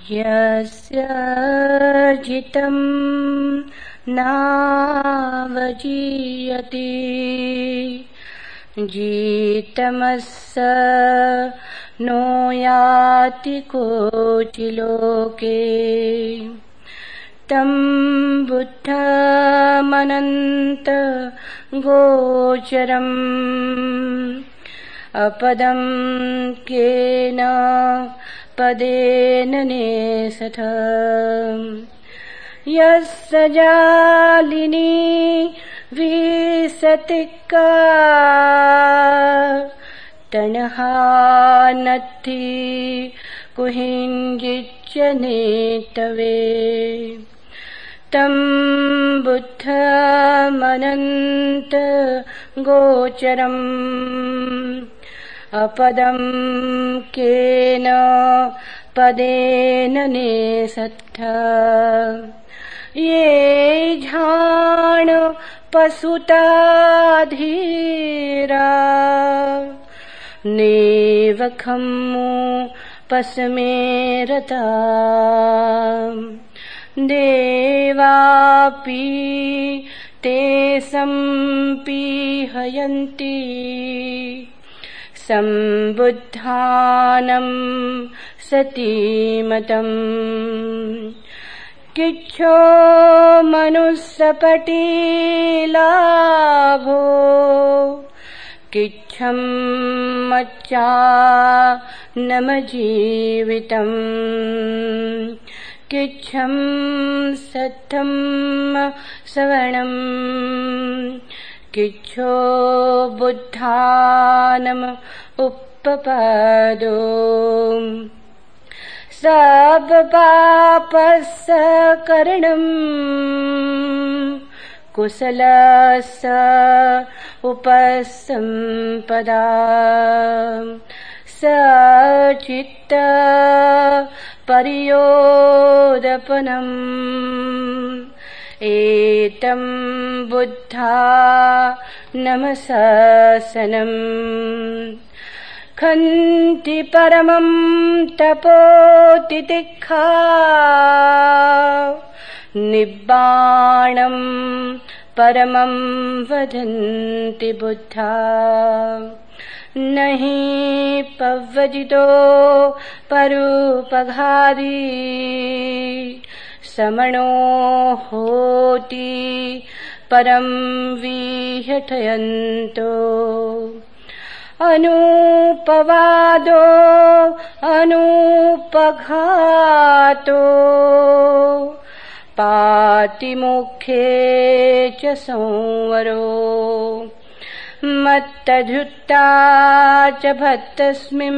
यस्य जितं नावजीयते जीतमस्य नो याति कोटिलोके तं बुद्धमनन्त गोचरम् अपदं केन पदेन नेसथ यस्य जालिनी विसतिका तन्हा नत्थि कुहिञ्जिच्च नेतवे तं बुद्धमनन्त गोचरम् अपदं केन पदेन नेसत्थ ये झाण पशुता धीरा नेव खम्मु पस्मेरता देवापि ते सम्पीहयन्ति सम्बुद्धानं सतीमतम् किच्छो मनुष्यपटीलाभो किच्छं मच्चानमजीवितम् किच्छं सत्थं सवणम् किच्छो बुद्धानम् उपपदो सब पापस्य करणम् कुशलस्य उपसम्पदा सचित्त परियोदपनम् एतं बुद्धा नमशासनम् खन्ति परमं तपोतितिक्षा निब्बाणं परमं वदन्ति बुद्धा नहि पव्वजितो परोपघारी समणो होति परं विहठयन्तो अनुपवादो अनुपघातो पातिमुखे च संवरो मत्तधुत्ता च भक्तस्मिन्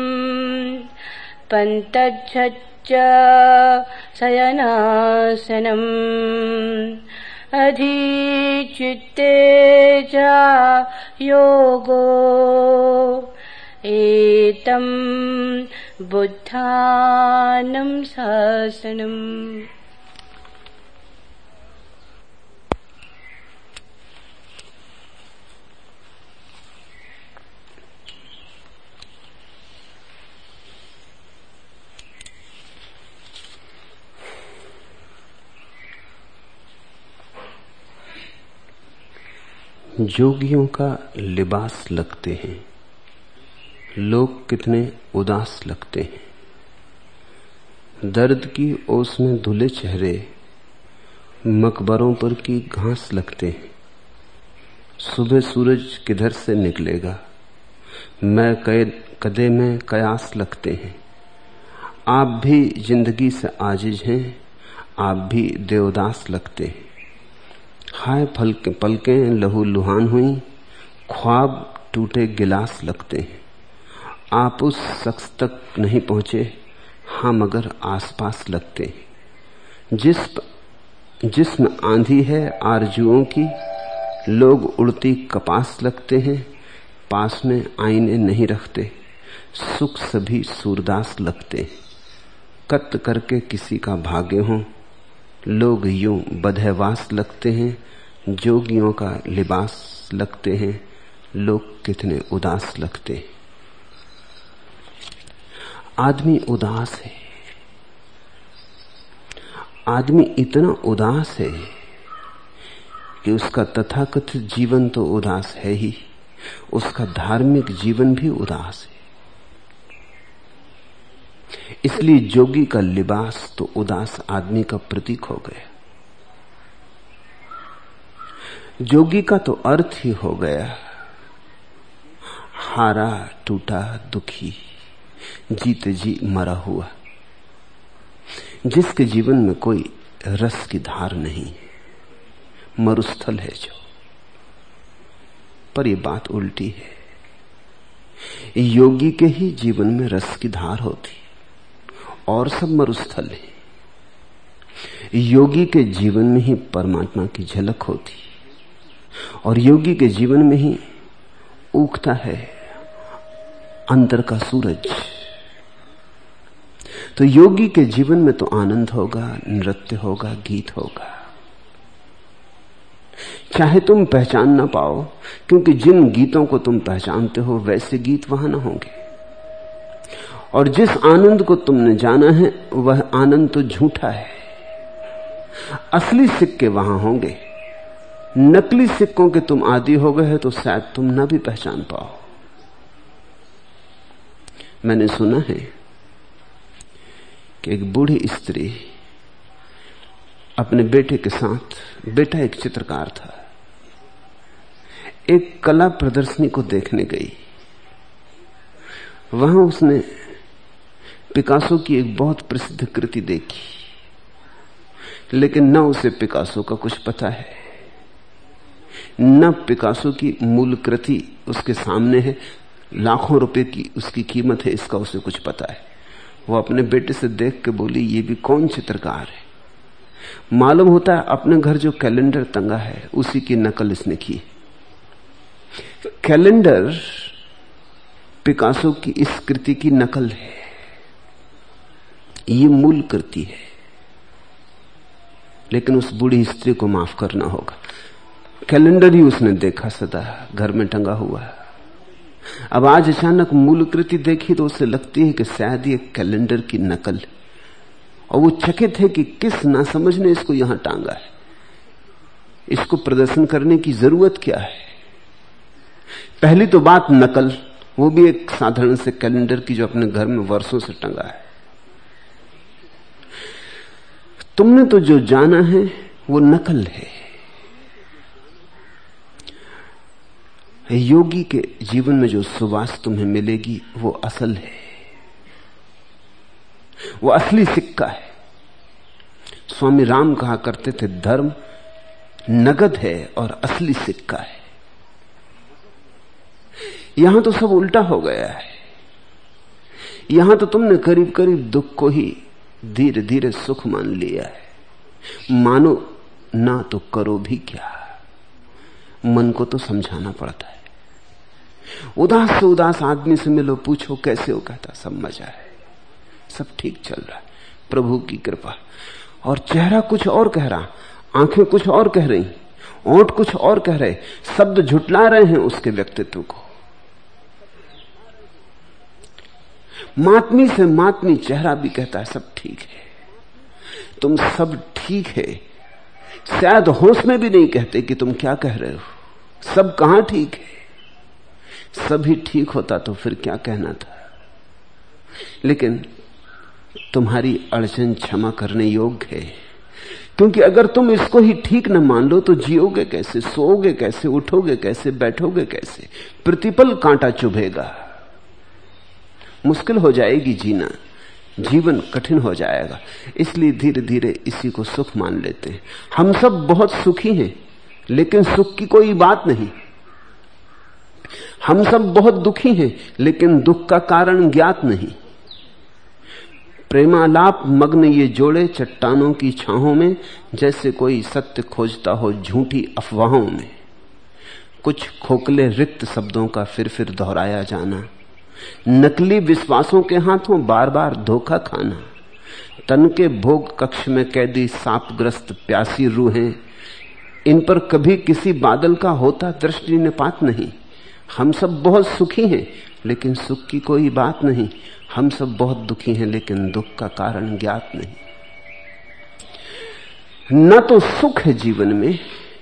पन्तच्छच्च शयनासनम् अधिचित्ते च योगो एतं बुद्धानं शासनम्। जोगियों का लिबास लगते हैं, लोग कितने उदास लगते हैं। दर्द की ओस में धुले चेहरे मकबरों पर की घास लगते हैं। सुबह सूरज किधर से निकलेगा, मैं कदे में कयास लगते हैं। आप भी जिंदगी से आजिज हैं, आप भी देवदास लगते हैं। हाय पलकें लहू लुहान हुई, ख्वाब टूटे गिलास लगते हैं। आप उस शख्स तक नहीं पहुंचे, हाँ मगर आसपास लगते हैं। जिसमें आंधी है आरजुओं की, लोग उड़ती कपास लगते हैं। पास में आईने नहीं रखते, सुख सभी सूरदास लगते हैं। कत करके किसी का भाग्य हो, लोग यूं बदहवास लगते हैं। जोगियों का लिबास लगते हैं, लोग कितने उदास लगते हैं। आदमी उदास है, आदमी इतना उदास है कि उसका तथाकथित जीवन तो उदास है ही, उसका धार्मिक जीवन भी उदास है। इसलिए जोगी का लिबास तो उदास आदमी का प्रतीक हो गया। जोगी का तो अर्थ ही हो गया हारा टूटा दुखी, जीते जी मरा हुआ, जिसके जीवन में कोई रस की धार नहीं है, मरुस्थल है जो। पर यह बात उल्टी है। योगी के ही जीवन में रस की धार होती और सब मरुस्थल है। योगी के जीवन में ही परमात्मा की झलक होती और योगी के जीवन में ही उगता है अंतर का सूरज। तो योगी के जीवन में तो आनंद होगा, नृत्य होगा, गीत होगा, चाहे तुम पहचान ना पाओ, क्योंकि जिन गीतों को तुम पहचानते हो वैसे गीत वहां ना होंगे। और जिस आनंद को तुमने जाना है वह आनंद तो झूठा है। असली सिक्के वहां होंगे, नकली सिक्कों के तुम आदी हो गए तो शायद तुम ना भी पहचान पाओ। मैंने सुना है कि एक बूढ़ी स्त्री अपने बेटे के साथ, बेटा एक चित्रकार था, एक कला प्रदर्शनी को देखने गई। वहां उसने पिकासो की एक बहुत प्रसिद्ध कृति देखी, लेकिन न उसे पिकासो का कुछ पता है, न पिकासो की मूल कृति उसके सामने है, लाखों रुपए की उसकी कीमत है, इसका उसे कुछ पता है। वो अपने बेटे से देख के बोली, ये भी कौन चित्रकार है? मालूम होता है अपने घर जो कैलेंडर टंगा है उसी की नकल इसने की। कैलेंडर पिकासो की इस कृति की नकल है, ये मूल कृति है। लेकिन उस बूढ़ी स्त्री को माफ करना होगा, कैलेंडर ही उसने देखा सदा घर में टंगा हुआ है। अब आज अचानक मूल कृति देखी तो उसे लगती है कि शायद ये कैलेंडर की नकल है, और वो चकित है कि किस नासमझ ने इसको यहां टांगा है, इसको प्रदर्शन करने की जरूरत क्या है। पहली तो बात नकल, वो भी एक साधारण से कैलेंडर की जो अपने घर में वर्षों से टंगा है। तुमने तो जो जाना है वो नकल है। योगी के जीवन में जो सुवास तुम्हें मिलेगी वो असल है, वो असली सिक्का है। स्वामी राम कहा करते थे, धर्म नगद है और असली सिक्का है। यहां तो सब उल्टा हो गया है। यहां तो तुमने करीब करीब दुख को ही धीरे धीरे सुख मान लिया है। मानो ना तो करो भी क्या, मन को तो समझाना पड़ता है। उदास से उदास आदमी से मिलो, पूछो कैसे हो, कहता सब मजा है, सब ठीक चल रहा है, प्रभु की कृपा। और चेहरा कुछ और कह रहा, आंखें कुछ और कह रही, ओंठ कुछ और कह रहे, शब्द झुटला रहे हैं उसके व्यक्तित्व को। मातमी से मातमी चेहरा भी कहता है सब ठीक है, तुम सब ठीक है। शायद होश में भी नहीं कहते कि तुम क्या कह रहे हो, सब कहां ठीक है। सभी ठीक होता तो फिर क्या कहना था। लेकिन तुम्हारी अड़चन क्षमा करने योग्य है, क्योंकि अगर तुम इसको ही ठीक न मान लो तो जियोगे कैसे, सोओगे कैसे, उठोगे कैसे, बैठोगे कैसे। प्रतिपल कांटा चुभेगा, मुश्किल हो जाएगी जीना, जीवन कठिन हो जाएगा। इसलिए धीरे धीरे इसी को सुख मान लेते हैं। हम सब बहुत सुखी हैं, लेकिन सुख की कोई बात नहीं। हम सब बहुत दुखी हैं, लेकिन दुख का कारण ज्ञात नहीं। प्रेमालाप मग्न ये जोड़े चट्टानों की छाहों में, जैसे कोई सत्य खोजता हो झूठी अफवाहों में। कुछ खोखले रिक्त शब्दों का फिर दोहराया जाना, नकली विश्वासों के हाथों बार बार धोखा खाना, तन के भोग कक्ष में कैदी सांपग्रस्त प्यासी रूहें, इन पर कभी किसी बादल का होता दृष्टि निपात नहीं। हम सब बहुत सुखी हैं, लेकिन सुख की कोई बात नहीं। हम सब बहुत दुखी हैं, लेकिन दुख का कारण ज्ञात नहीं। न तो सुख है जीवन में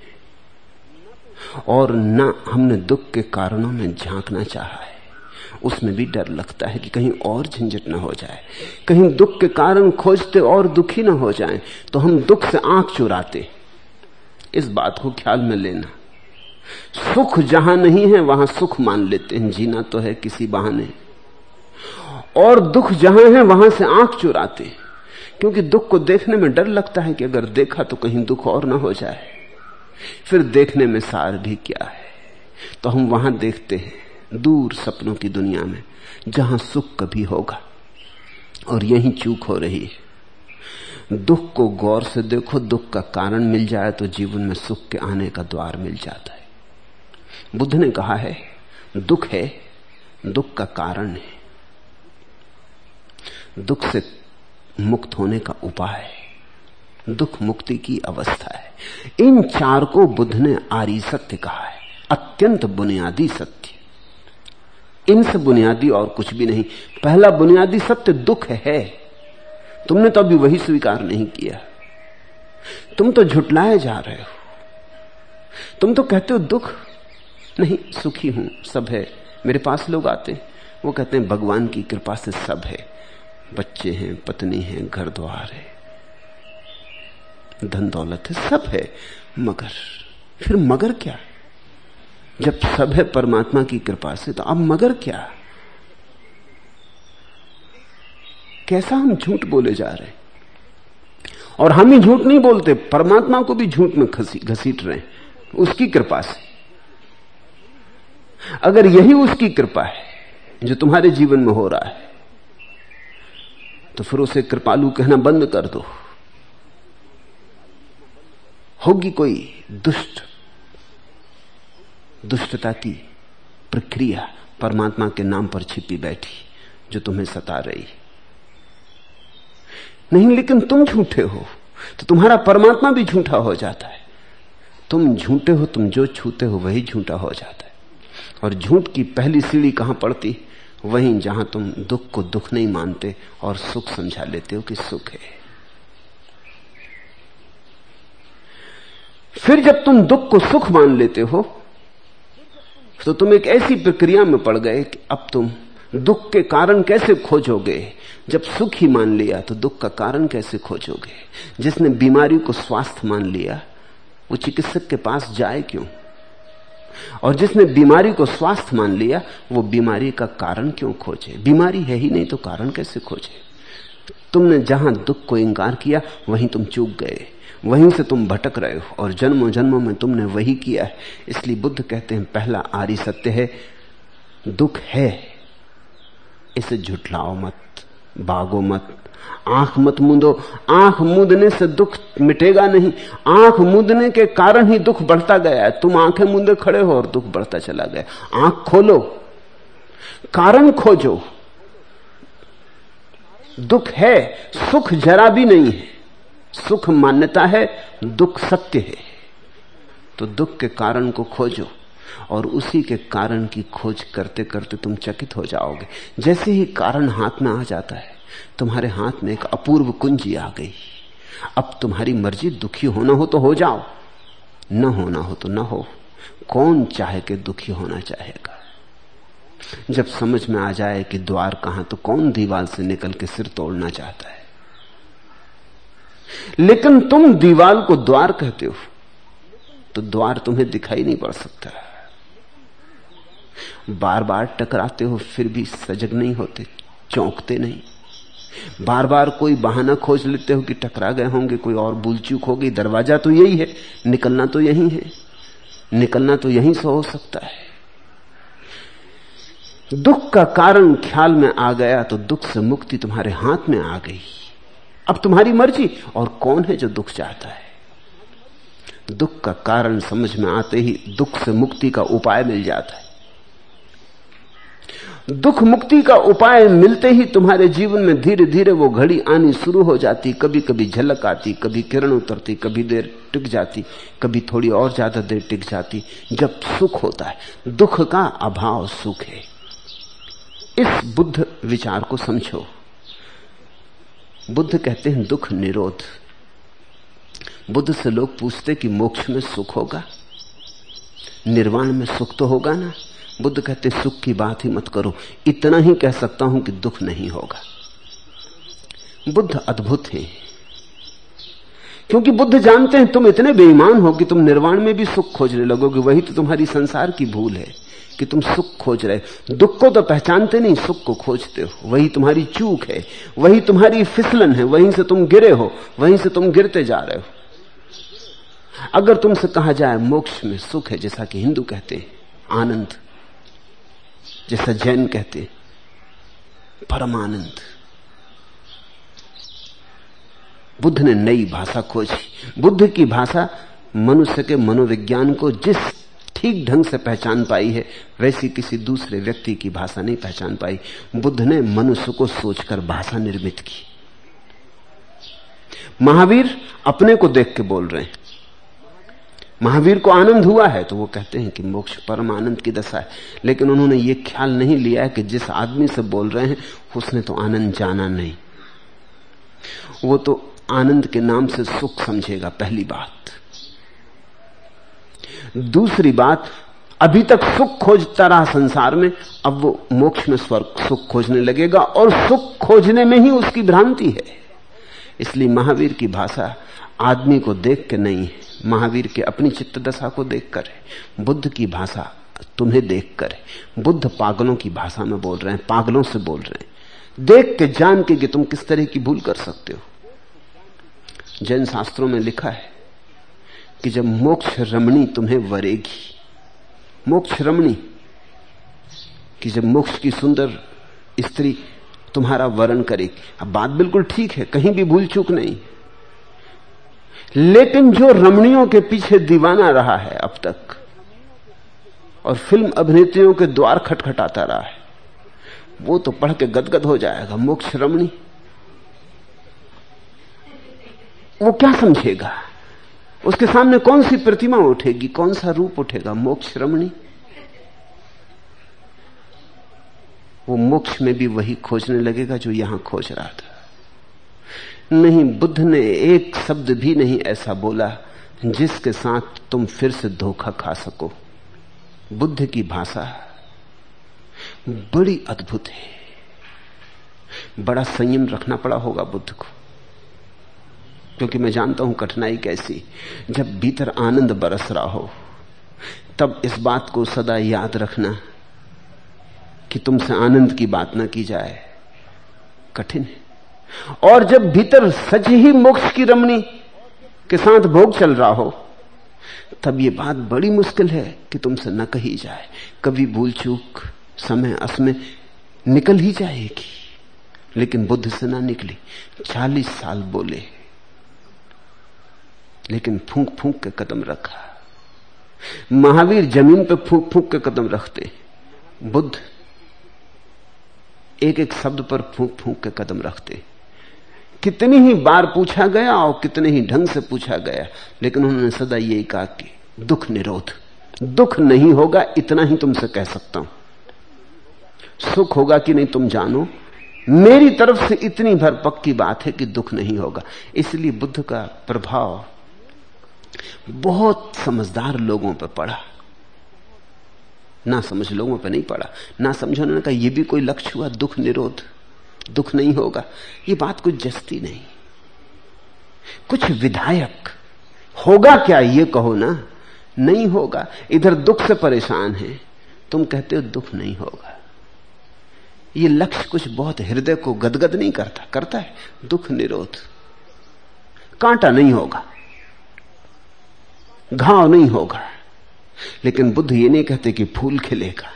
और न हमने दुख के कारणों में झांकना चाहा है। उसमें भी डर लगता है कि कहीं और झंझट न हो जाए, कहीं दुख के कारण खोजते और दुखी न हो जाएं, तो हम दुख से आंख चुराते। इस बात को ख्याल में लेना। सुख जहां नहीं है वहां सुख मान लेते हैं, जीना तो है किसी बहाने, और दुख जहां है वहां से आंख चुराते हैं, क्योंकि दुख को देखने में डर लगता है कि अगर देखा तो कहीं दुख और ना हो जाए। फिर देखने में सार भी क्या है, तो हम वहां देखते हैं दूर सपनों की दुनिया में जहां सुख कभी होगा, और यही चूक हो रही है। दुख को गौर से देखो, दुख का कारण मिल जाए तो जीवन में सुख के आने का द्वार मिल जाता है। बुद्ध ने कहा है दुख है, दुख का कारण है, दुख से मुक्त होने का उपाय है, दुख मुक्ति की अवस्था है। इन चार को बुद्ध ने आर्य सत्य कहा है, अत्यंत बुनियादी सत्य। इनसे बुनियादी और कुछ भी नहीं। पहला बुनियादी सत्य दुख है। तुमने तो अभी वही स्वीकार नहीं किया। तुम तो झुटलाए जा रहे हो। तुम तो कहते हो दुख नहीं, सुखी हूं, सब है। मेरे पास लोग आते हैं, वो कहते हैं भगवान की कृपा से सब है, बच्चे हैं, पत्नी है, घर द्वार है, धन दौलत है, सब है। मगर फिर मगर क्या? जब सब है परमात्मा की कृपा से, तो अब मगर क्या? कैसा हम झूठ बोले जा रहे हैं। और हम ही झूठ नहीं बोलते, परमात्मा को भी झूठ में घसीट रहे हैं उसकी कृपा से। अगर यही उसकी कृपा है जो तुम्हारे जीवन में हो रहा है, तो फिर उसे कृपालु कहना बंद कर दो। होगी कोई दुष्टता की प्रक्रिया परमात्मा के नाम पर छिपी बैठी जो तुम्हें सता रही नहीं। लेकिन तुम झूठे हो तो तुम्हारा परमात्मा भी झूठा हो जाता है। तुम झूठे हो, तुम जो छूते हो वही झूठा हो जाता है। और झूठ की पहली सीढ़ी कहां पड़ती? वहीं जहां तुम दुख को दुख नहीं मानते और सुख समझा लेते हो कि सुख है। फिर जब तुम दुख को सुख मान लेते हो तो तुम एक ऐसी प्रक्रिया में पड़ गए कि अब तुम दुख के कारण कैसे खोजोगे। जब सुख ही मान लिया तो दुख का कारण कैसे खोजोगे? जिसने बीमारी को स्वास्थ्य मान लिया वो चिकित्सक के पास जाए क्यों? और जिसने बीमारी को स्वास्थ्य मान लिया वो बीमारी का कारण क्यों खोजे? बीमारी है ही नहीं तो कारण कैसे खोजे? तुमने जहां दुख को इंकार किया वहीं तुम चूक गए, वहीं से तुम भटक रहे हो, और जन्मों जन्मों में तुमने वही किया है। इसलिए बुद्ध कहते हैं पहला आर्य सत्य है दुख है, इसे झुठलाओ मत, भागो मत, आंख मत मूंदो। आंख मूंदने से दुख मिटेगा नहीं, आंख मूंदने के कारण ही दुख बढ़ता गया है। तुम आंखें मूंदे खड़े हो और दुख बढ़ता चला गया। आंख खोलो, कारण खोजो। दुख है, सुख जरा भी नहीं है। सुख मान्यता है, दुख सत्य है। तो दुख के कारण को खोजो और उसी के कारण की खोज करते करते तुम चकित हो जाओगे। जैसे ही कारण हाथ में आ जाता है, तुम्हारे हाथ में एक अपूर्व कुंजी आ गई। अब तुम्हारी मर्जी, दुखी होना हो तो हो जाओ, न होना हो तो न हो। कौन चाहे कि दुखी होना चाहेगा? जब समझ में आ जाए कि द्वार कहां, तो कौन दीवार से निकल के सिर तोड़ना चाहता है? लेकिन तुम दीवार को द्वार कहते हो तो द्वार तुम्हें दिखाई नहीं पड़ सकता। बार बार टकराते हो फिर भी सजग नहीं होते, चौंकते नहीं। बार बार कोई बहाना खोज लेते हो कि टकरा गए होंगे, कोई और भूल चूक हो गई। दरवाजा तो यही है, निकलना तो यही है, निकलना तो यहीं से हो सकता है। दुख का कारण ख्याल में आ गया तो दुख से मुक्ति तुम्हारे हाथ में आ गई। अब तुम्हारी मर्जी। और कौन है जो दुख चाहता है? दुख का कारण समझ में आते ही दुख से मुक्ति का उपाय मिल जाता है। दुख मुक्ति का उपाय मिलते ही तुम्हारे जीवन में धीरे धीरे वो घड़ी आनी शुरू हो जाती। कभी कभी झलक आती, कभी किरण उतरती, कभी देर टिक जाती, कभी थोड़ी और ज्यादा देर टिक जाती, जब सुख होता है। दुख का अभाव सुख है। इस बुद्ध विचार को समझो। बुद्ध कहते हैं दुख निरोध। बुद्ध से लोग पूछते कि मोक्ष में सुख होगा, निर्वाण में सुख तो होगा ना। बुद्ध कहते सुख की बात ही मत करो, इतना ही कह सकता हूं कि दुख नहीं होगा। बुद्ध अद्भुत हैं, क्योंकि बुद्ध जानते हैं तुम इतने बेईमान हो कि तुम निर्वाण में भी सुख खोजने लगोगे। वही तो तुम्हारी संसार की भूल है कि तुम सुख खोज रहे। दुख को तो पहचानते नहीं, सुख को खोजते हो। वही तुम्हारी चूक है, वही तुम्हारी फिसलन है, वहीं से तुम गिरे हो, वहीं से तुम गिरते जा रहे हो। अगर तुमसे कहा जाए मोक्ष में सुख है, जैसा कि हिंदू कहते हैं आनंद, जैसा जैन कहते हैं परमानंद, बुद्ध ने नई भाषा खोजी। बुद्ध की भाषा मनुष्य के मनोविज्ञान को जिस ठीक ढंग से पहचान पाई है, वैसी किसी दूसरे व्यक्ति की भाषा नहीं पहचान पाई। बुद्ध ने मनुष्य को सोचकर भाषा निर्मित की। महावीर अपने को देख के बोल रहे हैं। महावीर को आनंद हुआ है तो वो कहते हैं कि मोक्ष परम आनंद की दशा है, लेकिन उन्होंने ये ख्याल नहीं लिया है कि जिस आदमी से बोल रहे हैं उसने तो आनंद जाना नहीं। वो तो आनंद के नाम से सुख समझेगा, पहली बात। दूसरी बात, अभी तक सुख खोजता रहा संसार में, अब वो मोक्ष में स्वर्ग सुख खोजने लगेगा, और सुख खोजने में ही उसकी भ्रांति है। इसलिए महावीर की भाषा आदमी को देख के नहीं है, महावीर के अपनी चित्त दशा को देखकर है। बुद्ध की भाषा तुम्हें देखकर है। बुद्ध पागलों की भाषा में बोल रहे हैं, पागलों से बोल रहे हैं, देख के जान के कि तुम किस तरह की भूल कर सकते हो। जैन शास्त्रों में लिखा है कि जब मोक्ष रमणी तुम्हें वरेगी, मोक्ष रमणी, कि जब मोक्ष की सुंदर स्त्री तुम्हारा वरण करेगी। अब बात बिल्कुल ठीक है, कहीं भी भूल चूक नहीं, लेकिन जो रमणियों के पीछे दीवाना रहा है अब तक और फिल्म अभिनेत्रियों के द्वार खटखटाता रहा है, वो तो पढ़ के गदगद हो जाएगा। मोक्ष रमणी, वो क्या समझेगा? उसके सामने कौन सी प्रतिमा उठेगी, कौन सा रूप उठेगा? मोक्ष रमणी। वो मोक्ष में भी वही खोजने लगेगा जो यहां खोज रहा था। नहीं, बुद्ध ने एक शब्द भी नहीं ऐसा बोला जिसके साथ तुम फिर से धोखा खा सको। बुद्ध की भाषा बड़ी अद्भुत है। बड़ा संयम रखना पड़ा होगा बुद्ध को, क्योंकि मैं जानता हूं कठिनाई कैसी। जब भीतर आनंद बरस रहा हो तब इस बात को सदा याद रखना कि तुमसे आनंद की बात ना की जाए, कठिन है। और जब भीतर सच ही मोक्ष की रमणी के साथ भोग चल रहा हो तब ये बात बड़ी मुश्किल है कि तुमसे न कही जाए। कभी भूल चूक समय असमय निकल ही जाएगी, लेकिन बुद्ध से ना निकली। 40 साल बोले, लेकिन फूंक फूंक के कदम रखा। महावीर जमीन पे फूंक फूंक के कदम रखते, बुद्ध एक एक शब्द पर फूंक फूंक के कदम रखते। कितनी ही बार पूछा गया और कितने ही ढंग से पूछा गया, लेकिन उन्होंने सदा यही कहा कि दुख निरोध, दुख नहीं होगा, इतना ही तुमसे कह सकता हूं। सुख होगा कि नहीं तुम जानो, मेरी तरफ से इतनी भर पक्की बात है कि दुख नहीं होगा। इसलिए बुद्ध का प्रभाव बहुत समझदार लोगों पर पड़ा, ना समझ लोगों पर नहीं पड़ा। ना समझो, उन्होंने कहा यह भी कोई लक्ष्य हुआ, दुख निरोध, दुख नहीं होगा। ये बात कुछ जस्ती नहीं, कुछ विधायक। होगा क्या ये कहो ना, नहीं होगा। इधर दुख से परेशान है, तुम कहते हो दुख नहीं होगा। ये लक्ष्य कुछ बहुत हृदय को गदगद नहीं करता, करता है दुख निरोध। कांटा नहीं होगा, घाव नहीं होगा, लेकिन बुद्ध ये नहीं कहते कि फूल खिलेगा,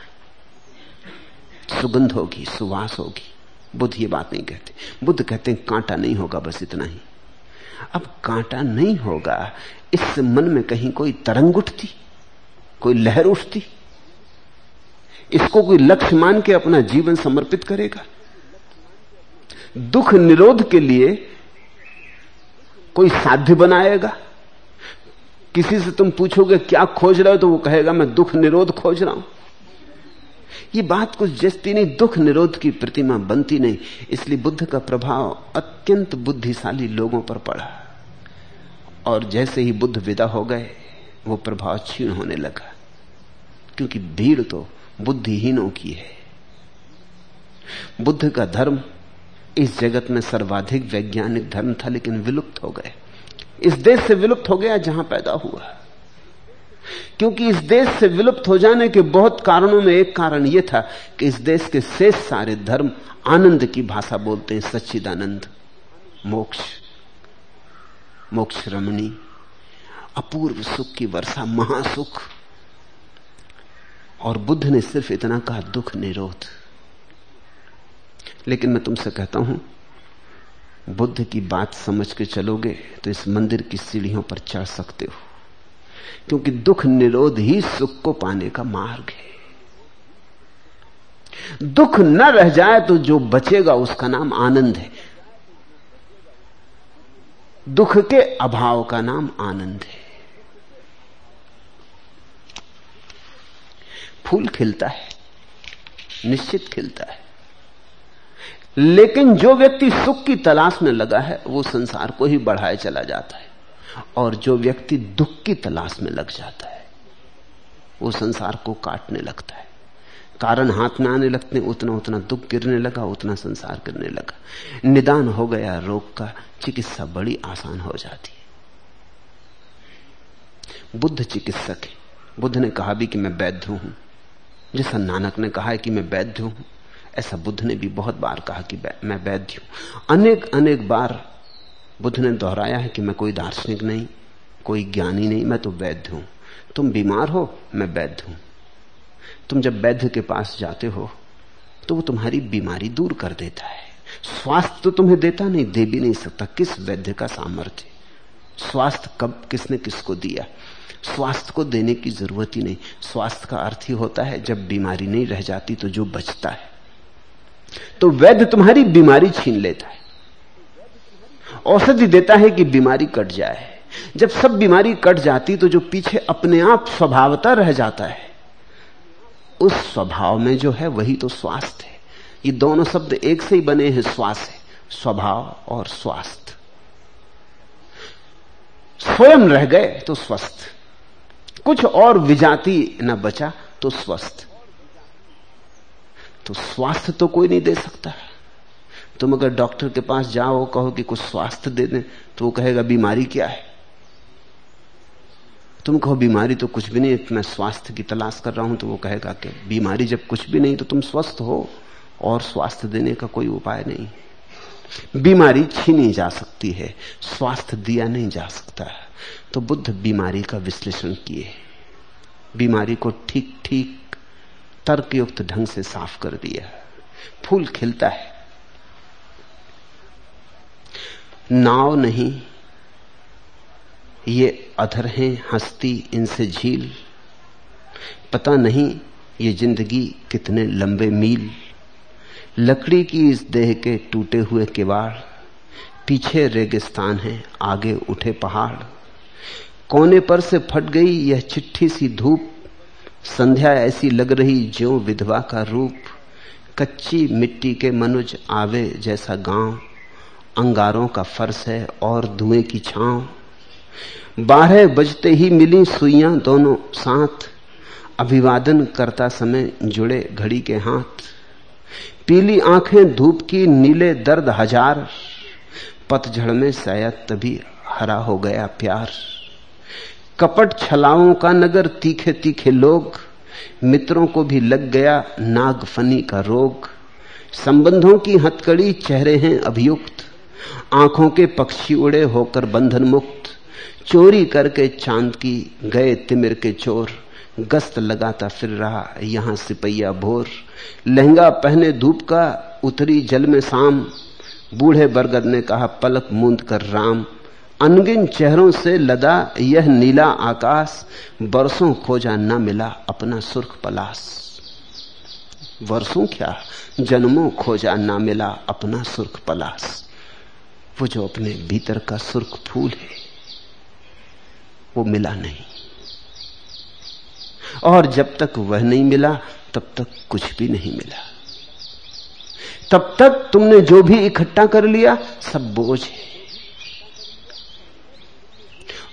सुगंध होगी, सुवास होगी। बुद्ध ये बात नहीं कहते। बुद्ध कहते हैं कांटा नहीं होगा, बस इतना ही। अब कांटा नहीं होगा, इससे मन में कहीं कोई तरंग उठती, कोई लहर उठती, इसको कोई लक्ष्य मान के अपना जीवन समर्पित करेगा। दुख निरोध के लिए कोई साध्य बनाएगा। किसी से तुम पूछोगे क्या खोज रहे हो, तो वो कहेगा मैं दुख निरोध खोज रहा हूं। ये बात कुछ जस्ती नहीं, दुख निरोध की प्रतिमा बनती नहीं। इसलिए बुद्ध का प्रभाव अत्यंत बुद्धिशाली लोगों पर पड़ा। और जैसे ही बुद्ध विदा हो गए वो प्रभाव क्षीण होने लगा, क्योंकि भीड़ तो बुद्धिहीनों की है। बुद्ध का धर्म इस जगत में सर्वाधिक वैज्ञानिक धर्म था, लेकिन विलुप्त हो गए। इस देश से विलुप्त हो गया जहां पैदा हुआ, क्योंकि इस देश से विलुप्त हो जाने के बहुत कारणों में एक कारण यह था कि इस देश के शेष सारे धर्म आनंद की भाषा बोलते हैं, सच्चिदानंद, मोक्ष, मोक्ष रमणी, अपूर्व सुख की वर्षा, महासुख। और बुद्ध ने सिर्फ इतना कहा, दुख निरोध। लेकिन मैं तुमसे कहता हूं, बुद्ध की बात समझ के चलोगे तो इस मंदिर की सीढ़ियों पर चढ़ सकते हो, क्योंकि दुख निरोध ही सुख को पाने का मार्ग है। दुख न रह जाए तो जो बचेगा उसका नाम आनंद है। दुख के अभाव का नाम आनंद है। फूल खिलता है, निश्चित खिलता है, लेकिन जो व्यक्ति सुख की तलाश में लगा है वो संसार को ही बढ़ाए चला जाता है, और जो व्यक्ति दुख की तलाश में लग जाता है वो संसार को काटने लगता है। कारण हाथ में आने लगते हैं, उतना उतना दुख गिरने लगा, उतना संसार गिरने लगा। निदान हो गया रोग का, चिकित्सा बड़ी आसान हो जाती है। बुद्ध चिकित्सक है। बुद्ध ने कहा भी कि मैं वैद्य हूं, जैसा नानक ने कहा है कि मैं वैद्य हूं, ऐसा बुद्ध ने भी बहुत बार कहा कि मैं वैद्य हूं। अनेक अनेक बार बुद्ध ने दोहराया है कि मैं कोई दार्शनिक नहीं, कोई ज्ञानी नहीं, मैं तो वैद्य हूं। तुम बीमार हो, मैं वैद्य हूं। तुम जब वैद्य के पास जाते हो तो वो तुम्हारी बीमारी दूर कर देता है। स्वास्थ्य तो तुम्हें देता नहीं, दे भी नहीं सकता। किस वैद्य का सामर्थ्य? स्वास्थ्य कब किसने किसको दिया? स्वास्थ्य को देने की जरूरत ही नहीं। स्वास्थ्य का अर्थ ही होता है जब बीमारी नहीं रह जाती तो जो बचता है। तो वैद्य तुम्हारी बीमारी छीन लेता है, औषधि देता है कि बीमारी कट जाए। जब सब बीमारी कट जाती तो जो पीछे अपने आप स्वभावता रह जाता है, उस स्वभाव में जो है वही तो स्वास्थ्य है। ये दोनों शब्द एक से ही बने हैं, श्वास है, स्वभाव और स्वास्थ्य। स्वयं रह गए तो स्वस्थ, कुछ और विजाति न बचा तो स्वस्थ। तो स्वास्थ्य तो कोई नहीं दे सकता। तुम अगर डॉक्टर के पास जाओ, कहो कि कुछ स्वास्थ्य दे दें, तो वो कहेगा बीमारी क्या है। तुम कहो बीमारी तो कुछ भी नहीं, मैं स्वास्थ्य की तलाश कर रहा हूं, तो वो कहेगा कि बीमारी जब कुछ भी नहीं तो तुम स्वस्थ हो, और स्वास्थ्य देने का कोई उपाय नहीं। बीमारी छीनी जा सकती है, स्वास्थ्य दिया नहीं जा सकता। तो बुद्ध बीमारी का विश्लेषण किए, बीमारी को ठीक ठीक तर्कयुक्त ढंग से साफ कर दिया। फूल खिलता है, नाव नहीं, ये अधर हैं हंसती इनसे झील, पता नहीं ये जिंदगी कितने लंबे मील। लकड़ी की इस देह के टूटे हुए किवाड़, पीछे रेगिस्तान है आगे उठे पहाड़। कोने पर से फट गई यह चिट्ठी सी धूप, संध्या ऐसी लग रही ज्यों विधवा का रूप। कच्ची मिट्टी के मनुज आवे जैसा गांव, अंगारों का फर्श है और धुएं की छांव। 12 बजते ही मिली सुइयां दोनों साथ, अभिवादन करता समय जुड़े घड़ी के हाथ। पीली आंखें धूप की, नीले दर्द हजार, पतझड़ में शायद तभी हरा हो गया प्यार। कपट छलाओं का नगर, तीखे तीखे लोग, मित्रों को भी लग गया नागफनी का रोग। संबंधों की हथकड़ी, चेहरे हैं अभियुक्त, आंखों के पक्षी उड़े होकर बंधन मुक्त। चोरी करके चांद की गए तिमिर के चोर, गश्त लगाता फिर रहा यहां सिपैया भोर। लहंगा पहने धूप का, उतरी जल में शाम, बूढ़े बरगद ने कहा पलक मूंद कर राम। अनगिन चेहरों से लदा यह नीला आकाश, बरसों खोजा न मिला अपना सुर्ख पलाश। वर्षों क्या, जन्मों खोजा न मिला अपना सुर्ख पलाश। वो जो अपने भीतर का सुर्ख फूल है वो मिला नहीं, और जब तक वह नहीं मिला तब तक कुछ भी नहीं मिला। तब तक तुमने जो भी इकट्ठा कर लिया सब बोझ है।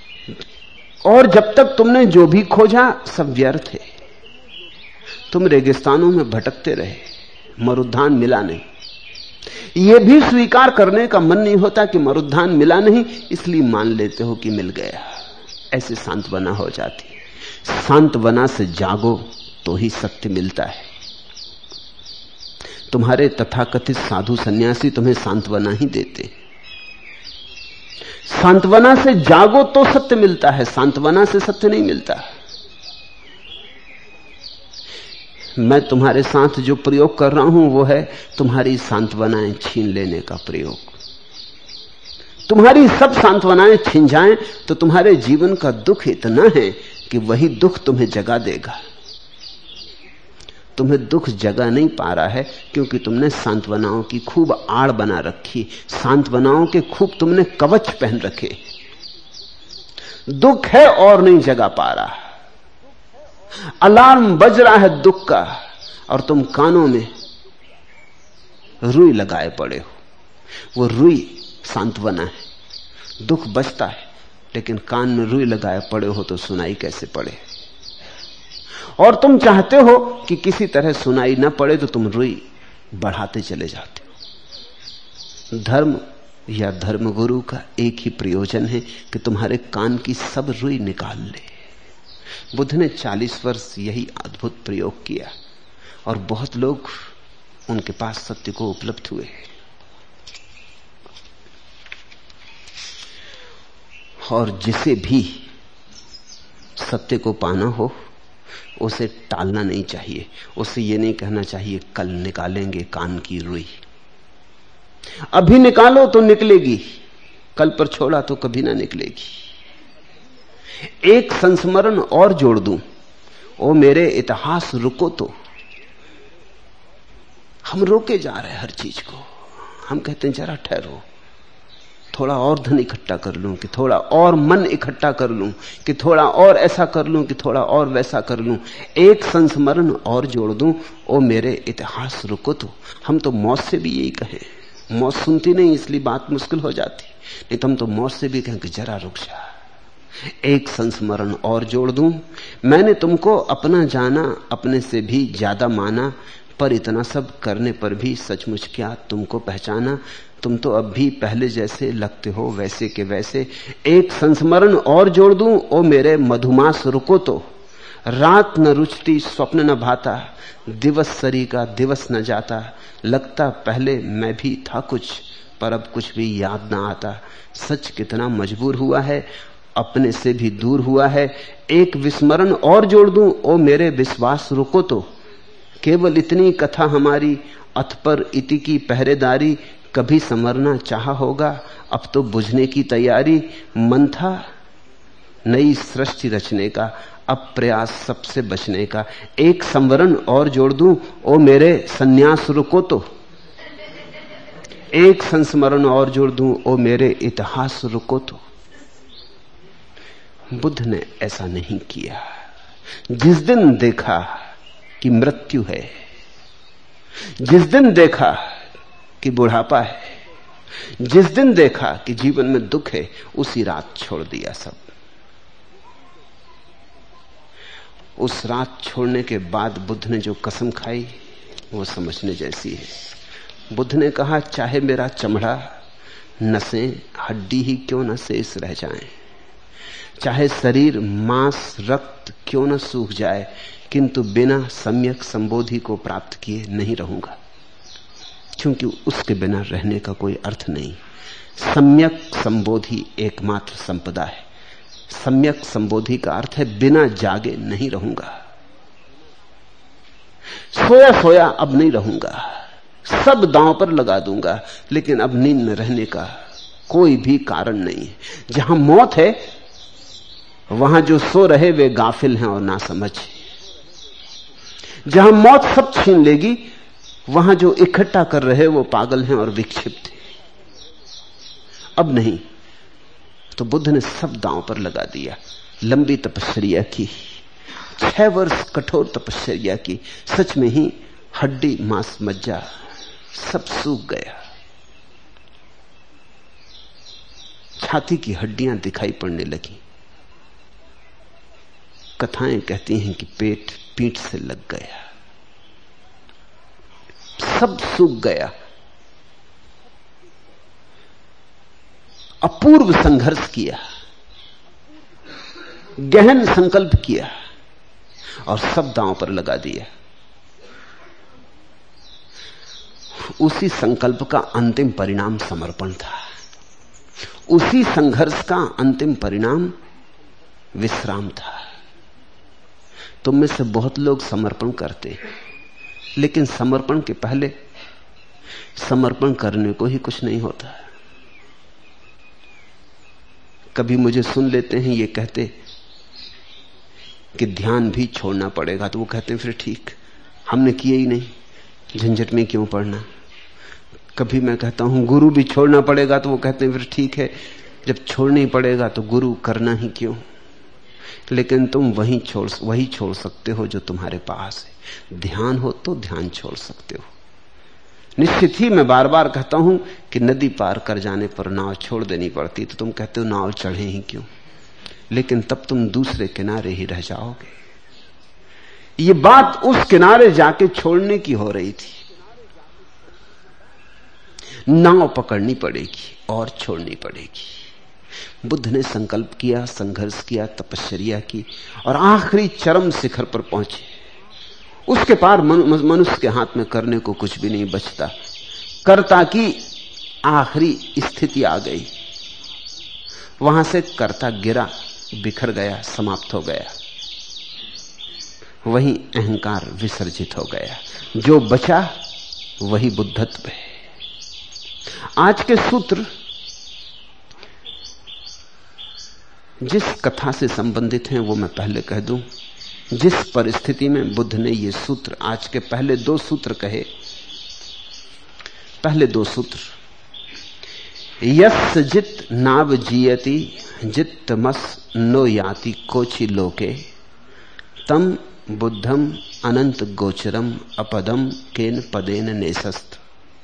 और जब तक तुमने जो भी खोजा सब व्यर्थ है। तुम रेगिस्तानों में भटकते रहे, मरुद्धान मिला नहीं। यह भी स्वीकार करने का मन नहीं होता कि मरुद्धान मिला नहीं, इसलिए मान लेते हो कि मिल गया। ऐसे सांत्वना हो जाती। सांत्वना से जागो तो ही सत्य मिलता है। तुम्हारे तथाकथित साधु सन्यासी तुम्हें सांत्वना ही देते। सांत्वना से जागो तो सत्य मिलता है, सांत्वना से सत्य नहीं मिलता। मैं तुम्हारे साथ जो प्रयोग कर रहा हूं वो है तुम्हारी सांत्वनाएं छीन लेने का प्रयोग। तुम्हारी सब सांत्वनाएं छिन जाएं तो तुम्हारे जीवन का दुख इतना है कि वही दुख तुम्हें जगा देगा। तुम्हें दुख जगा नहीं पा रहा है क्योंकि तुमने सांत्वनाओं की खूब आड़ बना रखी, सांत्वनाओं के खूब तुमने कवच पहन रखे। दुख है और नहीं जगा पा रहा। अलार्म बज रहा है दुख का और तुम कानों में रुई लगाए पड़े हो। वो रुई सांत्वना है। दुख बजता है लेकिन कान में रुई लगाए पड़े हो तो सुनाई कैसे पड़े। और तुम चाहते हो कि किसी तरह सुनाई ना पड़े तो तुम रुई बढ़ाते चले जाते हो। धर्म या धर्मगुरु का एक ही प्रयोजन है कि तुम्हारे कान की सब रुई निकाल ले। बुद्ध ने 40 वर्ष यही अद्भुत प्रयोग किया और बहुत लोग उनके पास सत्य को उपलब्ध हुए। और जिसे भी सत्य को पाना हो उसे टालना नहीं चाहिए। उसे यह नहीं कहना चाहिए कल निकालेंगे कान की रुई। अभी निकालो तो निकलेगी, कल पर छोड़ा तो कभी ना निकलेगी। एक संस्मरण और जोड़ दूं, ओ मेरे इतिहास रुको तो। हम रोके जा रहे हैं हर चीज को। हम कहते हैं जरा ठहरो, थोड़ा और धन इकट्ठा कर लूं, कि थोड़ा और मन इकट्ठा कर लूं, कि थोड़ा और ऐसा कर लूं, कि थोड़ा और वैसा कर लूं। एक संस्मरण और जोड़ दूं, ओ मेरे इतिहास रुको तो। हम तो मौत से भी यही कहें। मौत सुनती नहीं इसलिए बात मुश्किल हो जाती, नहीं तो हम तो मौत से भी कहें कि जरा रुक जा। एक संस्मरण और जोड़ दूं, मैंने तुमको अपना जाना, अपने से भी ज्यादा माना, पर इतना सब करने पर भी सचमुच क्या तुमको पहचाना। तुम तो अब भी पहले जैसे लगते हो वैसे के वैसे। एक संस्मरण और जोड़ दूं, ओ मेरे मधुमास रुको तो। रात न रुचती स्वप्न न भाता, दिवस सरी का दिवस न जाता। लगता पहले मैं भी था कुछ, पर अब कुछ भी याद न आता। सच कितना मजबूर हुआ है, अपने से भी दूर हुआ है। एक विस्मरण और जोड़ दूं, ओ मेरे विश्वास रुको तो। केवल इतनी कथा हमारी, अथ पर इति की पहरेदारी। कभी संवरना चाहा होगा, अब तो बुझने की तैयारी। मन था नई सृष्टि रचने का, अब प्रयास सबसे बचने का। एक संवरण और जोड़ दूं, ओ मेरे सन्यास रुको तो। एक संस्मरण और जोड़ दूं, ओ मेरे इतिहास रुको तो। बुद्ध ने ऐसा नहीं किया। जिस दिन देखा कि मृत्यु है, जिस दिन देखा कि बुढ़ापा है, जिस दिन देखा कि जीवन में दुख है, उसी रात छोड़ दिया सब। उस रात छोड़ने के बाद बुद्ध ने जो कसम खाई वो समझने जैसी है। बुद्ध ने कहा, चाहे मेरा चमड़ा, नसें, हड्डी ही क्यों न शेष रह जाएं, चाहे शरीर, मांस, रक्त क्यों न सूख जाए, किंतु बिना सम्यक संबोधि को प्राप्त किए नहीं रहूंगा। क्योंकि उसके बिना रहने का कोई अर्थ नहीं। सम्यक संबोधि एकमात्र संपदा है। सम्यक संबोधि का अर्थ है बिना जागे नहीं रहूंगा। सोया सोया अब नहीं रहूंगा, सब दांव पर लगा दूंगा, लेकिन अब नींद में रहने का कोई भी कारण नहीं है। जहां मौत है वहां जो सो रहे वे गाफिल हैं और नासमझ। जहां मौत सब छीन लेगी वहां जो इकट्ठा कर रहे वो पागल हैं और विक्षिप्त हैं। अब नहीं। तो बुद्ध ने सब दांव पर लगा दिया। लंबी तपस्या की, 6 वर्ष कठोर तपस्या की। सच में ही हड्डी, मांस, मज्जा सब सूख गया। छाती की हड्डियां दिखाई पड़ने लगी। कथाएं कहती हैं कि पेट पीठ से लग गया, सब सूख गया, अपूर्व संघर्ष किया, गहन संकल्प किया और सब दांव पर लगा दिया। उसी संकल्प का अंतिम परिणाम समर्पण था। उसी संघर्ष का अंतिम परिणाम विश्राम था। तुम में से बहुत लोग समर्पण करते, लेकिन समर्पण के पहले समर्पण करने को ही कुछ नहीं होता। कभी मुझे सुन लेते हैं ये कहते कि ध्यान भी छोड़ना पड़ेगा, तो वो कहते हैं फिर ठीक, हमने किए ही नहीं, झंझट में क्यों पड़ना। कभी मैं कहता हूं गुरु भी छोड़ना पड़ेगा, तो वो कहते हैं फिर ठीक है, जब छोड़ना ही पड़ेगा तो गुरु करना ही क्यों। लेकिन तुम वही छोड़ सकते हो जो तुम्हारे पास है। ध्यान हो तो ध्यान छोड़ सकते हो। निश्चित ही मैं बार बार कहता हूं कि नदी पार कर जाने पर नाव छोड़ देनी पड़ती, तो तुम कहते हो नाव चढ़े ही क्यों, लेकिन तब तुम दूसरे किनारे ही रह जाओगे। ये बात उस किनारे जाके छोड़ने की हो रही थी। नाव पकड़नी पड़ेगी और छोड़नी पड़ेगी। बुद्ध ने संकल्प किया, संघर्ष किया, तपश्चर्या की और आखिरी चरम शिखर पर पहुंचे। उसके पार मनुष्य के हाथ में करने को कुछ भी नहीं बचता। कर्ता की आखिरी स्थिति आ गई। वहां से कर्ता गिरा, बिखर गया, समाप्त हो गया। वही अहंकार विसर्जित हो गया। जो बचा वही बुद्धत्व है। आज के सूत्र जिस कथा से संबंधित हैं वो मैं पहले कह दूं। जिस परिस्थिति में बुद्ध ने ये सूत्र, आज के पहले 2 सूत्र कहे, पहले 2 सूत्र, यस् जित नाव जीयति जित्तमस नो याति कोचि लोके तम बुद्धम अनंत गोचरम अपदम केन पदेन नेसस्त।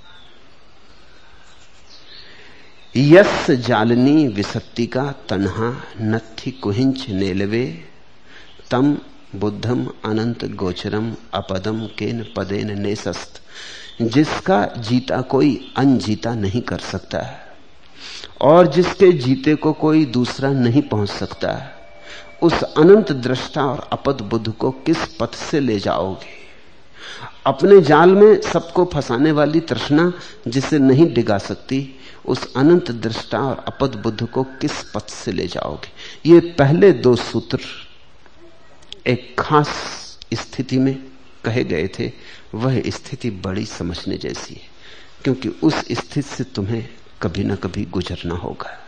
यस् जालनी विसत्ति का तन्हा नथि कुहिंच नेलवे तम बुद्धम अनंत गोचरम अपदम केन पदेन नेसस्त। जिसका जीता कोई अनजीता नहीं कर सकता और जिसके जीते को कोई दूसरा नहीं पहुंच सकता, उस अनंत दृष्टा और अपद बुद्ध को किस पथ से ले जाओगे? अपने जाल में सबको फंसाने वाली तृष्णा जिसे नहीं डिगा सकती, उस अनंत दृष्टा और अपद बुद्ध को किस पथ से ले जाओगे? ये पहले 2 सूत्र एक खास स्थिति में कहे गए थे। वह स्थिति बड़ी समझने जैसी है, क्योंकि उस स्थिति से तुम्हें कभी ना कभी गुजरना होगा।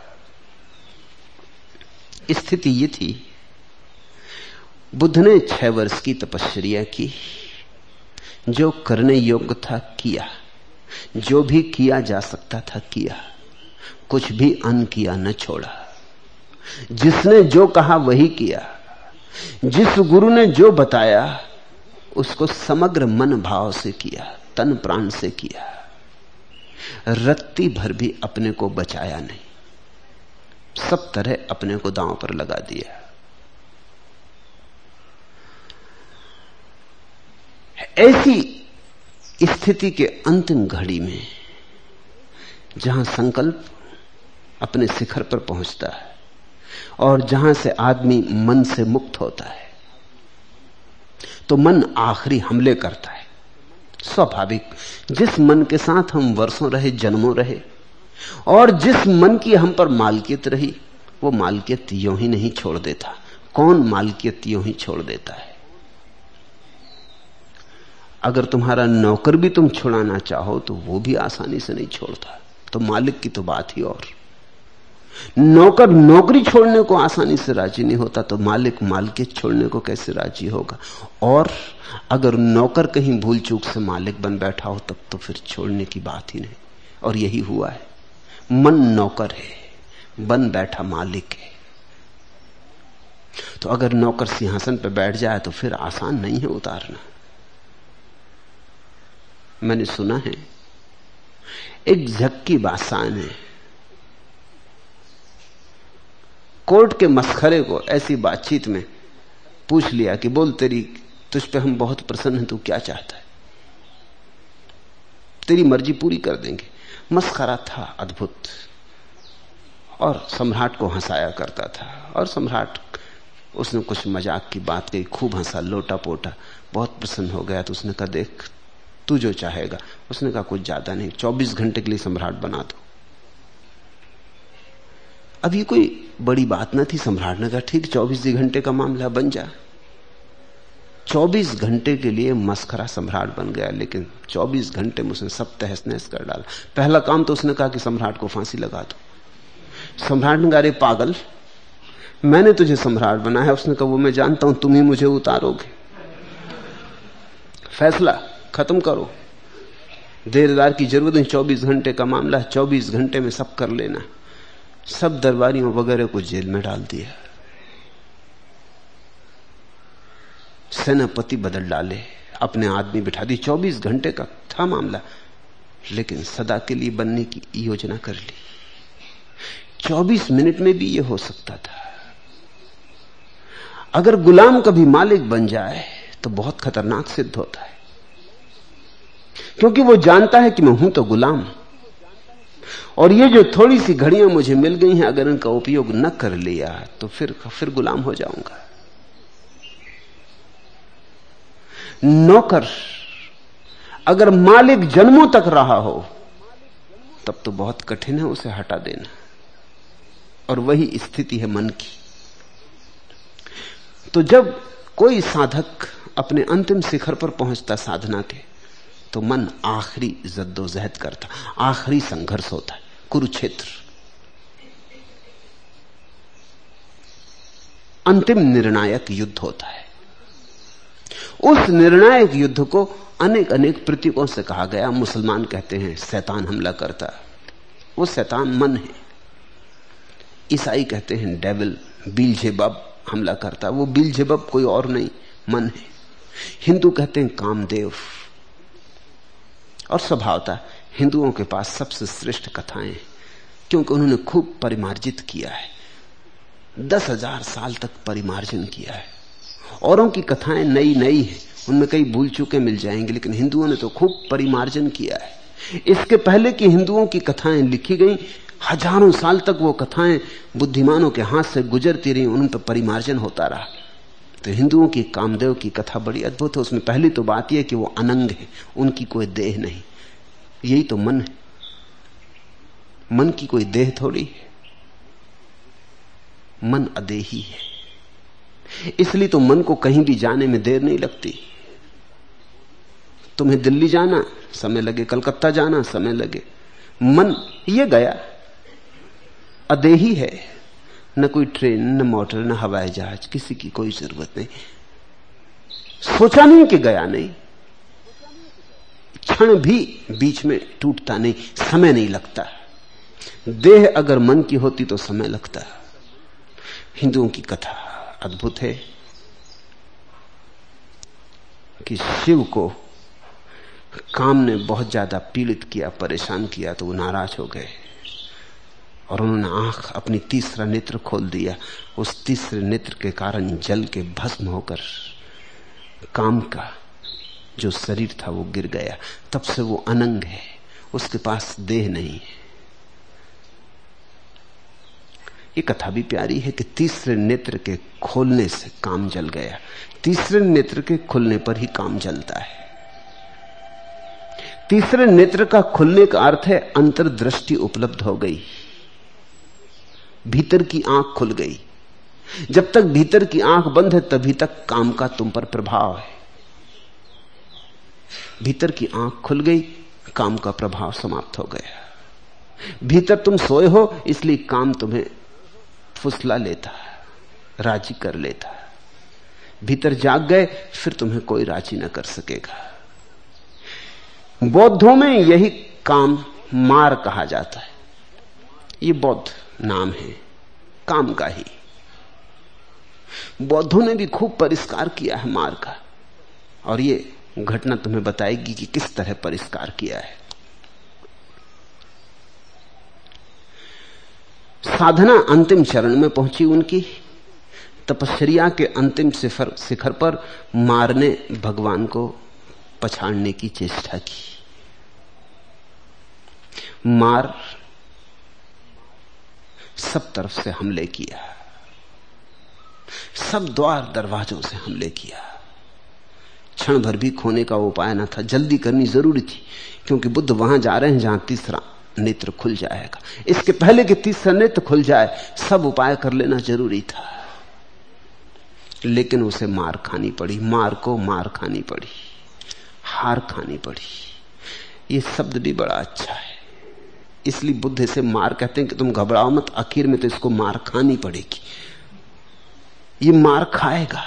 स्थिति ये थी, बुद्ध ने 6 वर्ष की तपश्चर्या की, जो करने योग्य था किया, जो भी किया जा सकता था किया, कुछ भी अन किया न छोड़ा। जिसने जो कहा वही किया, जिस गुरु ने जो बताया उसको समग्र मन भाव से किया, तन प्राण से किया। रत्ती भर भी अपने को बचाया नहीं, सब तरह अपने को दांव पर लगा दिया। ऐसी स्थिति के अंतिम घड़ी में जहां संकल्प अपने शिखर पर पहुंचता है और जहां से आदमी मन से मुक्त होता है, तो मन आखिरी हमले करता है। स्वाभाविक, जिस मन के साथ हम वर्षों रहे, जन्मों रहे, और जिस मन की हम पर मालकियत रही, वो मालकियत यूं ही नहीं छोड़ देता। कौन मालकियत यूं ही छोड़ देता है? अगर तुम्हारा नौकर भी तुम छुड़ाना चाहो तो वो भी आसानी से नहीं छोड़ता, तो मालिक की तो बात ही और। नौकर नौकरी छोड़ने को आसानी से राजी नहीं होता, तो मालिक मालकियत छोड़ने को कैसे राजी होगा? और अगर नौकर कहीं भूल चूक से मालिक बन बैठा हो, तब तो फिर छोड़ने की बात ही नहीं। और यही हुआ है। मन नौकर है, बन बैठा मालिक है। तो अगर नौकर सिंहासन पर बैठ जाए तो फिर आसान नहीं है उतारना। मैंने सुना है एक झक्की बादशाह ने कोर्ट के मसखरे को ऐसी बातचीत में पूछ लिया कि बोल, तुझ पे हम बहुत प्रसन्न हैं, तू क्या चाहता है, तेरी मर्जी पूरी कर देंगे। मस्खरा था अद्भुत, और सम्राट को हंसाया करता था। और सम्राट, उसने कुछ मजाक की बात कही, खूब हंसा, लोटा पोटा, बहुत प्रसन्न हो गया। तो उसने कहा, देख तू जो चाहेगा। उसने कहा, कुछ ज्यादा नहीं, 24 घंटे के लिए सम्राट बना दो। अब ये कोई बड़ी बात ना थी। सम्राट ने कहा, ठीक, 24 घंटे का मामला, बन जा। 24 घंटे के लिए मस्खरा सम्राट बन गया, लेकिन 24 घंटे में उसने सब तहस नहस कर डाला। पहला काम तो उसने कहा कि सम्राट को फांसी लगा दो। सम्राट ने कहा, अरे पागल, मैंने तुझे सम्राट बनाया। उसने कहा, वो मैं जानता हूं, तुम ही मुझे उतारोगे, फैसला खत्म करो, देरदार की जरूरत नहीं, 24 घंटे का मामला, 24 घंटे में सब कर लेना। सब दरबारियों वगैरह को जेल में डाल दिया, सेनापति बदल डाले, अपने आदमी बिठा दी। 24 घंटे का था मामला, लेकिन सदा के लिए बनने की योजना कर ली। 24 मिनट में भी यह हो सकता था। अगर गुलाम कभी मालिक बन जाए तो बहुत खतरनाक सिद्ध होता है, क्योंकि वो जानता है कि मैं हूं तो गुलाम, और ये जो थोड़ी सी घड़ियां मुझे मिल गई हैं, अगर इनका उपयोग न कर लिया तो फिर गुलाम हो जाऊंगा। नौकर अगर मालिक जन्मों तक रहा हो तब तो बहुत कठिन है उसे हटा देना, और वही स्थिति है मन की। तो जब कोई साधक अपने अंतिम शिखर पर पहुंचता साधना के, तो मन आखिरी जद्दोजहद करता, आखिरी संघर्ष होता है, कुरुक्षेत्र, अंतिम निर्णायक युद्ध होता है। उस निर्णायक युद्ध को अनेक अनेक प्रतीकों से कहा गया। मुसलमान कहते हैं शैतान हमला करता, वो शैतान मन है। ईसाई कहते हैं डेविल, बीलजेबब हमला करता, वो बीलजेबब कोई और नहीं, मन है। हिंदू कहते हैं कामदेव। और स्वभावतः हिंदुओं के पास सबसे श्रेष्ठ कथाएं हैं, क्योंकि उन्होंने खूब परिमार्जित किया है, 10,000 साल तक परिमार्जन किया है। औरों की कथाएं नई नई है, उनमें कई भूल चूके मिल जाएंगे, लेकिन हिंदुओं ने तो खूब परिमार्जन किया है। इसके पहले कि हिंदुओं की कथाएं लिखी गई, हजारों साल तक वो कथाएं बुद्धिमानों के हाथ से गुजरती रही, उन पर परिमार्जन होता रहा। तो हिंदुओं की कामदेव की कथा बड़ी अद्भुत है। उसमें पहली तो बात यह कि वो अनंग है, उनकी कोई देह नहीं। यही तो मन है, मन की कोई देह थोड़ी है, मन अदेही है। इसलिए तो मन को कहीं भी जाने में देर नहीं लगती। तुम्हें दिल्ली जाना समय लगे, कलकत्ता जाना समय लगे, मन ये गया, अदेही है। न कोई ट्रेन, न मोटर, न हवाई जहाज, किसी की कोई जरूरत नहीं। सोचा नहीं कि गया नहीं, क्षण भी बीच में टूटता नहीं, समय नहीं लगता। देह अगर मन की होती तो समय लगता। हिंदुओं की कथा अद्भुत है कि शिव को काम ने बहुत ज्यादा पीड़ित किया, परेशान किया, तो वो नाराज हो गए और उन्होंने आंख, अपनी तीसरा नेत्र खोल दिया। उस तीसरे नेत्र के कारण जल के भस्म होकर काम का जो शरीर था वो गिर गया। तब से वो अनंग है, उसके पास देह नहीं है। ये कथा भी प्यारी है कि तीसरे नेत्र के खोलने से काम जल गया। तीसरे नेत्र के खुलने पर ही काम जलता है। तीसरे नेत्र का खुलने का अर्थ है अंतर्दृष्टि उपलब्ध हो गई, भीतर की आंख खुल गई। जब तक भीतर की आंख बंद है तभी तक काम का तुम पर प्रभाव है। भीतर की आंख खुल गई, काम का प्रभाव समाप्त हो गया। भीतर तुम सोए हो, इसलिए काम तुम्हें फुसला लेता, राजी कर लेता। भीतर जाग गए, फिर तुम्हें कोई राजी न कर सकेगा। बौद्धों में यही काम मार कहा जाता है। ये बौद्ध नाम है काम का ही। बौद्धों ने भी खूब परिष्कार किया है मार का, और ये घटना तुम्हें बताएगी कि किस तरह परिष्कार किया है। साधना अंतिम चरण में पहुंची उनकी, तपश्चर्या के अंतिम शिखर पर मार ने भगवान को पछाड़ने की चेष्टा की। मार सब तरफ से हमले किया, सब द्वार दरवाजों से हमले किया। क्षण भर भी खोने का उपाय न था, जल्दी करनी जरूरी थी, क्योंकि बुद्ध वहां जा रहे हैं जहां तीसरा नेत्र खुल जाएगा। इसके पहले कि तीसरा नेत्र खुल जाए सब उपाय कर लेना जरूरी था। लेकिन उसे मार खानी पड़ी, मार को मार खानी पड़ी, हार खानी पड़ी। ये शब्द भी बड़ा अच्छा है, इसलिए बुद्ध से मार कहते हैं कि तुम घबराओ मत, आखिर में तो इसको मार खानी पड़ेगी। ये मार खाएगा।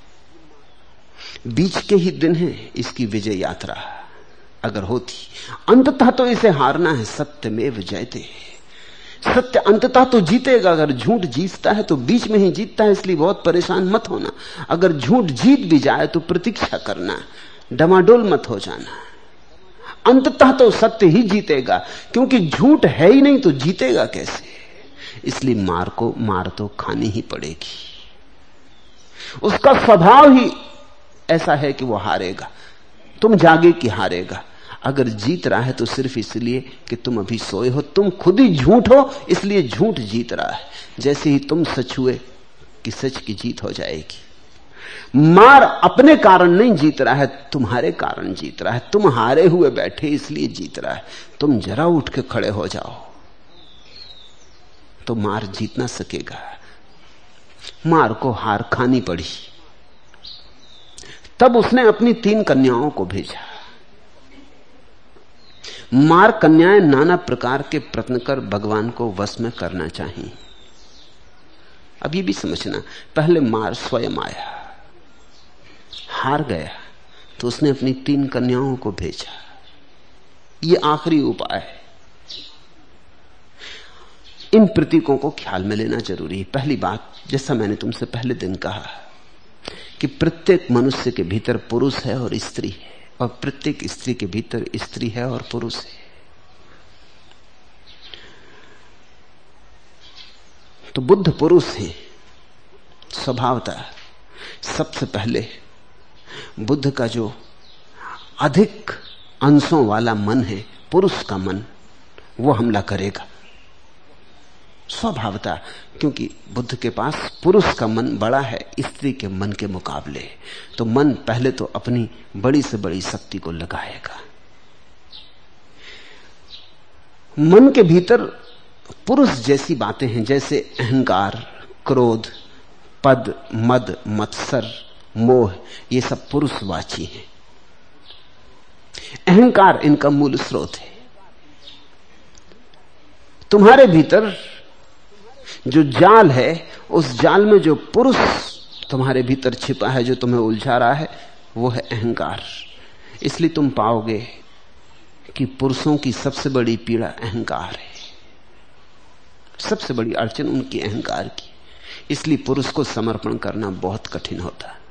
बीच के ही दिन है इसकी विजय यात्रा अगर होती, अंततः तो इसे हारना है। सत्यमेव जयते, सत्य अंततः तो जीतेगा। अगर झूठ जीतता है तो बीच में ही जीतता है, इसलिए बहुत परेशान मत होना। अगर झूठ जीत भी जाए तो प्रतीक्षा करना, डमाडोल मत हो जाना। अंततः तो सत्य ही जीतेगा, क्योंकि झूठ है ही नहीं तो जीतेगा कैसे। इसलिए मार को मार तो खानी ही पड़ेगी। उसका स्वभाव ही ऐसा है कि वो हारेगा। तुम जागे कि हारेगा। अगर जीत रहा है तो सिर्फ इसलिए कि तुम अभी सोए हो, तुम खुद ही झूठ हो, इसलिए झूठ जीत रहा है। जैसे ही तुम सच हुए कि सच की जीत हो जाएगी। मार अपने कारण नहीं जीत रहा है, तुम्हारे कारण जीत रहा है। तुम हारे हुए बैठे इसलिए जीत रहा है। तुम जरा उठ के खड़े हो जाओ तो मार जीत ना सकेगा। मार को हार खानी पड़ी। तब उसने अपनी 3 कन्याओं को भेजा। मार कन्याएं नाना प्रकार के प्रयत्न कर भगवान को वश में करना चाहिए। अब ये भी समझना, पहले मार स्वयं आया, हार गया तो उसने अपनी 3 कन्याओं को भेजा। ये आखिरी उपाय है। इन प्रतीकों को ख्याल में लेना जरूरी है। पहली बात, जैसा मैंने तुमसे पहले दिन कहा कि प्रत्येक मनुष्य के भीतर पुरुष है और स्त्री है, और प्रत्येक स्त्री के भीतर स्त्री है और पुरुष है। तो बुद्ध पुरुष है स्वभावतः। सबसे पहले बुद्ध का जो अधिक अंशों वाला मन है, पुरुष का मन, वो हमला करेगा स्वभावतः, क्योंकि बुद्ध के पास पुरुष का मन बड़ा है स्त्री के मन के मुकाबले। तो मन पहले तो अपनी बड़ी से बड़ी शक्ति को लगाएगा। मन के भीतर पुरुष जैसी बातें हैं, जैसे अहंकार, क्रोध, पद, मद, मत्सर, मोह, ये सब पुरुषवाची हैं। अहंकार इनका मूल स्रोत है। तुम्हारे भीतर जो जाल है, उस जाल में जो पुरुष तुम्हारे भीतर छिपा है, जो तुम्हें उलझा रहा है, वो है अहंकार। इसलिए तुम पाओगे कि पुरुषों की सबसे बड़ी पीड़ा अहंकार है। सबसे बड़ी अड़चन उनकी अहंकार की। इसलिए पुरुष को समर्पण करना बहुत कठिन होता है,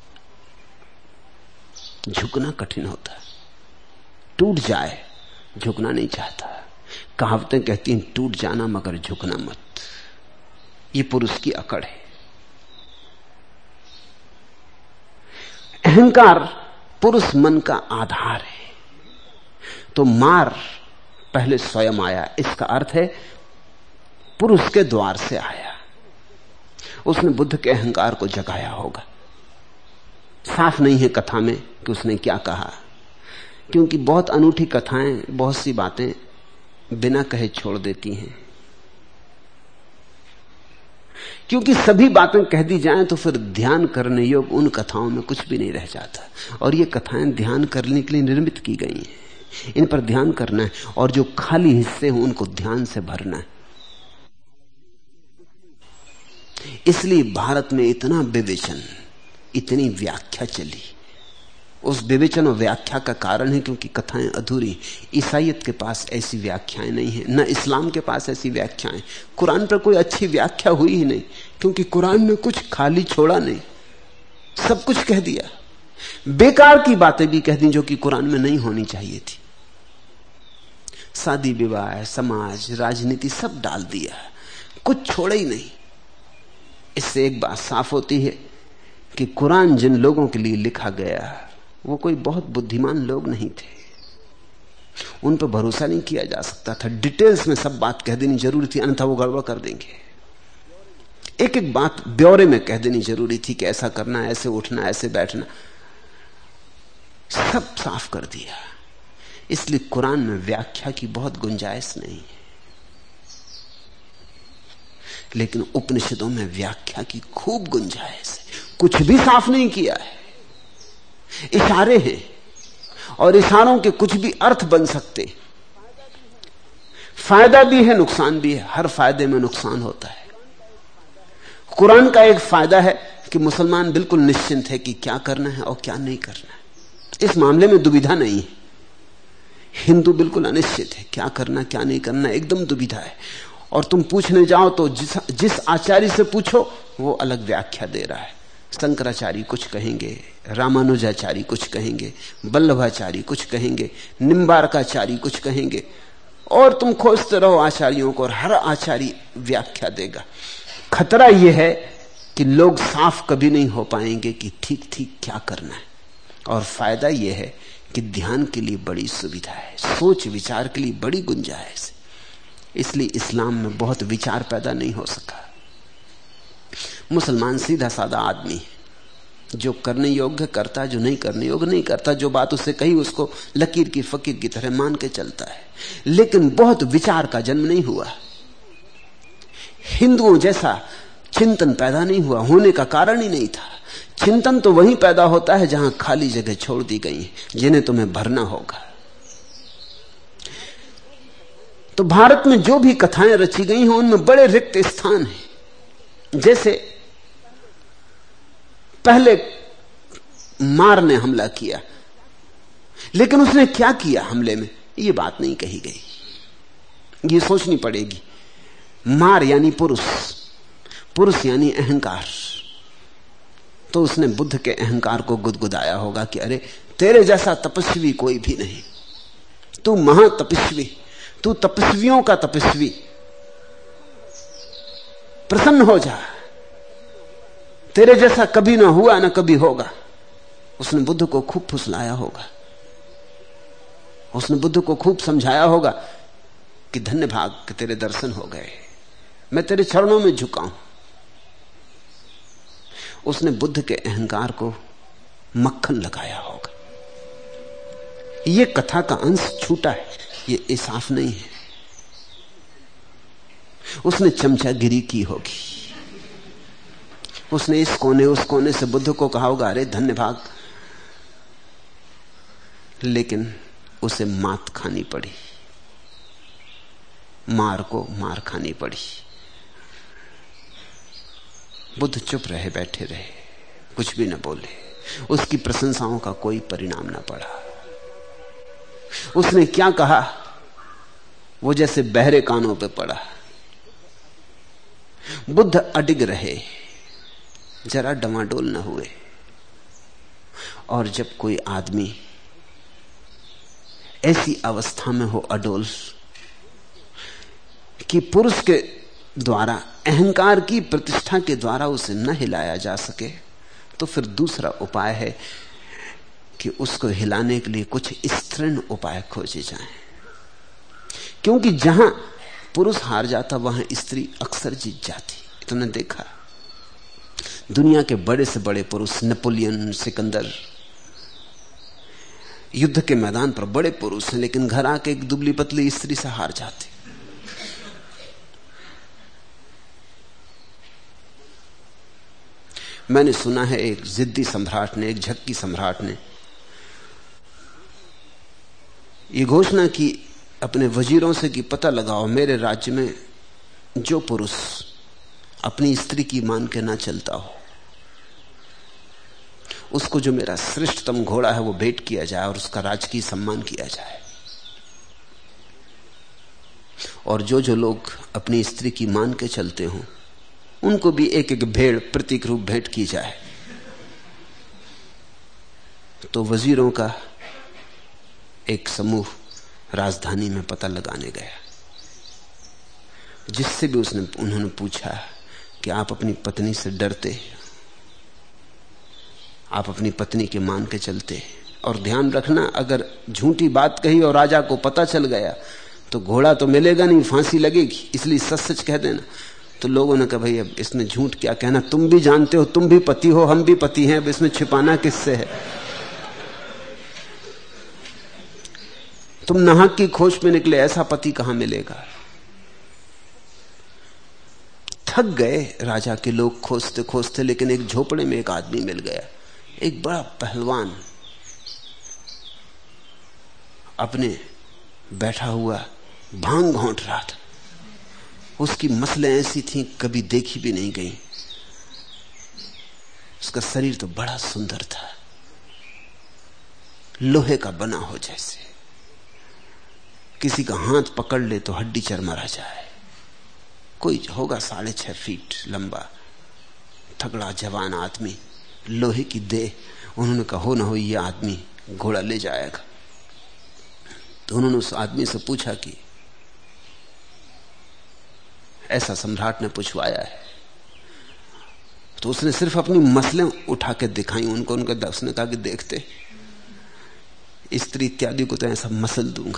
झुकना कठिन होता है। टूट जाए, झुकना नहीं चाहता। कहावतें कहती हैं टूट जाना मगर झुकना मत। ये पुरुष की अकड़ है। अहंकार पुरुष मन का आधार है। तो मार पहले स्वयं आया, इसका अर्थ है पुरुष के द्वार से आया। उसने बुद्ध के अहंकार को जगाया होगा। साफ नहीं है कथा में कि उसने क्या कहा, क्योंकि बहुत अनूठी कथाएं बहुत सी बातें बिना कहे छोड़ देती हैं। क्योंकि सभी बातें कह दी जाएं तो फिर ध्यान करने योग्य उन कथाओं में कुछ भी नहीं रह जाता। और ये कथाएं ध्यान करने के लिए निर्मित की गई हैं। इन पर ध्यान करना है और जो खाली हिस्से हैं उनको ध्यान से भरना है। इसलिए भारत में इतना विवेचन, इतनी व्याख्या चली। उस विवेचन और व्याख्या का कारण है क्योंकि कथाएं अधूरी। ईसाईयत के पास ऐसी व्याख्याएं नहीं है, न इस्लाम के पास ऐसी व्याख्याएं। कुरान पर कोई अच्छी व्याख्या हुई ही नहीं, क्योंकि कुरान ने कुछ खाली छोड़ा नहीं, सब कुछ कह दिया। बेकार की बातें भी कह दी जो कि कुरान में नहीं होनी चाहिए थी। शादी विवाह, समाज, राजनीति सब डाल दिया, कुछ छोड़ा ही नहीं। इससे एक बात साफ होती है कि कुरान जिन लोगों के लिए लिखा गया वो कोई बहुत बुद्धिमान लोग नहीं थे, उन पर भरोसा नहीं किया जा सकता था। डिटेल्स में सब बात कह देनी जरूरी थी, अन्यथा वो गड़बड़ कर देंगे। एक एक बात ब्यौरे में कह देनी जरूरी थी कि ऐसा करना, ऐसे उठना, ऐसे बैठना, सब साफ कर दिया। इसलिए कुरान में व्याख्या की बहुत गुंजाइश नहीं है, लेकिन उपनिषदों में व्याख्या की खूब गुंजाइश है। कुछ भी साफ नहीं किया है, इशारे हैं, और इशारों के कुछ भी अर्थ बन सकते। फायदा भी है, नुकसान भी है। हर फायदे में नुकसान होता है। कुरान का एक फायदा है कि मुसलमान बिल्कुल निश्चिंत है कि क्या करना है और क्या नहीं करना है। इस मामले में दुविधा नहीं है। हिंदू बिल्कुल अनिश्चित है, क्या करना क्या नहीं करना, एकदम दुविधा है। और तुम पूछने जाओ तो जिस आचार्य से पूछो वो अलग व्याख्या दे रहा है। शंकराचार्य कुछ कहेंगे, रामानुजाचार्य कुछ कहेंगे, वल्लभाचार्य कुछ कहेंगे, निम्बारकाचार्य कुछ कहेंगे, और तुम खोजते रहो आचार्यों को, और हर आचार्य व्याख्या देगा। खतरा यह है कि लोग साफ कभी नहीं हो पाएंगे कि ठीक ठीक क्या करना है। और फायदा यह है कि ध्यान के लिए बड़ी सुविधा है, सोच विचार के लिए बड़ी गुंजाइश है। इसलिए इस्लाम में बहुत विचार पैदा नहीं हो सका। मुसलमान सीधा साधा आदमी है, जो करने योग्य करता, जो नहीं करने योग्य नहीं करता, जो बात उसे कही उसको लकीर की फकीर की तरह मान के चलता है, लेकिन बहुत विचार का जन्म नहीं हुआ। हिंदुओं जैसा चिंतन पैदा नहीं हुआ, होने का कारण ही नहीं था। चिंतन तो वहीं पैदा होता है जहां खाली जगह छोड़ दी गई है, जिन्हें तुम्हें भरना होगा। तो भारत में जो भी कथाएं रची गई हैं उनमें बड़े रिक्त स्थान हैं। जैसे पहले मार ने हमला किया, लेकिन उसने क्या किया हमले में, ये बात नहीं कही गई। ये सोचनी पड़ेगी। मार यानी पुरुष, पुरुष यानी अहंकार। तो उसने बुद्ध के अहंकार को गुदगुदाया होगा कि अरे तेरे जैसा तपस्वी कोई भी नहीं, तू महातपस्वी, तू तपस्वियों का तपस्वी, प्रसन्न हो जा, तेरे जैसा कभी ना हुआ ना कभी होगा। उसने बुद्ध को खूब फुसलाया होगा, उसने बुद्ध को खूब समझाया होगा कि धन्य भाग कि तेरे दर्शन हो गए, मैं तेरे चरणों में झुका हूं। उसने बुद्ध के अहंकार को मक्खन लगाया होगा। यह कथा का अंश छूटा है, यह इंसाफ नहीं है। उसने चमचागिरी की होगी, उसने इस कोने उस कोने से बुद्ध को कहा होगा अरे धन्य भाग, लेकिन उसे मात खानी पड़ी, मार को मार खानी पड़ी। बुद्ध चुप रहे, बैठे रहे, कुछ भी न बोले। उसकी प्रशंसाओं का कोई परिणाम न पड़ा। उसने क्या कहा वो जैसे बहरे कानों पे पड़ा। बुद्ध अडिग रहे, जरा डमाडोल न हुए। और जब कोई आदमी ऐसी अवस्था में हो अडोल कि पुरुष के द्वारा, अहंकार की प्रतिष्ठा के द्वारा उसे न हिलाया जा सके, तो फिर दूसरा उपाय है कि उसको हिलाने के लिए कुछ स्त्रीण उपाय खोजे जाएं। क्योंकि जहां पुरुष हार जाता वहां स्त्री अक्सर जीत जाती। तुमने देखा दुनिया के बड़े से बड़े पुरुष, नेपोलियन, सिकंदर, युद्ध के मैदान पर बड़े पुरुष हैं, लेकिन घर आके एक दुबली पतली स्त्री से हार जाते। मैंने सुना है एक जिद्दी सम्राट ने, एक झक्की सम्राट ने ये घोषणा की अपने वजीरों से कि पता लगाओ मेरे राज्य में जो पुरुष अपनी स्त्री की मान के ना चलता हो उसको जो मेरा श्रेष्ठतम घोड़ा है वो भेंट किया जाए और उसका राजकीय सम्मान किया जाए। और जो जो लोग अपनी स्त्री की मान के चलते हों उनको भी एक एक भेड़ प्रतीक रूप भेंट की जाए। तो वजीरों का एक समूह राजधानी में पता लगाने गया। जिससे भी उन्होंने पूछा कि आप अपनी पत्नी से डरते, आप अपनी पत्नी के मान के चलते। और ध्यान रखना, अगर झूठी बात कही और राजा को पता चल गया तो घोड़ा तो मिलेगा नहीं, फांसी लगेगी। इसलिए सच सच कह देना। तो लोगों ने कहा भाई अब इसमें झूठ क्या कहना, तुम भी जानते हो, तुम भी पति हो, हम भी पति हैं, अब इसमें छिपाना किससे है। तुम नाहक की खोज में निकले, ऐसा पति कहां मिलेगा। थक गए राजा के लोग खोजते खोजते, लेकिन एक झोपड़े में एक आदमी मिल गया, एक बड़ा पहलवान अपने बैठा हुआ भांग घोंट रहा था। उसकी मसलें ऐसी थीं कभी देखी भी नहीं गई। उसका शरीर तो बड़ा सुंदर था, लोहे का बना हो जैसे, किसी का हाथ पकड़ ले तो हड्डी चरमरा जाए। कोई होगा 6.5 फीट लंबा, तगड़ा जवान आदमी, लोहे की देह। उन्होंने कहा हो ना हो ये आदमी घोड़ा ले जाएगा। तो उन्होंने उस आदमी से पूछा कि ऐसा सम्राट ने पूछवाया है। तो उसने सिर्फ अपनी मसलें उठा के दिखाई उनको। उसने कहा कि देखते, स्त्री इत्यादि को तो ऐसा मसल दूंगा,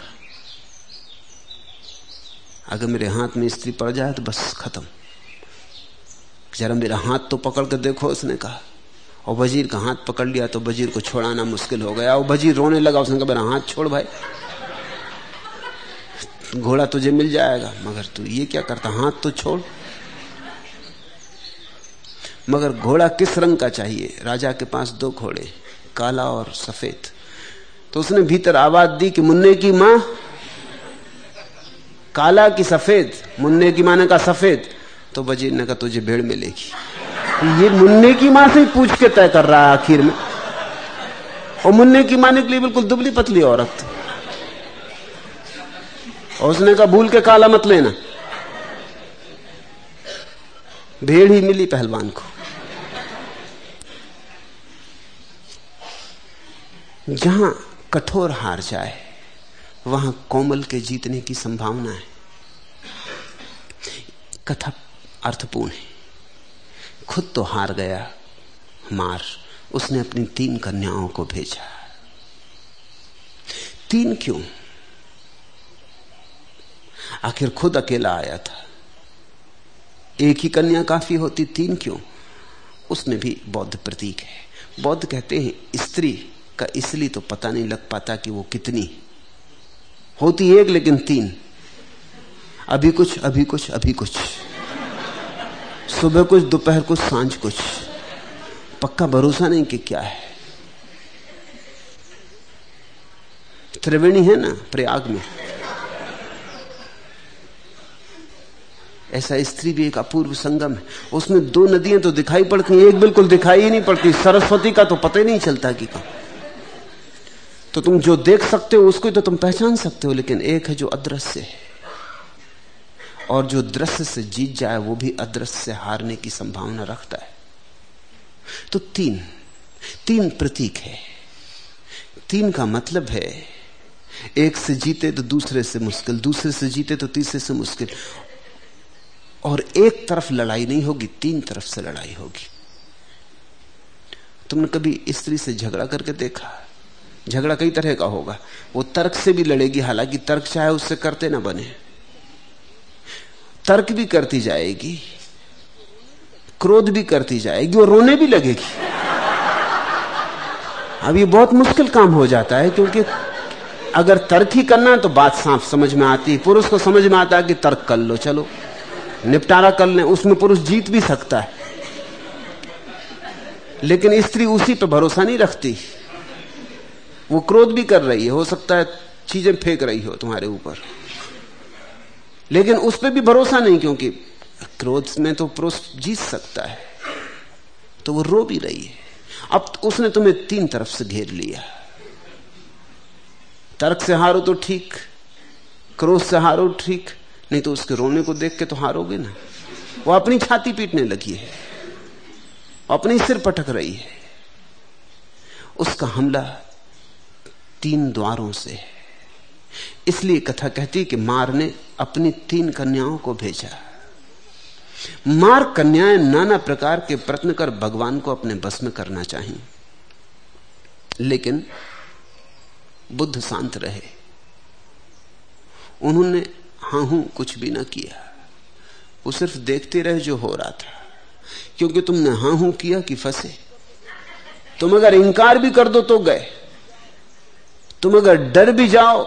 अगर मेरे हाथ में स्त्री पड़ जाए तो बस खत्म। जरा मेरा हाथ तो पकड़ कर देखो, उसने कहा। और वजीर का हाथ पकड़ लिया तो वजीर को छोड़ाना मुश्किल हो गया। और वजीर रोने लगा। उसने कहा मेरा हाथ छोड़ भाई, घोड़ा तुझे मिल जाएगा, मगर तू ये क्या करता, हाथ तो छोड़। मगर घोड़ा किस रंग का चाहिए? राजा के पास 2 घोड़े, काला और सफेद। तो उसने भीतर आवाज दी कि मुन्ने की मां, काला की सफेद? मुन्ने की मां ने कहा सफेद। तो वजीर ने कहा तुझे भेड़ मिलेगी। ये मुन्ने की मां से ही पूछ के तय कर रहा है आखिर में। और मुन्ने की मां निकली बिल्कुल दुबली पतली औरत। और उसने कहा भूल के काला मत लेना। भेड़ ही मिली पहलवान को। जहां कठोर हार जाए वहां कोमल के जीतने की संभावना है। कथा अर्थपूर्ण है। खुद तो हार गया मार, उसने अपनी 3 कन्याओं को भेजा। 3 क्यों? आखिर खुद अकेला आया था, एक ही कन्या काफी होती, 3 क्यों? उसमें भी बौद्ध प्रतीक है। बौद्ध कहते हैं स्त्री का इसलिए तो पता नहीं लग पाता कि वो कितनी होती, एक लेकिन 3, अभी कुछ अभी कुछ अभी कुछ, सुबह कुछ दोपहर कुछ सांझ कुछ, पक्का भरोसा नहीं कि क्या है। त्रिवेणी है ना प्रयाग में, ऐसा स्त्री भी एक अपूर्व संगम है। उसमें 2 नदियां तो दिखाई पड़ती हैं, एक बिल्कुल दिखाई ही नहीं पड़ती। सरस्वती का तो पता ही नहीं चलता कि कहां। तो तुम जो देख सकते हो उसको तो तुम पहचान सकते हो, लेकिन एक है जो अदृश्य है, और जो दृश्य से जीत जाए वो भी अदृश्य से हारने की संभावना रखता है। तो 3 प्रतीक है। 3 का मतलब है एक से जीते तो दूसरे से मुश्किल, दूसरे से जीते तो तीसरे से मुश्किल। और एक तरफ लड़ाई नहीं होगी, 3 तरफ से लड़ाई होगी। तुमने कभी स्त्री से झगड़ा करके देखा? झगड़ा कई तरह का होगा। वो तर्क से भी लड़ेगी, हालांकि तर्क चाहे उससे करते ना बने, तर्क भी करती जाएगी, क्रोध भी करती जाएगी और रोने भी लगेगी। अब ये बहुत मुश्किल काम हो जाता है, क्योंकि अगर तर्क ही करना है तो बात साफ समझ में आती है। पुरुष को समझ में आता है कि तर्क कर लो, चलो निपटारा कर लें, उसमें पुरुष जीत भी सकता है। लेकिन स्त्री उसी पे भरोसा नहीं रखती। वो क्रोध भी कर रही है, हो सकता है चीजें फेंक रही हो तुम्हारे ऊपर, लेकिन उस पर भी भरोसा नहीं, क्योंकि क्रोध में तो पुरुष जीत सकता है। तो वो रो भी रही है। अब उसने तुम्हें 3 तरफ से घेर लिया। तर्क से हारो तो ठीक, क्रोध से हारो ठीक, नहीं तो उसके रोने को देख के तो हारोगे ना। वो अपनी छाती पीटने लगी है, अपनी सिर पटक रही है। उसका हमला 3 द्वारों से है। इसलिए कथा कहती कि मार ने अपनी 3 कन्याओं को भेजा। मार्ग कन्याएं नाना प्रकार के प्रश्न कर भगवान को अपने बस में करना चाहिए, लेकिन बुद्ध शांत रहे। उन्होंने हां हूं कुछ भी ना किया, वो सिर्फ देखते रहे जो हो रहा था। क्योंकि तुमने हां हूं किया कि फंसे। तुम अगर इंकार भी कर दो तो गए, तुम अगर डर भी जाओ,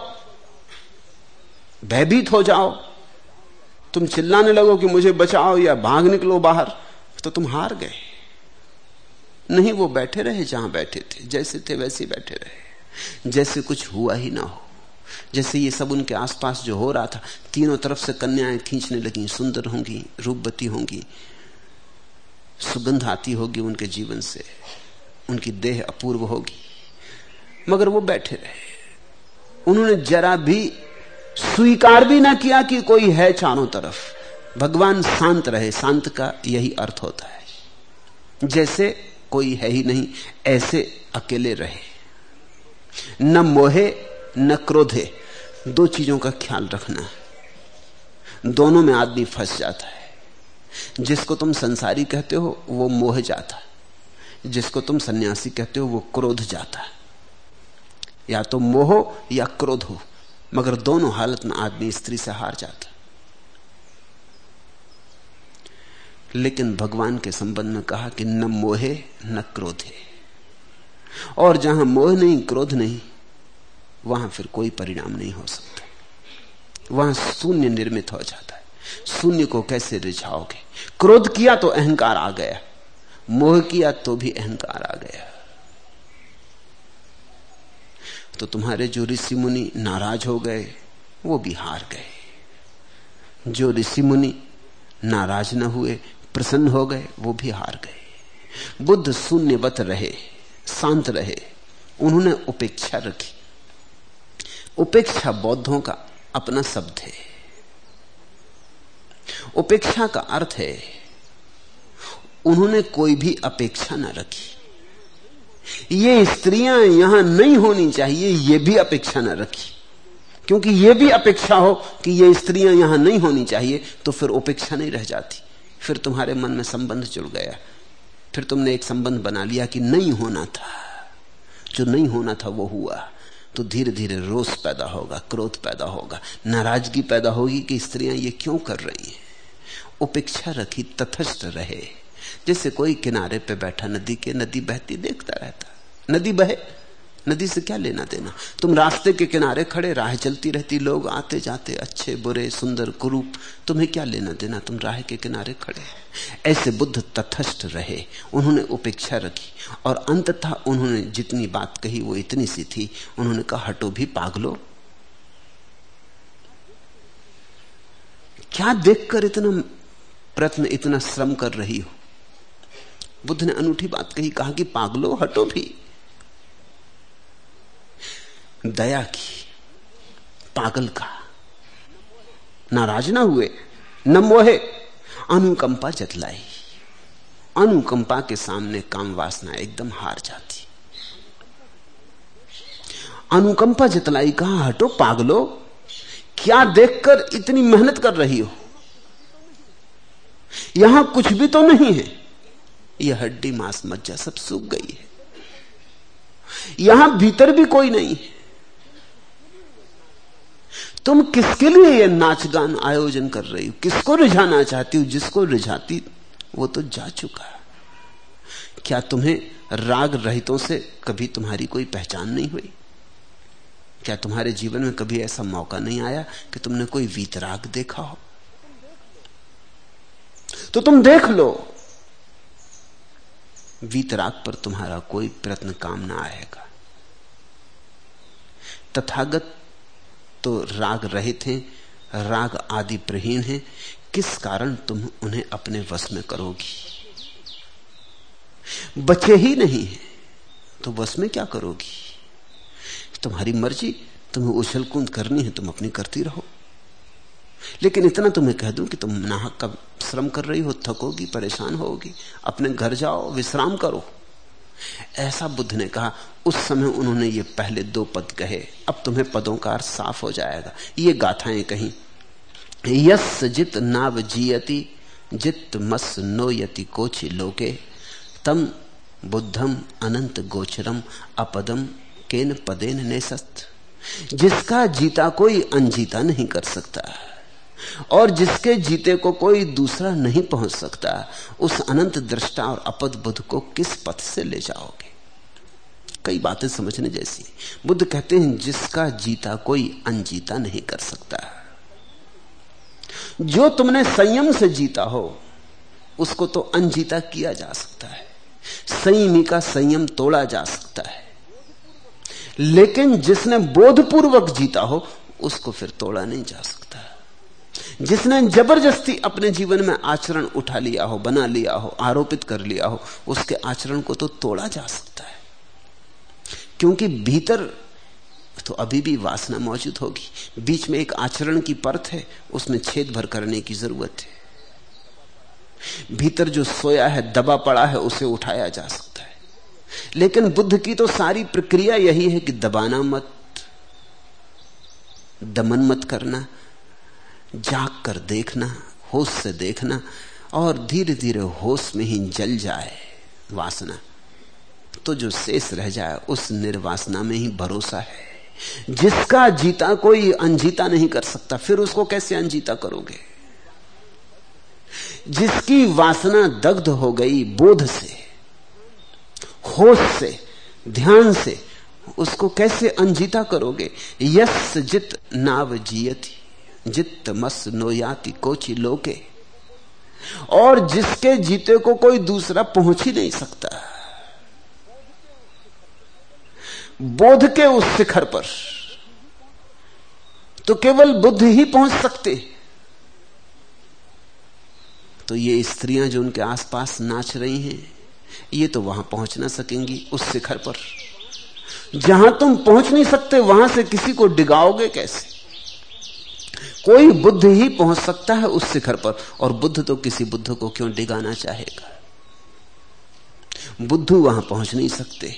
भयभीत हो जाओ, तुम चिल्लाने लगो कि मुझे बचाओ या भाग निकलो बाहर, तो तुम हार गए। नहीं, वो बैठे रहे जहां बैठे थे, जैसे थे वैसे बैठे रहे, जैसे कुछ हुआ ही ना हो। जैसे ये सब उनके आसपास जो हो रहा था, तीनों तरफ से कन्याएं खींचने लगी, सुंदर होंगी, रूपवती होंगी, सुगंध आती होगी उनके जीवन से, उनकी देह अपूर्व होगी, मगर वो बैठे रहे। उन्होंने जरा भी स्वीकार भी ना किया कि कोई है चारों तरफ। भगवान शांत रहे। शांत का यही अर्थ होता है, जैसे कोई है ही नहीं, ऐसे अकेले रहे। न मोहे न क्रोधे, दो चीजों का ख्याल रखना है। दोनों में आदमी फंस जाता है। जिसको तुम संसारी कहते हो वो मोह जाता है, जिसको तुम सन्यासी कहते हो वो क्रोध जाता है। या तो मोह या क्रोध हो, मगर दोनों हालत में आदमी स्त्री से हार जाता। लेकिन भगवान के संबंध में कहा कि न मोहे न क्रोधे, और जहां मोह नहीं, क्रोध नहीं, वहां फिर कोई परिणाम नहीं हो सकता। वहां शून्य निर्मित हो जाता है। शून्य को कैसे रिझाओगे? क्रोध किया तो अहंकार आ गया, मोह किया तो भी अहंकार आ गया। तो तुम्हारे जो ऋषि मुनि नाराज हो गए वो भी हार गए। जो ऋषि मुनि नाराज न हुए, प्रसन्न हो गए, वो भी हार गए। बुद्ध शून्यवत रहे, शांत रहे। उन्होंने उपेक्षा रखी। उपेक्षा बौद्धों का अपना शब्द है। उपेक्षा का अर्थ है उन्होंने कोई भी अपेक्षा न रखी। ये स्त्रियां यहां नहीं होनी चाहिए, ये भी अपेक्षा न रखी। क्योंकि ये भी अपेक्षा हो कि ये स्त्रियां यहां नहीं होनी चाहिए, तो फिर उपेक्षा नहीं रह जाती। फिर तुम्हारे मन में संबंध जुड़ गया, फिर तुमने एक संबंध बना लिया कि नहीं होना था। जो नहीं होना था वो हुआ, तो धीरे धीरे रोष पैदा होगा, क्रोध पैदा होगा, नाराजगी पैदा होगी कि स्त्रियां ये क्यों कर रही हैं। उपेक्षा रखी, तटस्थ रहे। जैसे कोई किनारे पे बैठा नदी के, नदी बहती देखता रहता। नदी बहे, नदी से क्या लेना देना। तुम रास्ते के किनारे खड़े, राह चलती रहती, लोग आते जाते, अच्छे बुरे सुंदर कुरूप, तुम्हें क्या लेना देना, तुम राह के किनारे खड़े। ऐसे बुद्ध तटस्थ रहे, उन्होंने उपेक्षा रखी, और अंततः उन्होंने जितनी बात कही वो इतनी सी थी। उन्होंने कहा, हटो भी पागलो, क्या देखकर इतना प्रयत्न, इतना श्रम कर रही हो। बुद्ध ने अनूठी बात कही, कहा कि पागलो हटो भी। दया की, पागल का, नाराज ना हुए, न मोहे, अनुकंपा जतलाई। अनुकंपा के सामने काम वासना एकदम हार जाती। अनुकंपा जतलाई, कहा हटो पागलो, क्या देखकर इतनी मेहनत कर रही हो। यहां कुछ भी तो नहीं है, यह हड्डी मांस मज्जा सब सूख गई है। यहां भीतर भी कोई नहीं है। तुम किसके लिए यह नाच गान आयोजन कर रही हो, किसको रिझाना चाहती हो। जिसको रिझाती वो तो जा चुका। क्या तुम्हें राग रहितों से कभी तुम्हारी कोई पहचान नहीं हुई? क्या तुम्हारे जीवन में कभी ऐसा मौका नहीं आया कि तुमने कोई वीतराग देखा हो? तो तुम देख लो, वीतराग पर तुम्हारा कोई प्रयत्न काम ना आएगा। तथागत तो राग रहित हैं, राग आदि प्रहीन हैं। किस कारण तुम उन्हें अपने वश में करोगी? बचे ही नहीं है तो वश में क्या करोगी? तुम्हारी मर्जी, तुम्हें उछल कूद करनी है, तुम अपनी करती रहो। लेकिन इतना तुम्हें कह दूं कि तुम नाहक का श्रम कर रही हो, थकोगी, परेशान होगी, अपने घर जाओ, विश्राम करो। ऐसा बुद्ध ने कहा। उस समय उन्होंने ये पहले दो पद कहे। अब तुम्हें पदों का अर्थ साफ हो जाएगा। ये गाथाएं कहीं, यस्य जित नाव जीयति जित मस नो यति कोचि लोके तम बुद्धम अनंत गोचरम अपदम केन पदेन नेसत। जिसका जीता कोई अनजीता नहीं कर सकता और जिसके जीते को कोई दूसरा नहीं पहुंच सकता, उस अनंत दृष्टा और अपद बुद्ध को किस पथ से ले जाओगे? कई बातें समझने जैसी। बुद्ध कहते हैं जिसका जीता कोई अनजीता नहीं कर सकता। जो तुमने संयम से जीता हो उसको तो अनजीता किया जा सकता है, संयमी का संयम तोड़ा जा सकता है, लेकिन जिसने बोधपूर्वक जीता हो उसको फिर तोड़ा नहीं जा सकता। जिसने जबरदस्ती अपने जीवन में आचरण उठा लिया हो, बना लिया हो, आरोपित कर लिया हो, उसके आचरण को तो तोड़ा जा सकता है, क्योंकि भीतर तो अभी भी वासना मौजूद होगी। बीच में एक आचरण की परत है, उसमें छेद भर करने की जरूरत है। भीतर जो सोया है, दबा पड़ा है, उसे उठाया जा सकता है। लेकिन बुद्ध की तो सारी प्रक्रिया यही है कि दबाना मत, दमन मत करना, जाग कर देखना, होश से देखना, और धीरे धीरे होश में ही जल जाए वासना, तो जो शेष रह जाए उस निर्वासना में ही भरोसा है। जिसका जीता कोई अनजीता नहीं कर सकता, फिर उसको कैसे अनजीता करोगे? जिसकी वासना दग्ध हो गई बोध से, होश से, ध्यान से, उसको कैसे अनजीता करोगे? यस जित नाव जियति जित मस नोयाति कोचि लोके। और जिसके जीते को कोई दूसरा पहुंच ही नहीं सकता, बोध के उस शिखर पर तो केवल बुद्ध ही पहुंच सकते। तो ये स्त्रियां जो उनके आसपास नाच रही हैं, ये तो वहां पहुंच ना सकेंगी उस शिखर पर। जहां तुम पहुंच नहीं सकते वहां से किसी को डिगाओगे कैसे? कोई बुद्ध ही पहुंच सकता है उस शिखर पर, और बुद्ध तो किसी बुद्ध को क्यों डिगाना चाहेगा? बुद्धू वहां पहुंच नहीं सकते।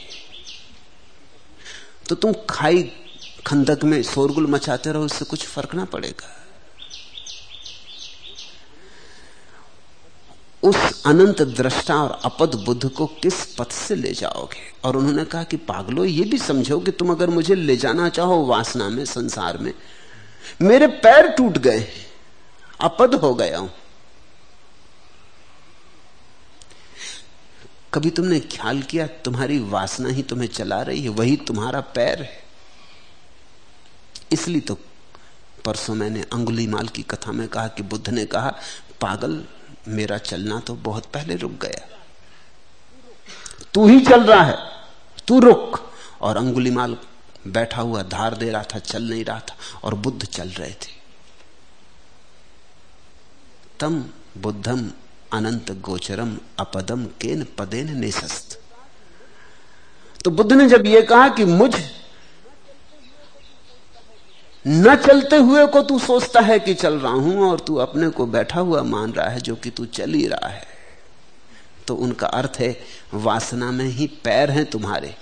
तो तुम खाई खंदक में शोरगुल मचाते रहो, इससे कुछ फर्क ना पड़ेगा। उस अनंत दृष्टा और अपद बुद्ध को किस पथ से ले जाओगे? और उन्होंने कहा कि पागलो, ये भी समझो कि तुम अगर मुझे ले जाना चाहो वासना में, संसार में, मेरे पैर टूट गए, अपद हो गया हूं। कभी तुमने ख्याल किया तुम्हारी वासना ही तुम्हें चला रही है, वही तुम्हारा पैर है? इसलिए तो परसों मैंने अंगुलीमाल की कथा में कहा कि बुद्ध ने कहा, पागल, मेरा चलना तो बहुत पहले रुक गया, तू ही चल रहा है, तू रुक। और अंगुलीमाल बैठा हुआ धार दे रहा था, चल नहीं रहा था, और बुद्ध चल रहे थे। तम बुद्धम अनंत गोचरम अपदम केन पदेन नेसस्त। तो बुद्ध ने जब यह कहा कि मुझ न चलते हुए को तू सोचता है कि चल रहा हूं, और तू अपने को बैठा हुआ मान रहा है जो कि तू चल ही रहा है, तो उनका अर्थ है वासना में ही पैर हैं तुम्हारे।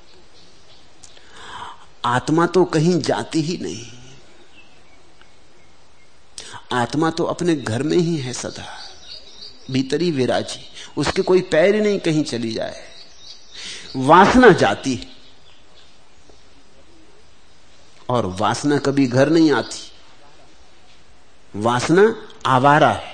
आत्मा तो कहीं जाती ही नहीं, आत्मा तो अपने घर में ही है सदा, भीतर ही विराजी, उसके कोई पैर ही नहीं कहीं चली जाए। वासना जाती है, और वासना कभी घर नहीं आती। वासना आवारा है,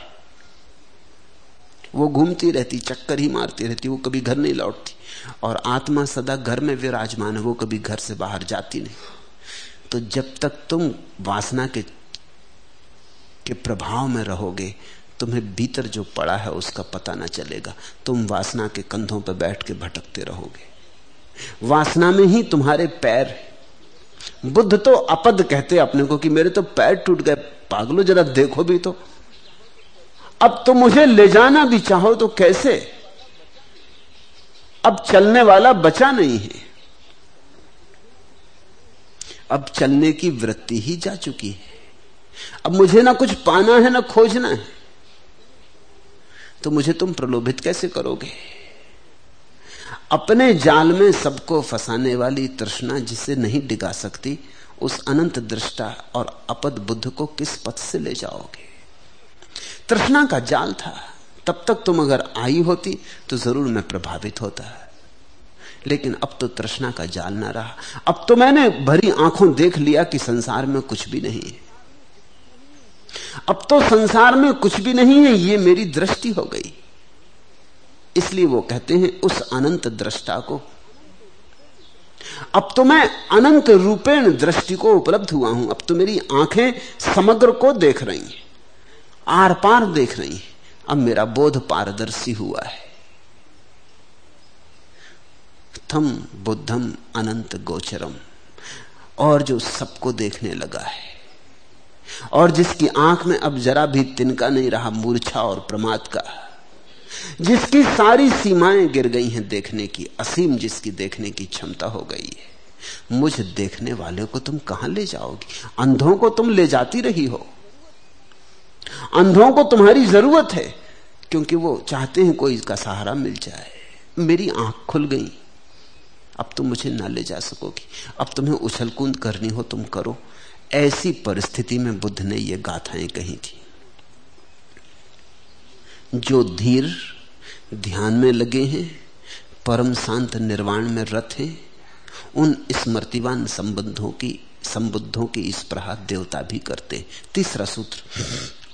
वो घूमती रहती, चक्कर ही मारती रहती, वो कभी घर नहीं लौटती। और आत्मा सदा घर में विराजमान है, वो कभी घर से बाहर जाती नहीं। तो जब तक तुम वासना के प्रभाव में रहोगे, तुम्हें भीतर जो पड़ा है उसका पता ना चलेगा। तुम वासना के कंधों पर बैठ के भटकते रहोगे। वासना में ही तुम्हारे पैर हैं। बुद्ध तो अपद कहते अपने को कि मेरे तो पैर टूट गए। पागलो, जरा देखो भी तो, अब तो मुझे ले जाना भी चाहो तो कैसे? अब चलने वाला बचा नहीं है, अब चलने की वृत्ति ही जा चुकी है। अब मुझे ना कुछ पाना है ना खोजना है, तो मुझे तुम प्रलोभित कैसे करोगे? अपने जाल में सबको फंसाने वाली तृष्णा जिसे नहीं डिगा सकती, उस अनंत दृष्टा और अपद बुद्ध को किस पथ से ले जाओगे? तृष्णा का जाल था। तब तक तुम अगर आई होती तो जरूर मैं प्रभावित होता, लेकिन अब तो तृष्णा का जाल ना रहा। अब तो मैंने भरी आंखों देख लिया कि संसार में कुछ भी नहीं है। अब तो संसार में कुछ भी नहीं है, ये मेरी दृष्टि हो गई। इसलिए वो कहते हैं उस अनंत दृष्टा को, अब तो मैं अनंत रूपेण दृष्टि को उपलब्ध हुआ हूं। अब तो मेरी आंखें समग्र को देख रही हैं, आर पार देख रही हैं। अब मेरा बोध पारदर्शी हुआ है। थम बुद्धम अनंत गोचरम, और जो सबको देखने लगा है और जिसकी आंख में अब जरा भी तिनका नहीं रहा मूर्छा और प्रमाद का, जिसकी सारी सीमाएं गिर गई हैं देखने की, असीम जिसकी देखने की क्षमता हो गई है, मुझ देखने वाले को तुम कहां ले जाओगी? अंधों को तुम ले जाती रही हो। अंधों को तुम्हारी जरूरत है क्योंकि वो चाहते हैं कोई इसका सहारा मिल जाए। मेरी आंख खुल गई, अब तुम मुझे ना ले जा सकोगी। अब तुम्हें उछल कूद करनी हो तुम करो। ऐसी परिस्थिति में बुद्ध ने ये गाथाएं कही थी। जो धीर ध्यान में लगे हैं, परम शांत निर्वाण में रत हैं, उन स्मृतिवान संबुद्धों की स्पृहा देवता भी करते। तीसरा सूत्र,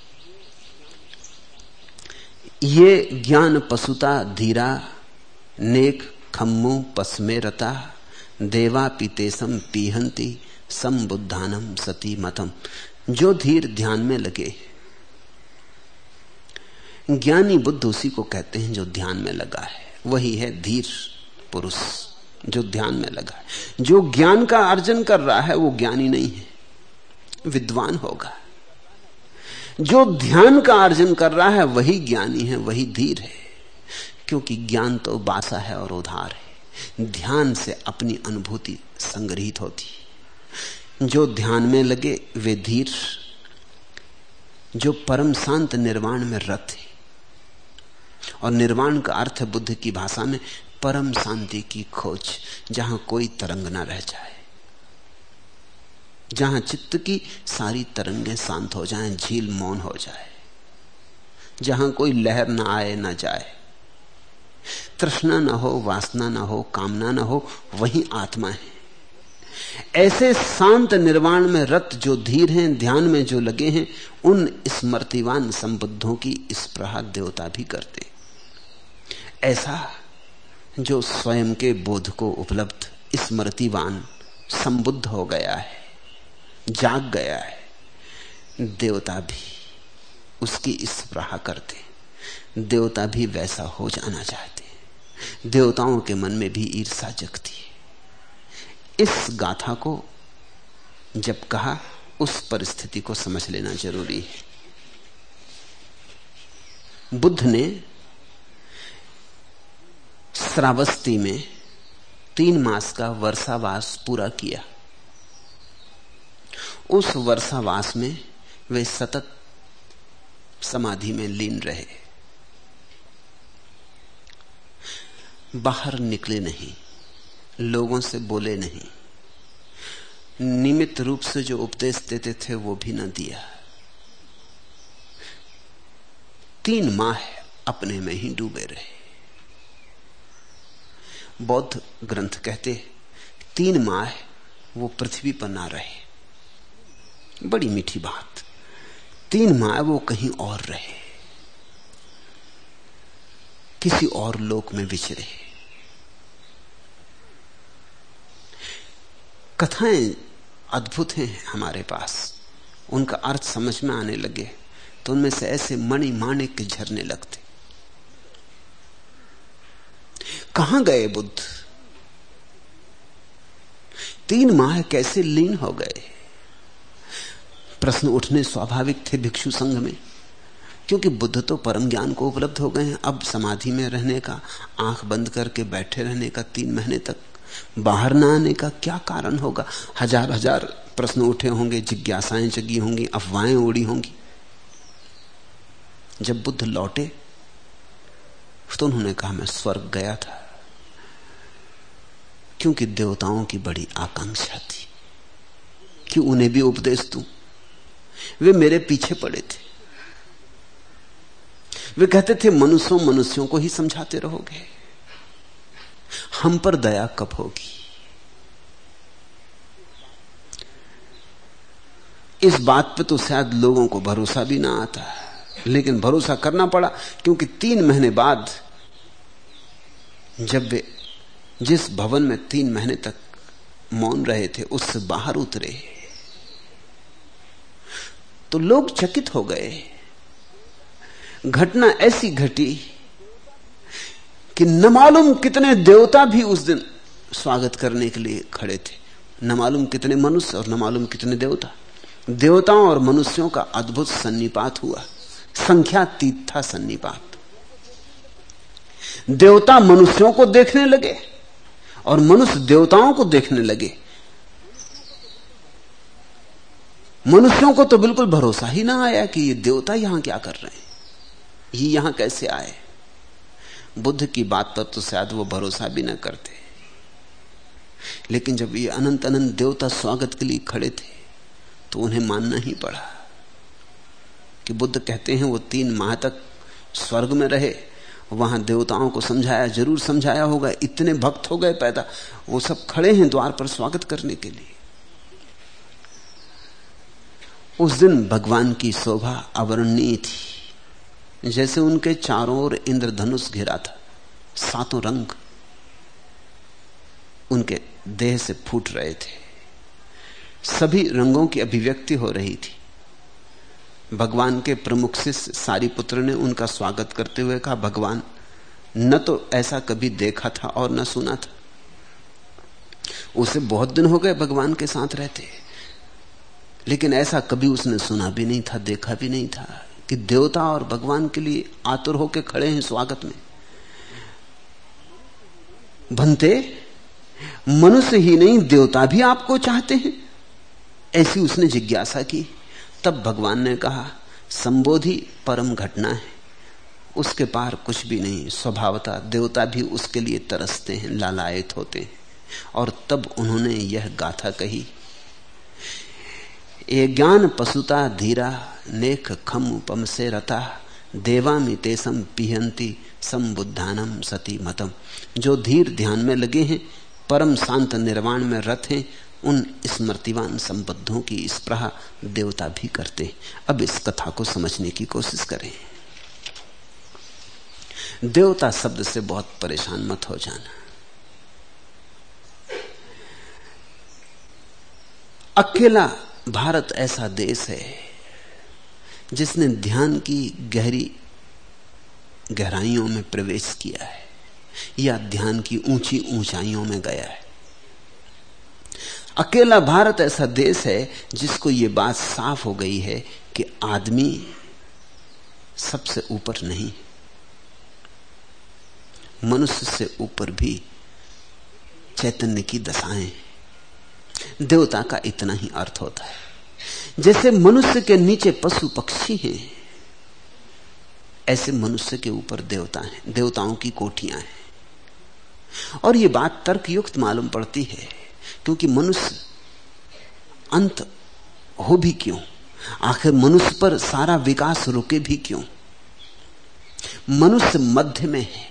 ये ज्ञान पशुता धीरा नेक खम्मु पस्मे रता देवा पीतेसम पीहंती संबुद्धानम सती मतम। जो धीर ध्यान में लगे, ज्ञानी बुद्ध उसी को कहते हैं जो ध्यान में लगा है। वही है धीर पुरुष जो ध्यान में लगा है। जो ज्ञान का अर्जन कर रहा है वो ज्ञानी नहीं है, विद्वान होगा। जो ध्यान का अर्जन कर रहा है वही ज्ञानी है, वही धीर है। क्योंकि ज्ञान तो बासा है और उधार है, ध्यान से अपनी अनुभूति संग्रहित होती। जो ध्यान में लगे वे धीर, जो परम शांत निर्वाण में रत है। और निर्वाण का अर्थ है बुद्ध की भाषा में परम शांति की खोज, जहां कोई तरंग ना रह जाए, जहां चित्त की सारी तरंगें शांत हो जाएं, झील मौन हो जाए, जहां कोई लहर ना आए ना जाए, तृष्णा ना हो, वासना ना हो, कामना ना हो, वही आत्मा है। ऐसे शांत निर्वाण में रत जो धीर हैं, ध्यान में जो लगे हैं, उन स्मृतिवान संबुद्धों की स्पृहा देवता भी करते। ऐसा जो स्वयं के बोध को उपलब्ध स्मृतिवान संबुद्ध हो गया है, जाग गया है, देवता भी उसकी स्पृहा करते। देवता भी वैसा हो जाना चाहते। देवताओं के मन में भी ईर्षा जगती है। इस गाथा को जब कहा, उस परिस्थिति को समझ लेना जरूरी है। बुद्ध ने श्रावस्ती में 3 मास का वर्षावास पूरा किया। उस वर्षावास में वे सतत समाधि में लीन रहे, बाहर निकले नहीं, लोगों से बोले नहीं, निमित्त रूप से जो उपदेश देते थे वो भी न दिया। 3 माह अपने में ही डूबे रहे। बौद्ध ग्रंथ कहते 3 माह वो पृथ्वी पर ना रहे। बड़ी मीठी बात। 3 माह वो कहीं और रहे, किसी और लोक में विचरे। कथाएं अद्भुत हैं हमारे पास, उनका अर्थ समझ में आने लगे तो उनमें से ऐसे मणि माणिक के झरने लगते। कहां गए बुद्ध? 3 माह कैसे लीन हो गए? प्रश्न उठने स्वाभाविक थे भिक्षु संघ में, क्योंकि बुद्ध तो परम ज्ञान को उपलब्ध हो गए हैं। अब समाधि में रहने का, आंख बंद करके बैठे रहने का, 3 महीने तक बाहर ना आने का क्या कारण होगा? हजार हजार प्रश्न उठे होंगे, जिज्ञासाएं जगी होंगी, अफवाहें उड़ी होंगी। जब बुद्ध लौटे तो उन्होंने कहा, मैं स्वर्ग गया था, क्योंकि देवताओं की बड़ी आकांक्षा थी कि उन्हें भी उपदेश दूं। वे मेरे पीछे पड़े थे। वे कहते थे मनुष्यों को ही समझाते रहोगे, हम पर दया कब होगी। इस बात पे तो शायद लोगों को भरोसा भी ना आता, लेकिन भरोसा करना पड़ा, क्योंकि 3 महीने बाद जब वे जिस भवन में 3 महीने तक मौन रहे थे उससे बाहर उतरे तो लोग चकित हो गए। घटना ऐसी घटी कि न मालूम कितने देवता भी उस दिन स्वागत करने के लिए खड़े थे, न मालूम कितने मनुष्य और न मालूम कितने देवता। देवताओं और मनुष्यों का अद्भुत सन्निपात हुआ, संख्यातीत था सन्निपात। देवता मनुष्यों को देखने लगे और मनुष्य देवताओं को देखने लगे। मनुष्यों को तो बिल्कुल भरोसा ही ना आया कि ये देवता यहां क्या कर रहे हैं, ये यहां कैसे आए। बुद्ध की बात पर तो शायद वो भरोसा भी ना करते, लेकिन जब ये अनंत अनंत देवता स्वागत के लिए खड़े थे तो उन्हें मानना ही पड़ा कि बुद्ध कहते हैं वो 3 माह तक स्वर्ग में रहे, वहां देवताओं को समझाया, जरूर समझाया होगा, इतने भक्त हो गए पैदा, वो सब खड़े हैं द्वार पर स्वागत करने के लिए। उस दिन भगवान की शोभा अवर्णनीय थी, जैसे उनके चारों ओर इंद्रधनुष घिरा था, 7 रंग उनके देह से फूट रहे थे, सभी रंगों की अभिव्यक्ति हो रही थी। भगवान के प्रमुख शिष्य सारिपुत्र ने उनका स्वागत करते हुए कहा, भगवान न तो ऐसा कभी देखा था और न सुना था। उसे बहुत दिन हो गए भगवान के साथ रहते, लेकिन ऐसा कभी उसने सुना भी नहीं था, देखा भी नहीं था कि देवता और भगवान के लिए आतुर होकर खड़े हैं स्वागत में। बनते मनुष्य ही नहीं देवता भी आपको चाहते हैं, ऐसी उसने जिज्ञासा की। तब भगवान ने कहा, संबोधि परम घटना है, उसके पार कुछ भी नहीं। स्वभावतः देवता भी उसके लिए तरसते हैं, लालायित होते हैं। और तब उन्होंने यह गाथा कही, ये ज्ञान पशुता धीरा नेक खम उपम से रता देवामि तेसम पिहंती संबुद्धानम सती मतम। जो धीर ध्यान में लगे हैं, परम शांत निर्वाण में रत हैं, उन स्मृतिवान संबद्धों की स्पृहा देवता भी करते हैं। अब इस कथा को समझने की कोशिश करें। देवता शब्द से बहुत परेशान मत हो जाना। अकेला भारत ऐसा देश है जिसने ध्यान की गहरी गहराइयों में प्रवेश किया है या ध्यान की ऊंची ऊंचाइयों में गया है। अकेला भारत ऐसा देश है जिसको ये बात साफ हो गई है कि आदमी सबसे ऊपर नहीं, मनुष्य से ऊपर भी चैतन्य की दशाएं। देवता का इतना ही अर्थ होता है। जैसे मनुष्य के नीचे पशु पक्षी हैं, ऐसे मनुष्य के ऊपर देवता हैं, देवताओं की कोठियां हैं। और ये बात तर्कयुक्त मालूम पड़ती है, क्योंकि मनुष्य अंत हो भी क्यों, आखिर मनुष्य पर सारा विकास रुके भी क्यों। मनुष्य मध्य में है,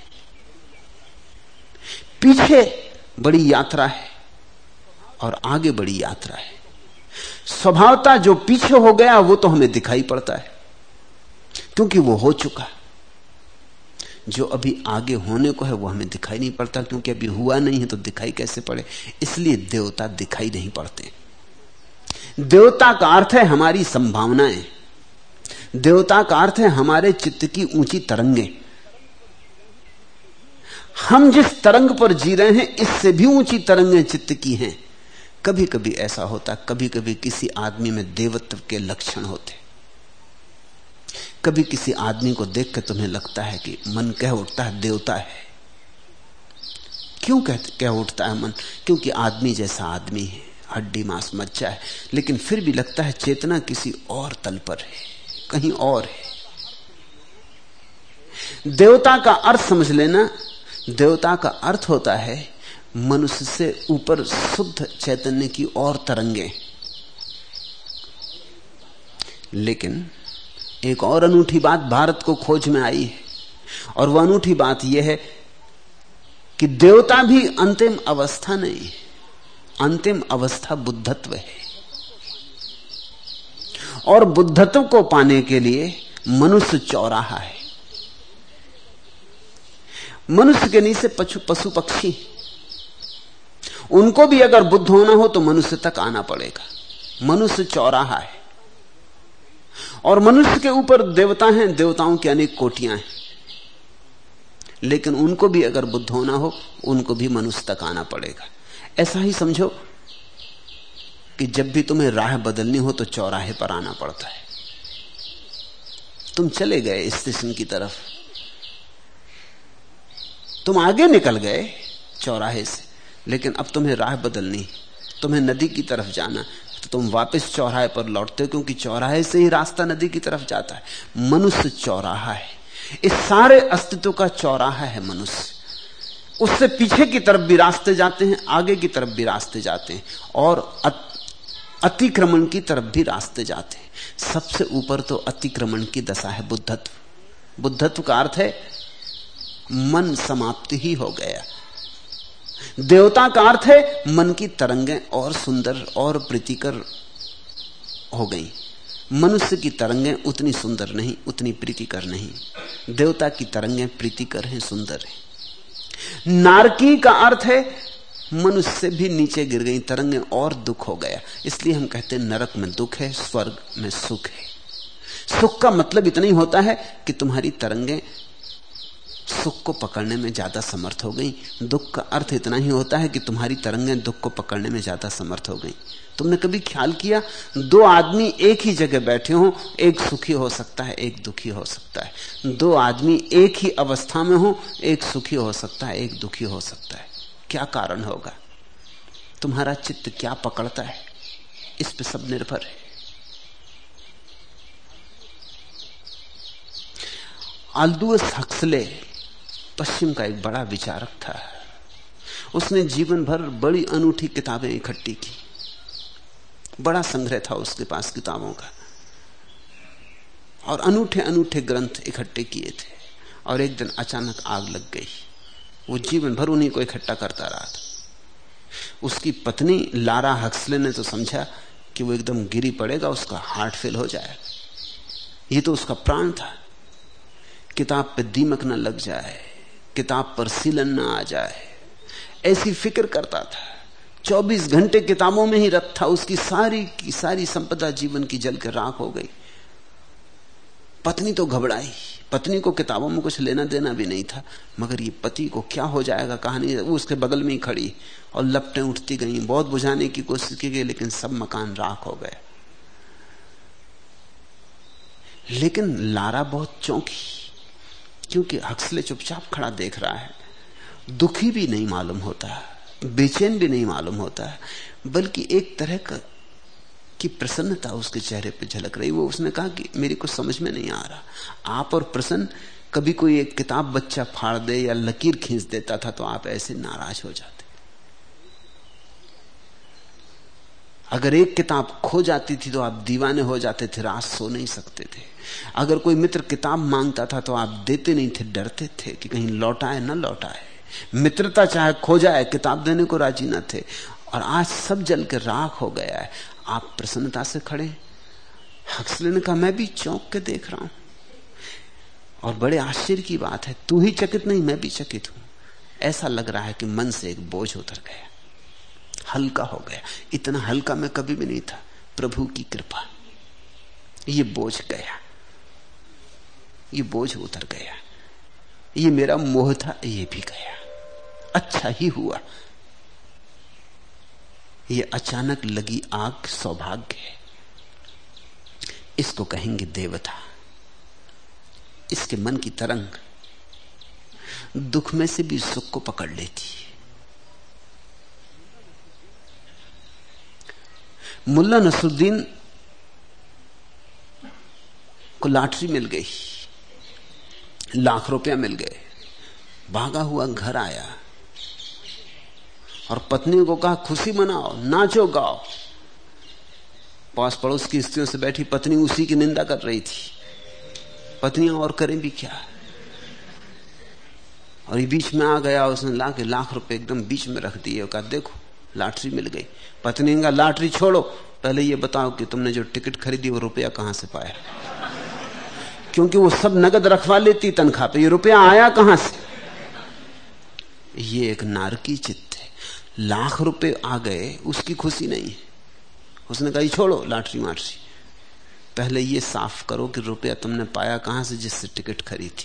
पीछे बड़ी यात्रा है और आगे बड़ी यात्रा है। स्वभावता जो पीछे हो गया वो तो हमें दिखाई पड़ता है, क्योंकि वो हो चुका। जो अभी आगे होने को है वो हमें दिखाई नहीं पड़ता, क्योंकि अभी हुआ नहीं है तो दिखाई कैसे पड़े। इसलिए देवता दिखाई नहीं पड़ते। देवता का अर्थ है हमारी संभावनाएं, देवता का अर्थ है हमारे चित्त की ऊंची तरंगें। हम जिस तरंग पर जी रहे हैं इससे भी ऊंची तरंगें चित्त की हैं। कभी कभी ऐसा होता, कभी कभी किसी आदमी में देवत्व के लक्षण होते। कभी किसी आदमी को देख कर तुम्हें लगता है कि मन कह उठता है देवता है। क्यों कह उठता है मन? क्योंकि आदमी जैसा आदमी है, हड्डी मांस मज्जा है, लेकिन फिर भी लगता है चेतना किसी और तल पर है, कहीं और है। देवता का अर्थ समझ लेना। देवता का अर्थ होता है मनुष्य से ऊपर शुद्ध चैतन्य की और तरंगे। लेकिन एक और अनूठी बात भारत को खोज में आई है, और वह अनूठी बात यह है कि देवता भी अंतिम अवस्था नहीं है, अंतिम अवस्था बुद्धत्व है। और बुद्धत्व को पाने के लिए मनुष्य चौराहा है। मनुष्य के नीचे पशु पक्षी, उनको भी अगर बुद्ध होना हो तो मनुष्य तक आना पड़ेगा। मनुष्य चौराहा है। और मनुष्य के ऊपर देवता हैं, देवताओं की अनेक कोटियां हैं, लेकिन उनको भी अगर बुद्ध होना हो, उनको भी मनुष्य तक आना पड़ेगा। ऐसा ही समझो कि जब भी तुम्हें राह बदलनी हो तो चौराहे पर आना पड़ता है। तुम चले गए स्टेशन की तरफ, तुम आगे निकल गए चौराहे से, लेकिन अब तुम्हें राह बदलनी, तुम्हें नदी की तरफ जाना, तो तुम वापस चौराहे पर लौटते हो, क्योंकि चौराहे से ही रास्ता नदी की तरफ जाता है। मनुष्य चौराहा है, इस सारे अस्तित्व का चौराहा है मनुष्य। उससे पीछे की तरफ भी रास्ते जाते हैं, आगे की तरफ भी रास्ते जाते हैं, और अतिक्रमण की तरफ भी रास्ते जाते हैं। सबसे ऊपर तो अतिक्रमण की दशा है बुद्धत्व। बुद्धत्व का अर्थ है मन समाप्ति ही हो गया। देवता का अर्थ है मन की तरंगें और सुंदर और प्रीतिकर हो गई। मनुष्य की तरंगें उतनी सुंदर नहीं, उतनी प्रीतिकर नहीं। देवता की तरंगें प्रीतिकर हैं, सुंदर हैं। नारकी का अर्थ है मनुष्य से भी नीचे गिर गई तरंगें और दुख हो गया। इसलिए हम कहते हैं नरक में दुख है, स्वर्ग में सुख है। सुख का मतलब इतना ही होता है कि तुम्हारी तरंगें सुख को पकड़ने में ज्यादा समर्थ हो गई। दुख का अर्थ इतना ही होता है कि तुम्हारी तरंगें दुख को पकड़ने में ज्यादा समर्थ हो गई। तुमने कभी ख्याल किया, दो आदमी एक ही जगह बैठे हो, एक सुखी हो सकता है, एक दुखी हो सकता है। दो आदमी एक ही अवस्था में हो, एक सुखी हो सकता है, एक दुखी हो सकता है। क्या कारण होगा? तुम्हारा चित्त क्या पकड़ता है, इस पे सब निर्भर है। अल्दुअस हक्सले पश्चिम का एक बड़ा विचारक था। उसने जीवन भर बड़ी अनूठी किताबें इकट्ठी की, बड़ा संग्रह था उसके पास किताबों का, और अनूठे अनूठे ग्रंथ इकट्ठे किए थे। और एक दिन अचानक आग लग गई। वो जीवन भर उन्हीं को इकट्ठा करता रहा था। उसकी पत्नी लारा हक्सले ने तो समझा कि वो एकदम गिरी पड़ेगा, उसका हार्ट फेल हो जाएगा। ये तो उसका प्राण था। किताब पे दीमक न लग जाए, किताब पर सीलन न आ जाए, ऐसी फिक्र करता था। 24 घंटे किताबों में ही रत था। उसकी सारी की सारी संपदा जीवन की जल के राख हो गई। पत्नी तो घबराई। पत्नी को किताबों में कुछ लेना देना भी नहीं था, मगर ये पति को क्या हो जाएगा कहानी। वो उसके बगल में ही खड़ी और लपटें उठती गईं। बहुत बुझाने की कोशिश की गई, लेकिन सब मकान राख हो गया। लेकिन लारा बहुत चौंकी, क्योंकि हक्सले चुपचाप खड़ा देख रहा है। दुखी भी नहीं मालूम होता, बेचैन भी नहीं मालूम होता, बल्कि एक तरह की प्रसन्नता उसके चेहरे पे झलक रही। वो उसने कहा कि मेरी कुछ समझ में नहीं आ रहा, आप और प्रसन्न, कभी कोई एक किताब बच्चा फाड़ दे या लकीर खींच देता था तो आप ऐसे नाराज हो जाते। अगर एक किताब खो जाती थी तो आप दीवाने हो जाते थे, रात सो नहीं सकते थे। अगर कोई मित्र किताब मांगता था तो आप देते नहीं थे, डरते थे कि कहीं लौटाए न लौटाए। मित्रता चाहे खो जाए, किताब देने को राजी न थे। और आज सब जल के राख हो गया है, आप प्रसन्नता से खड़े। हक्सले ने कहा, मैं भी चौंक के देख रहा हूं, और बड़े आश्चर्य की बात है, तू ही चकित नहीं, मैं भी चकित हूं। ऐसा लग रहा है कि मन से एक बोझ उतर गया, हल्का हो गया। इतना हल्का मैं कभी भी नहीं था। प्रभु की कृपा, ये बोझ गया, ये बोझ उतर गया। ये मेरा मोह था, ये भी गया। अच्छा ही हुआ। ये अचानक लगी आग सौभाग्य है। इसको कहेंगे देवता। इसके मन की तरंग दुख में से भी सुख को पकड़ लेती है। मुल्ला नसरुद्दीन को लॉटरी मिल गई, लाख रुपया मिल गए। भागा हुआ घर आया और पत्नी को कहा, खुशी मनाओ, नाचो गाओ। पास पड़ोस की स्त्रियों से बैठी पत्नी उसी की निंदा कर रही थी पत्नियां और करें भी क्या। और ये बीच में आ गया, उसने लाके लाख रुपए एकदम बीच में रख दिए और कहा देखो लॉटरी मिल गई। पत्नी ने कहा लॉटरी छोड़ो, पहले ये बताओ कि तुमने जो टिकट खरीदी वो रुपया कहां से पाया, क्योंकि वो सब नगद रखवा लेती तनख्वाह पे, ये रुपया आया कहां से। ये एक नारकी चित्त है। लाख रुपए आ गए उसकी खुशी नहीं है। उसने कहा छोड़ो लॉटरी माटरी, पहले ये साफ करो कि रुपया तुमने पाया कहां से जिससे टिकट खरीदी।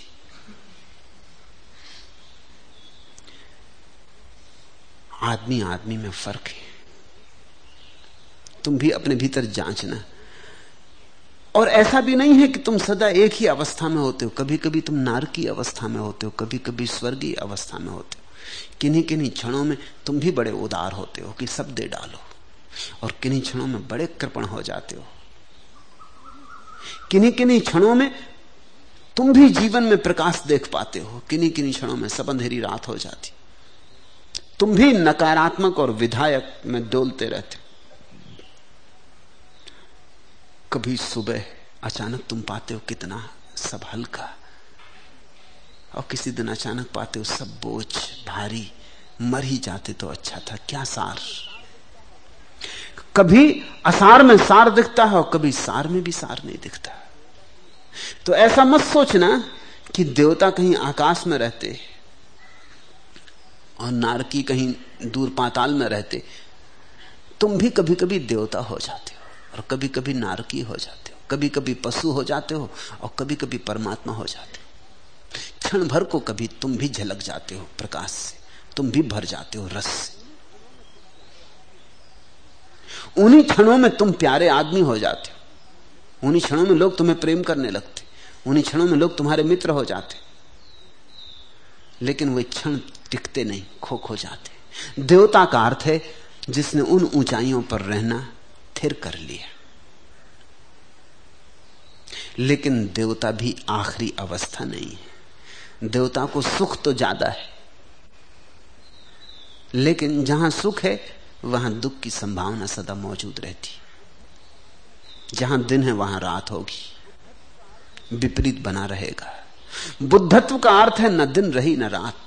आदमी आदमी में फर्क है, तुम भी अपने भीतर जांचना। और ऐसा भी नहीं है कि तुम सदा एक ही अवस्था में होते हो, कभी कभी तुम नारकी अवस्था में होते हो, कभी कभी स्वर्गीय अवस्था में होते हो। किन्हीं किन्हीं क्षणों में तुम भी बड़े उदार होते हो कि सब दे डालो, और किन्हीं क्षणों में बड़े कृपण हो जाते हो। किन्हीं किन्हीं क्षणों में तुम भी जीवन में प्रकाश देख पाते हो, किन्हीं किन्हीं क्षणों में सब अंधेरी रात हो जाती। तुम भी नकारात्मक और विधायक में डोलते रहते हो। कभी सुबह अचानक तुम पाते हो कितना सब हल्का, और किसी दिन अचानक पाते हो सब बोझ भारी, मर ही जाते तो अच्छा था, क्या सार। कभी असार में सार दिखता है और कभी सार में भी सार नहीं दिखता। तो ऐसा मत सोचना कि देवता कहीं आकाश में रहते और नारकी कहीं दूर पाताल में रहते। तुम भी कभी कभी देवता हो जाते हो और कभी कभी नारकी हो जाते हो, कभी कभी पशु हो जाते हो और कभी कभी परमात्मा हो जाते हो। क्षण भर को कभी तुम भी झलक जाते हो प्रकाश से, तुम भी भर जाते हो रस से। उन्हीं क्षणों में तुम प्यारे आदमी हो जाते हो, उन्हीं क्षणों में लोग तुम्हें प्रेम करने लगते, उन्हीं क्षणों में लोग तुम्हारे मित्र हो जाते। लेकिन वे क्षण टिकते नहीं, खो जाते। देवता का अर्थ है जिसने उन ऊंचाइयों पर रहना थिर कर लिया। लेकिन देवता भी आखिरी अवस्था नहीं है। देवता को सुख तो ज्यादा है, लेकिन जहां सुख है वहां दुख की संभावना सदा मौजूद रहती। जहां दिन है वहां रात होगी, विपरीत बना रहेगा। बुद्धत्व का अर्थ है न दिन रही न रात।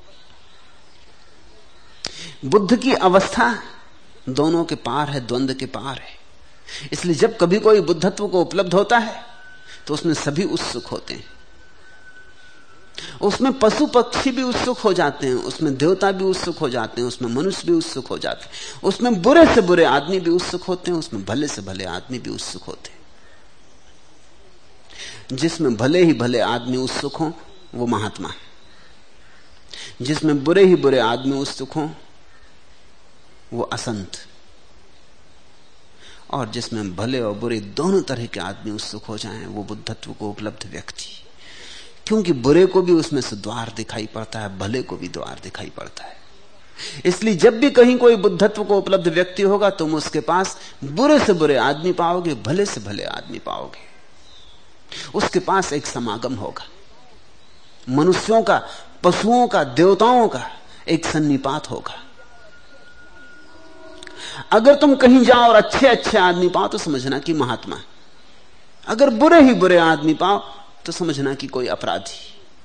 बुद्ध की अवस्था दोनों के पार है, द्वंद्व के पार है। इसलिए जब कभी कोई बुद्धत्व को उपलब्ध होता है तो उसमें सभी उत्सुक होते हैं। उसमें पशु पक्षी भी उत्सुक हो जाते हैं, उसमें देवता भी उत्सुक हो जाते हैं, उसमें मनुष्य भी उत्सुक हो जाते हैं, उसमें बुरे से बुरे आदमी भी उत्सुक होते हैं, उसमें भले से भले आदमी भी उत्सुक होते हैं। जिसमें भले ही भले आदमी उत्सुक हो वो महात्मा, जिसमें बुरे ही बुरे आदमी उत्सुक हो वो असंत, और जिसमें भले और बुरे दोनों तरह के आदमी उत्सुक हो जाएं वो बुद्धत्व को उपलब्ध व्यक्ति। क्योंकि बुरे को भी उसमें से द्वार दिखाई पड़ता है, भले को भी द्वार दिखाई पड़ता है। इसलिए जब भी कहीं कोई बुद्धत्व को उपलब्ध व्यक्ति होगा तुम उसके पास बुरे से बुरे आदमी पाओगे, भले से भले आदमी पाओगे। उसके पास एक समागम होगा, मनुष्यों का, पशुओं का, देवताओं का एक सन्निपात होगा। अगर तुम कहीं जाओ और अच्छे अच्छे आदमी पाओ तो समझना कि महात्मा, अगर बुरे ही बुरे आदमी पाओ तो समझना कि कोई अपराधी।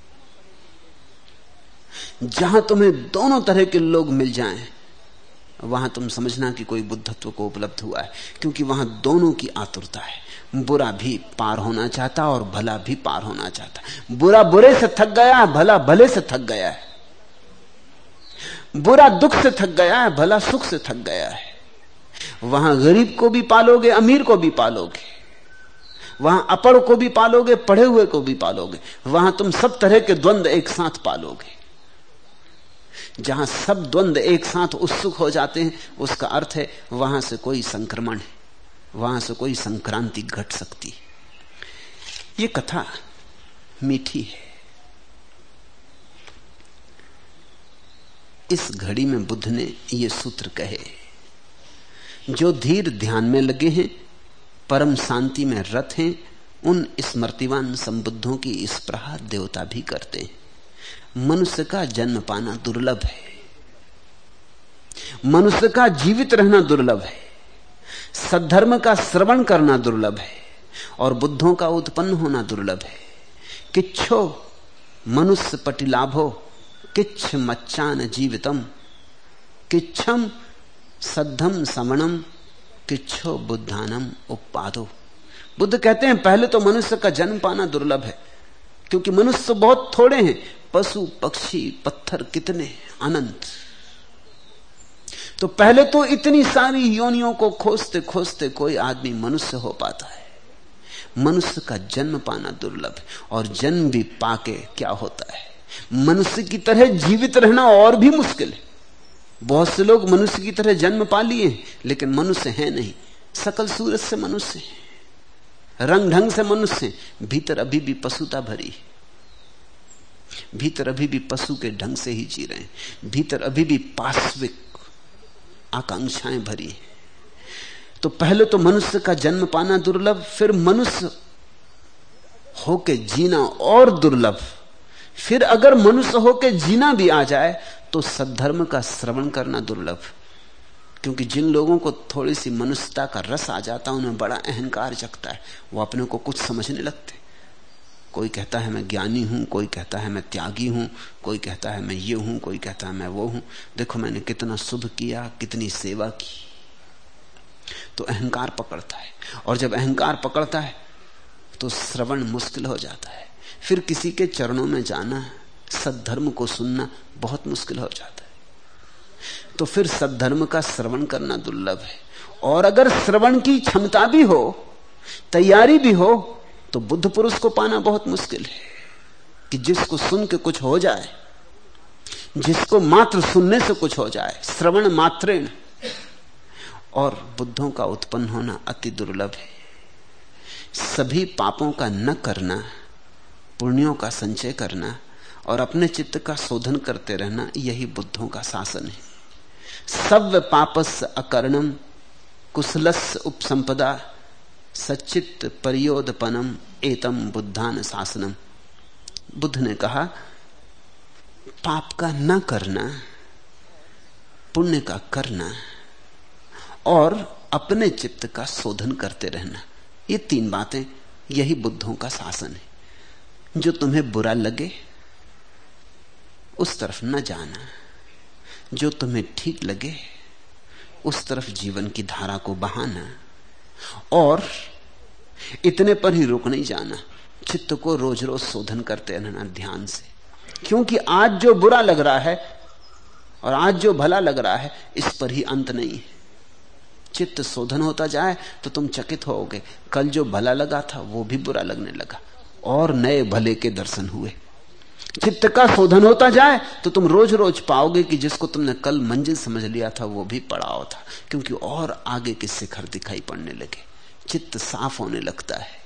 जहां तुम्हें दोनों तरह के लोग मिल जाएं वहां तुम समझना कि कोई बुद्धत्व को उपलब्ध हुआ है, क्योंकि वहां दोनों की आतुरता है। बुरा भी पार होना चाहता और भला भी पार होना चाहता। बुरा बुरे से थक गया है, भला भले से थक गया है। बुरा दुख से थक गया है, भला सुख से थक गया है। वहां गरीब को भी पालोगे, अमीर को भी पालोगे, वहां अपढ़ को भी पालोगे, पढ़े हुए को भी पालोगे। वहां तुम सब तरह के द्वंद्व एक साथ पालोगे। जहां सब द्वंद्व एक साथ उत्सुक हो जाते हैं उसका अर्थ है वहां से कोई संक्रमण है, वहां से कोई संक्रांति घट सकती है। ये कथा मीठी है। इस घड़ी में बुद्ध ने ये सूत्र कहे, जो धीर ध्यान में लगे हैं, परम शांति में रत हैं, उन स्मृतिवान संबुद्धों की स्पृहा देवता भी करते हैं। मनुष्य का जन्म पाना दुर्लभ है, मनुष्य का जीवित रहना दुर्लभ है, सद्धर्म का श्रवण करना दुर्लभ है, और बुद्धों का उत्पन्न होना दुर्लभ है। किच्छो मनुष्य पटिलाभो किच्छ मच्चान जीवितम किच्छम सद्धम समणम किच्छो बुद्धानम उपादो। बुद्ध कहते हैं पहले तो मनुष्य का जन्म पाना दुर्लभ है, क्योंकि मनुष्य बहुत थोड़े हैं, पशु पक्षी पत्थर कितने अनंत। तो पहले तो इतनी सारी योनियों को खोजते खोजते कोई आदमी मनुष्य हो पाता है। मनुष्य का जन्म पाना दुर्लभ है, और जन्म भी पाके क्या होता है, मनुष्य की तरह जीवित रहना और भी मुश्किल है। बहुत से लोग मनुष्य की तरह जन्म पा लिए हैं, लेकिन मनुष्य है नहीं। सकल सूरत से मनुष्य है, रंग ढंग से मनुष्य, भीतर अभी भी पशुता भरी है, भीतर अभी भी पशु के ढंग से ही जी रहे हैं, भीतर अभी भी पाश्विक आकांक्षाएं भरी है। तो पहले तो मनुष्य का जन्म पाना दुर्लभ, फिर मनुष्य होके जीना और दुर्लभ, फिर अगर मनुष्य होके जीना भी आ जाए तो सद्धर्म का श्रवण करना दुर्लभ। क्योंकि जिन लोगों को थोड़ी सी मनुष्यता का रस आ जाता है उन्हें बड़ा अहंकार जगता है, वो अपने को कुछ समझने लगते। कोई कहता है मैं ज्ञानी हूं, कोई कहता है मैं त्यागी हूं, कोई कहता है मैं ये हूं, कोई कहता है मैं वो हूं, देखो मैंने कितना शुभ किया, कितनी सेवा की। तो अहंकार पकड़ता है, और जब अहंकार पकड़ता है तो श्रवण मुश्किल हो जाता है। फिर किसी के चरणों में जाना, सद्धर्म को सुनना बहुत मुश्किल हो जाता है। तो फिर सद्धर्म का श्रवण करना दुर्लभ है। और अगर श्रवण की क्षमता भी हो, तैयारी भी हो, तो बुद्ध पुरुष को पाना बहुत मुश्किल है कि जिसको सुन के कुछ हो जाए, जिसको मात्र सुनने से कुछ हो जाए, श्रवण मात्रेण। और बुद्धों का उत्पन्न होना अति दुर्लभ है। सभी पापों का न करना, पुण्यों का संचय करना और अपने चित्त का शोधन करते रहना, यही बुद्धों का शासन है। सव्य पापस्य अकर्णम कुशलस्य उपसंपदा सच्चित्त परियोदपनम एतम बुद्धान शासनम। बुद्ध ने कहा पाप का न करना, पुण्य का करना और अपने चित्त का शोधन करते रहना, ये तीन बातें, यही बुद्धों का शासन है। जो तुम्हें बुरा लगे उस तरफ न जाना, जो तुम्हें ठीक लगे उस तरफ जीवन की धारा को बहाना, और इतने पर ही रुक नहीं जाना, चित्त को रोज रोज शोधन करते रहना ध्यान से। क्योंकि आज जो बुरा लग रहा है और आज जो भला लग रहा है, इस पर ही अंत नहीं है। चित्त शोधन होता जाए तो तुम चकित होगे, कल जो भला लगा था वो भी बुरा लगने लगा और नए भले के दर्शन हुए। चित्त का शोधन होता जाए तो तुम रोज रोज पाओगे कि जिसको तुमने कल मंजिल समझ लिया था वो भी पड़ाव था, क्योंकि और आगे के शिखर दिखाई पड़ने लगे, चित्त साफ होने लगता है।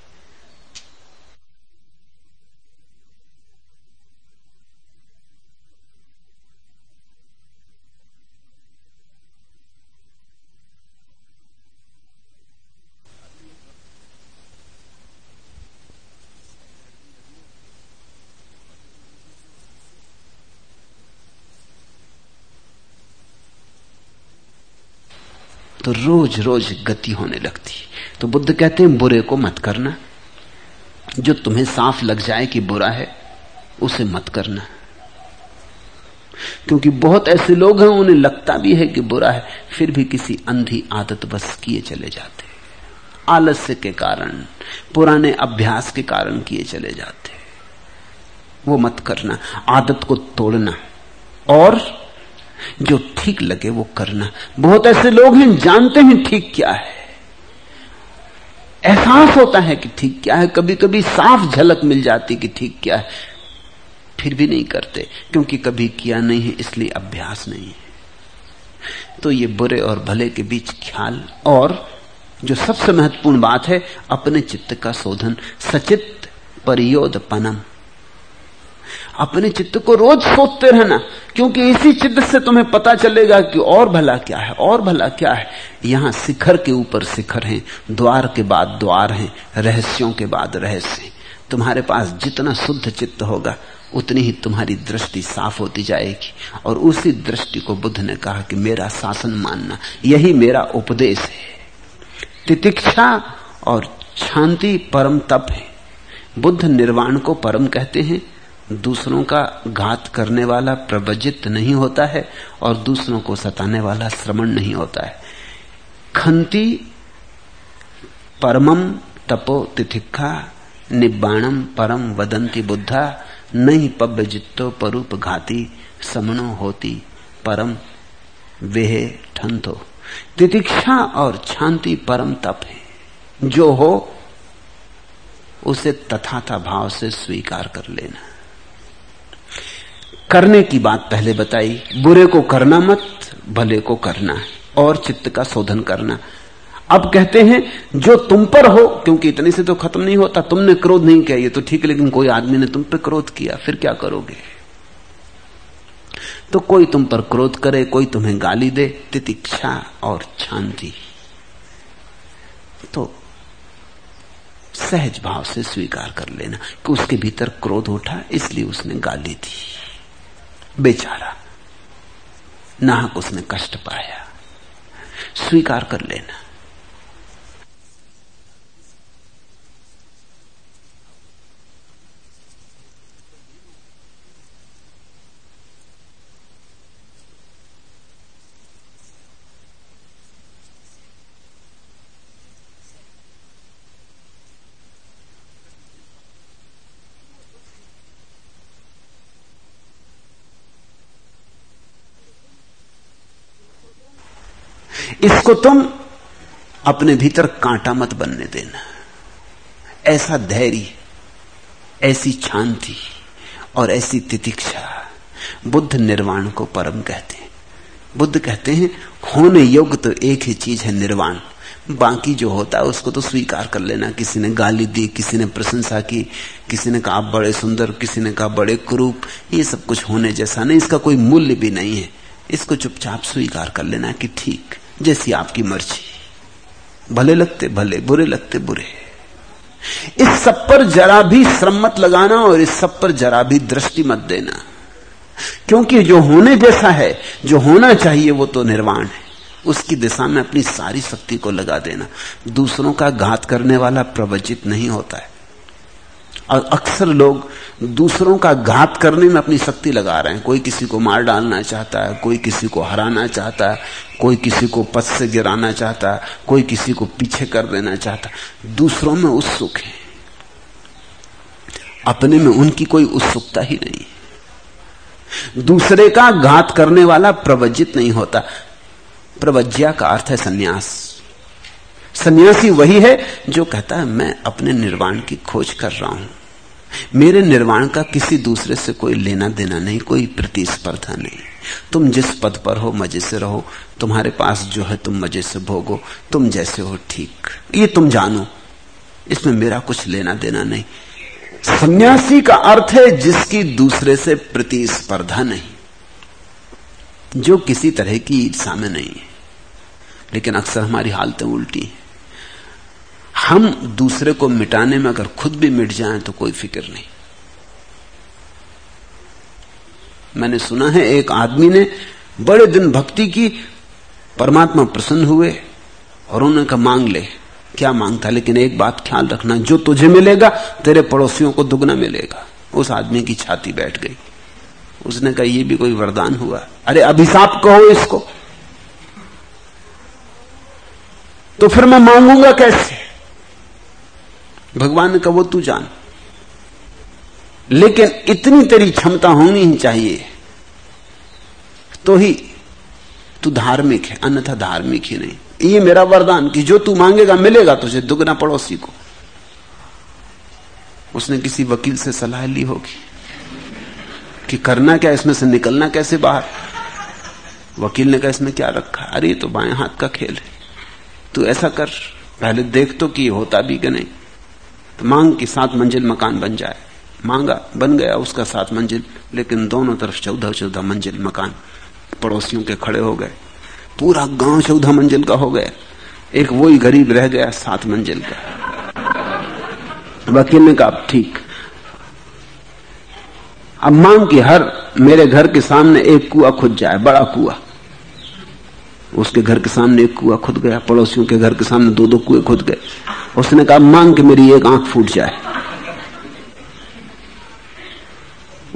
तो रोज रोज गति होने लगती। तो बुद्ध कहते हैं बुरे को मत करना, जो तुम्हें साफ लग जाए कि बुरा है उसे मत करना। क्योंकि बहुत ऐसे लोग हैं उन्हें लगता भी है कि बुरा है, फिर भी किसी अंधी आदत बस किए चले जाते, आलस्य के कारण, पुराने अभ्यास के कारण किए चले जाते। वो मत करना, आदत को तोड़ना और जो ठीक लगे वो करना। बहुत ऐसे लोग हैं जानते हैं ठीक क्या है, एहसास होता है कि ठीक क्या है, कभी कभी साफ झलक मिल जाती कि ठीक क्या है, फिर भी नहीं करते क्योंकि कभी किया नहीं है, इसलिए अभ्यास नहीं है। तो ये बुरे और भले के बीच ख्याल, और जो सबसे महत्वपूर्ण बात है अपने चित्त का शोधन, सचित्त परियोदपनम। अपने चित्त को रोज सोचते रहना, क्योंकि इसी चित्त से तुम्हें पता चलेगा कि और भला क्या है, और भला क्या है। यहां शिखर के ऊपर शिखर हैं, द्वार के बाद द्वार हैं, रहस्यों के बाद रहस्य हैं। तुम्हारे पास जितना शुद्ध चित्त होगा उतनी ही तुम्हारी दृष्टि साफ होती जाएगी। और उसी दृष्टि को बुद्ध ने कहा कि मेरा शासन मानना, यही मेरा उपदेश है। तितिक्षा और शांति परम तप है। बुद्ध निर्वाण को परम कहते हैं। दूसरों का घात करने वाला प्रवजित नहीं होता है और दूसरों को सताने वाला श्रमण नहीं होता है। खंति परमम तपो तिथिक्खा निब्बाणम परम वदंती बुद्धा नहीं पब्बजित्तो परूप घाती समणो होती परम वेहे ठंतो। तितिक्षा और शांति परम तप है। जो हो उसे तथाता भाव से स्वीकार कर लेना। करने की बात पहले बताई, बुरे को करना मत, भले को करना है और चित्त का शोधन करना। अब कहते हैं जो तुम पर हो, क्योंकि इतने से तो खत्म नहीं होता। तुमने क्रोध नहीं किया ये तो ठीक है, लेकिन कोई आदमी ने तुम पर क्रोध किया, फिर क्या करोगे? तो कोई तुम पर क्रोध करे, कोई तुम्हें गाली दे, तितिक्षा और शांति, तो सहज भाव से स्वीकार कर लेना कि उसके भीतर क्रोध उठा, इसलिए उसने गाली दी। बेचारा, नाहक उसने कष्ट पाया, स्वीकार कर लेना। इसको तुम अपने भीतर कांटा मत बनने देना। ऐसा धैर्य, ऐसी शांति और ऐसी तितिक्षा बुद्ध निर्वाण को परम कहते हैं। बुद्ध कहते हैं होने योग्य तो एक ही चीज है, निर्वाण। बाकी जो होता है उसको तो स्वीकार कर लेना। किसी ने गाली दी, किसी ने प्रशंसा की, किसी ने कहा आप बड़े सुंदर, किसी ने कहा बड़े कुरूप, ये सब कुछ होने जैसा नहीं, इसका कोई मूल्य भी नहीं है। इसको चुपचाप स्वीकार कर लेना कि ठीक, जैसी आपकी मर्जी, भले लगते भले, बुरे लगते बुरे। इस सब पर जरा भी श्रम मत लगाना और इस सब पर जरा भी दृष्टि मत देना, क्योंकि जो होने जैसा है, जो होना चाहिए, वो तो निर्वाण है। उसकी दिशा में अपनी सारी शक्ति को लगा देना। दूसरों का घात करने वाला प्रवचित नहीं होता है, और अक्सर लोग दूसरों का घात करने में अपनी शक्ति लगा रहे हैं। कोई किसी को मार डालना चाहता है, कोई किसी को हराना चाहता है, कोई किसी को पद से गिराना चाहता है, कोई किसी को पीछे कर देना चाहता है। दूसरों में उत्सुक है, अपने में उनकी कोई उत्सुकता ही नहीं। दूसरे का घात करने वाला प्रवज्जित नहीं होता। प्रवज्या का अर्थ है सन्यास। सन्यासी वही है जो कहता है मैं अपने निर्वाण की खोज कर रहा हूं, मेरे निर्वाण का किसी दूसरे से कोई लेना देना नहीं, कोई प्रतिस्पर्धा नहीं। तुम जिस पद पर हो मजे से रहो, तुम्हारे पास जो है तुम मजे से भोगो, तुम जैसे हो ठीक, ये तुम जानो, इसमें मेरा कुछ लेना देना नहीं। सन्यासी का अर्थ है जिसकी दूसरे से प्रतिस्पर्धा नहीं, जो किसी तरह की ईर्ष्या में नहीं है। लेकिन अक्सर हमारी हालतें उल्टी हैं। हम दूसरे को मिटाने में अगर खुद भी मिट जाएं तो कोई फिक्र नहीं। मैंने सुना है एक आदमी ने बड़े दिन भक्ति की, परमात्मा प्रसन्न हुए और उन्होंने कहा मांग ले। क्या मांगता, लेकिन एक बात ख्याल रखना, जो तुझे मिलेगा तेरे पड़ोसियों को दुगना मिलेगा। उस आदमी की छाती बैठ गई। उसने कहा ये भी कोई वरदान हुआ? अरे अभिशाप कहो इसको, तो फिर मैं मांगूंगा कैसे? भगवान ने कहा वो तू जान, लेकिन इतनी तेरी क्षमता होनी ही चाहिए तो ही तू धार्मिक है, अन्यथा धार्मिक ही नहीं। ये मेरा वरदान कि जो तू मांगेगा मिलेगा तुझे दुगना पड़ोसी को। उसने किसी वकील से सलाह ली होगी कि करना क्या, इसमें से निकलना कैसे बाहर। वकील ने कहा इसमें क्या रखा? अरे ये तो बाएं हाथ का खेल है, तू ऐसा कर, पहले देख तो कि होता भी कि नहीं। तो मांग कि 7 मंजिल मकान बन जाए। मांगा, बन गया उसका 7 मंजिल, लेकिन दोनों तरफ 14-14 मंजिल मकान पड़ोसियों के खड़े हो गए। पूरा गांव 14 मंजिल का हो गया, एक वही गरीब रह गया 7 मंजिल का। वकील ने कहा ठीक, अब मांग कि हर मेरे घर के सामने एक कुआं खुद जाए, बड़ा कुआं। उसके घर के सामने एक कुआं खुद गया, पड़ोसियों के घर के सामने 2-2 कुएं खुद गए। उसने कहा मांग कि मेरी एक आंख फूट जाए।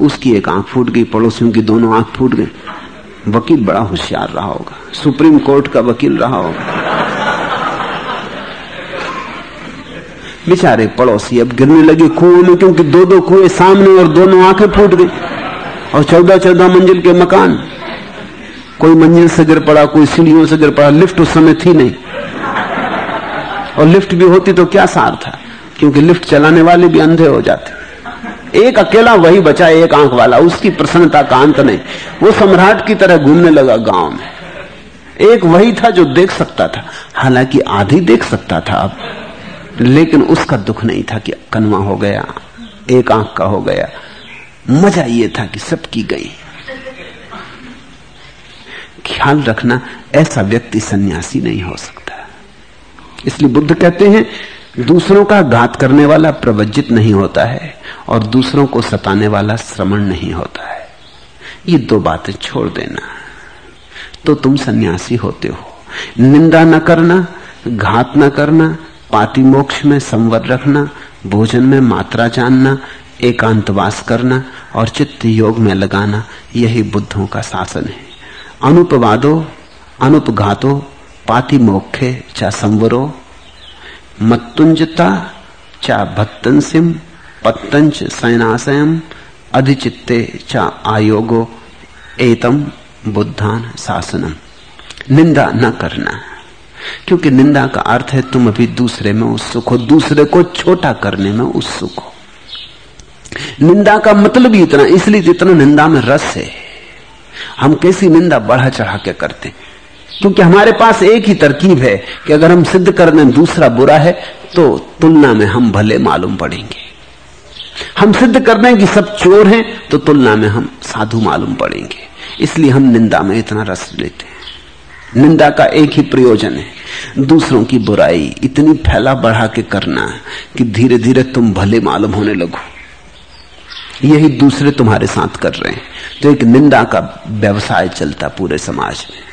उसकी एक आंख फूट गई, पड़ोसियों की दोनों आंख फूट गई। वकील बड़ा होशियार रहा होगा, सुप्रीम कोर्ट का वकील रहा होगा। बेचारे पड़ोसी अब गिरने लगे कुएं में, क्योंकि दो दो कुएं सामने और दोनों आंखें फूट गई। और 14-14 मंजिल के मकान, कोई मंजिल से गिर पड़ा, कोई सीढ़ियों से गिर पड़ा। लिफ्ट उस समय थी नहीं, और लिफ्ट भी होती तो क्या सार था, क्योंकि लिफ्ट चलाने वाले भी अंधे हो जाते। एक अकेला वही बचा, एक आंख वाला, उसकी प्रसन्नता का अंत नहीं। वो सम्राट की तरह घूमने लगा गांव में। एक वही था जो देख सकता था, हालांकि आधी देख सकता था अब, लेकिन उसका दुख नहीं था कि कनवा हो गया, एक आंख का हो गया। मजा ये था कि सबकी गई। ख्याल रखना, ऐसा व्यक्ति सन्यासी नहीं हो सकता। इसलिए बुद्ध कहते हैं, दूसरों का घात करने वाला प्रवज्जित नहीं होता है और दूसरों को सताने वाला श्रमण नहीं होता है। ये दो बातें छोड़ देना तो तुम सन्यासी होते हो। निंदा न करना, घात न करना, पातिमोक्ष में संवर रखना, भोजन में मात्रा जानना, एकांतवास करना और चित्त योग में लगाना, यही बुद्धों का शासन है। अनुपवादो अनुपघातो पातिमोक्षे चा संवरो मत्तुंजता चा भत्तंसिम पत्तंच सैनाशयम अधिचित्ते चा आयोगो एतम बुद्धान शासनम। निंदा न करना, क्योंकि निंदा का अर्थ है तुम अभी दूसरे में उत्सुक हो, दूसरे को छोटा करने में उत्सुक हो। निंदा का मतलब ही इतना, इसलिए इतना निंदा में रस है। हम कैसी निंदा बढ़ा चढ़ा के करते हैं, क्योंकि हमारे पास एक ही तरकीब है कि अगर हम सिद्ध कर दें दूसरा बुरा है तो तुलना में हम भले मालूम पड़ेंगे। हम सिद्ध कर दें कि सब चोर हैं तो तुलना में हम साधु मालूम पड़ेंगे। इसलिए हम निंदा में इतना रस लेते हैं। निंदा का एक ही प्रयोजन है, दूसरों की बुराई इतनी फैला बढ़ा के करना कि धीरे धीरे तुम भले मालूम होने लगो। यही दूसरे तुम्हारे साथ कर रहे हैं। तो एक निंदा का व्यवसाय चलता पूरे समाज में।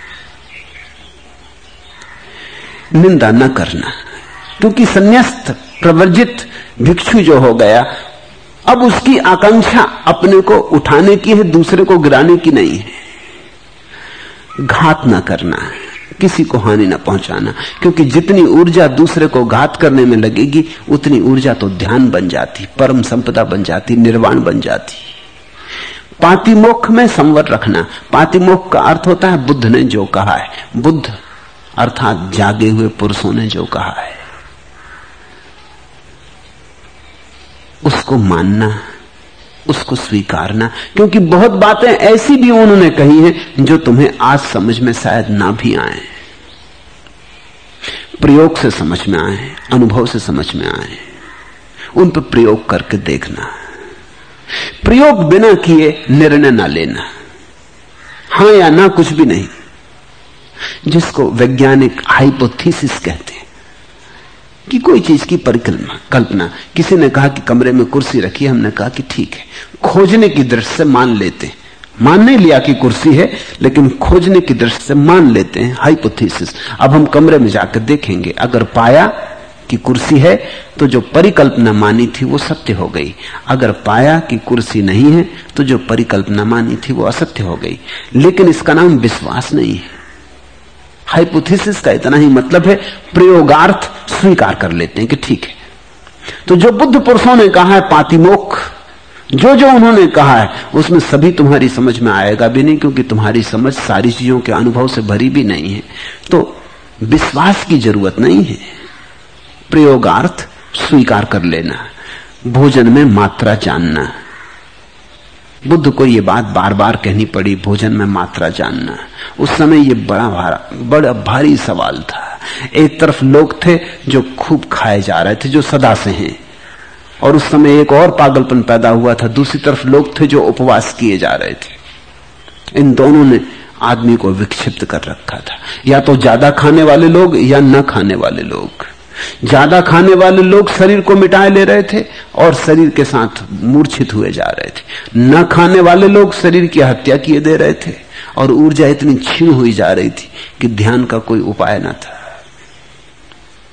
निंदा न करना, क्योंकि संन्यास्त प्रवर्जित भिक्षु जो हो गया, अब उसकी आकांक्षा अपने को उठाने की है, दूसरे को गिराने की नहीं है। घात न करना, किसी को हानि न पहुंचाना, क्योंकि जितनी ऊर्जा दूसरे को घात करने में लगेगी उतनी ऊर्जा तो ध्यान बन जाती, परम संपदा बन जाती, निर्वाण बन जाती। पातिमोक्ष में संवर रखना, पातिमोक्ष का अर्थ होता है बुद्ध ने जो कहा है। बुद्ध अर्थात जागे हुए पुरुषों ने जो कहा है उसको मानना, उसको स्वीकारना, क्योंकि बहुत बातें ऐसी भी उन्होंने कही हैं जो तुम्हें आज समझ में शायद ना भी आए, प्रयोग से समझ में आए, अनुभव से समझ में आए। उन पर प्रयोग करके देखना, प्रयोग बिना किए निर्णय ना लेना, हां या ना कुछ भी नहीं, जिसको वैज्ञानिक हाइपोथेसिस कहते हैं कि कोई चीज की परिकल्पना। किसी ने कहा कि कमरे में कुर्सी रखी, हमने कहा कि ठीक है, खोजने की दृष्टि से मान लेते, मान नहीं लिया कि कुर्सी है, लेकिन खोजने की दृष्टि से मान लेते हैं, हाइपोथेसिस। अब हम कमरे में जाकर देखेंगे, अगर पाया कि कुर्सी है तो जो परिकल्पना मानी थी वो सत्य हो गई, अगर पाया कि कुर्सी नहीं है तो जो परिकल्पना मानी थी वो असत्य हो गई। लेकिन इसका नाम विश्वास नहीं है। हाइपोथेसिस का इतना ही मतलब है प्रयोगार्थ स्वीकार कर लेते हैं कि ठीक है। तो जो बुद्ध पुरुषों ने कहा है पातिमोक्ष, जो जो उन्होंने कहा है उसमें सभी तुम्हारी समझ में आएगा भी नहीं, क्योंकि तुम्हारी समझ सारी चीजों के अनुभव से भरी भी नहीं है। तो विश्वास की जरूरत नहीं है, प्रयोगार्थ स्वीकार कर लेना। भोजन में मात्रा जानना, बुद्ध को यह बात बार बार कहनी पड़ी, भोजन में मात्रा जानना। उस समय यह बड़ा भारी सवाल था। एक तरफ लोग थे जो खूब खाए जा रहे थे, जो सदा से हैं, और उस समय एक और पागलपन पैदा हुआ था, दूसरी तरफ लोग थे जो उपवास किए जा रहे थे। इन दोनों ने आदमी को विक्षिप्त कर रखा था, या तो ज्यादा खाने वाले लोग या न खाने वाले लोग। ज्यादा खाने वाले लोग शरीर को मिटाए ले रहे थे और शरीर के साथ मूर्छित हुए जा रहे थे। न खाने वाले लोग शरीर की हत्या किए दे रहे थे और ऊर्जा इतनी क्षीण हुई जा रही थी कि ध्यान का कोई उपाय न था।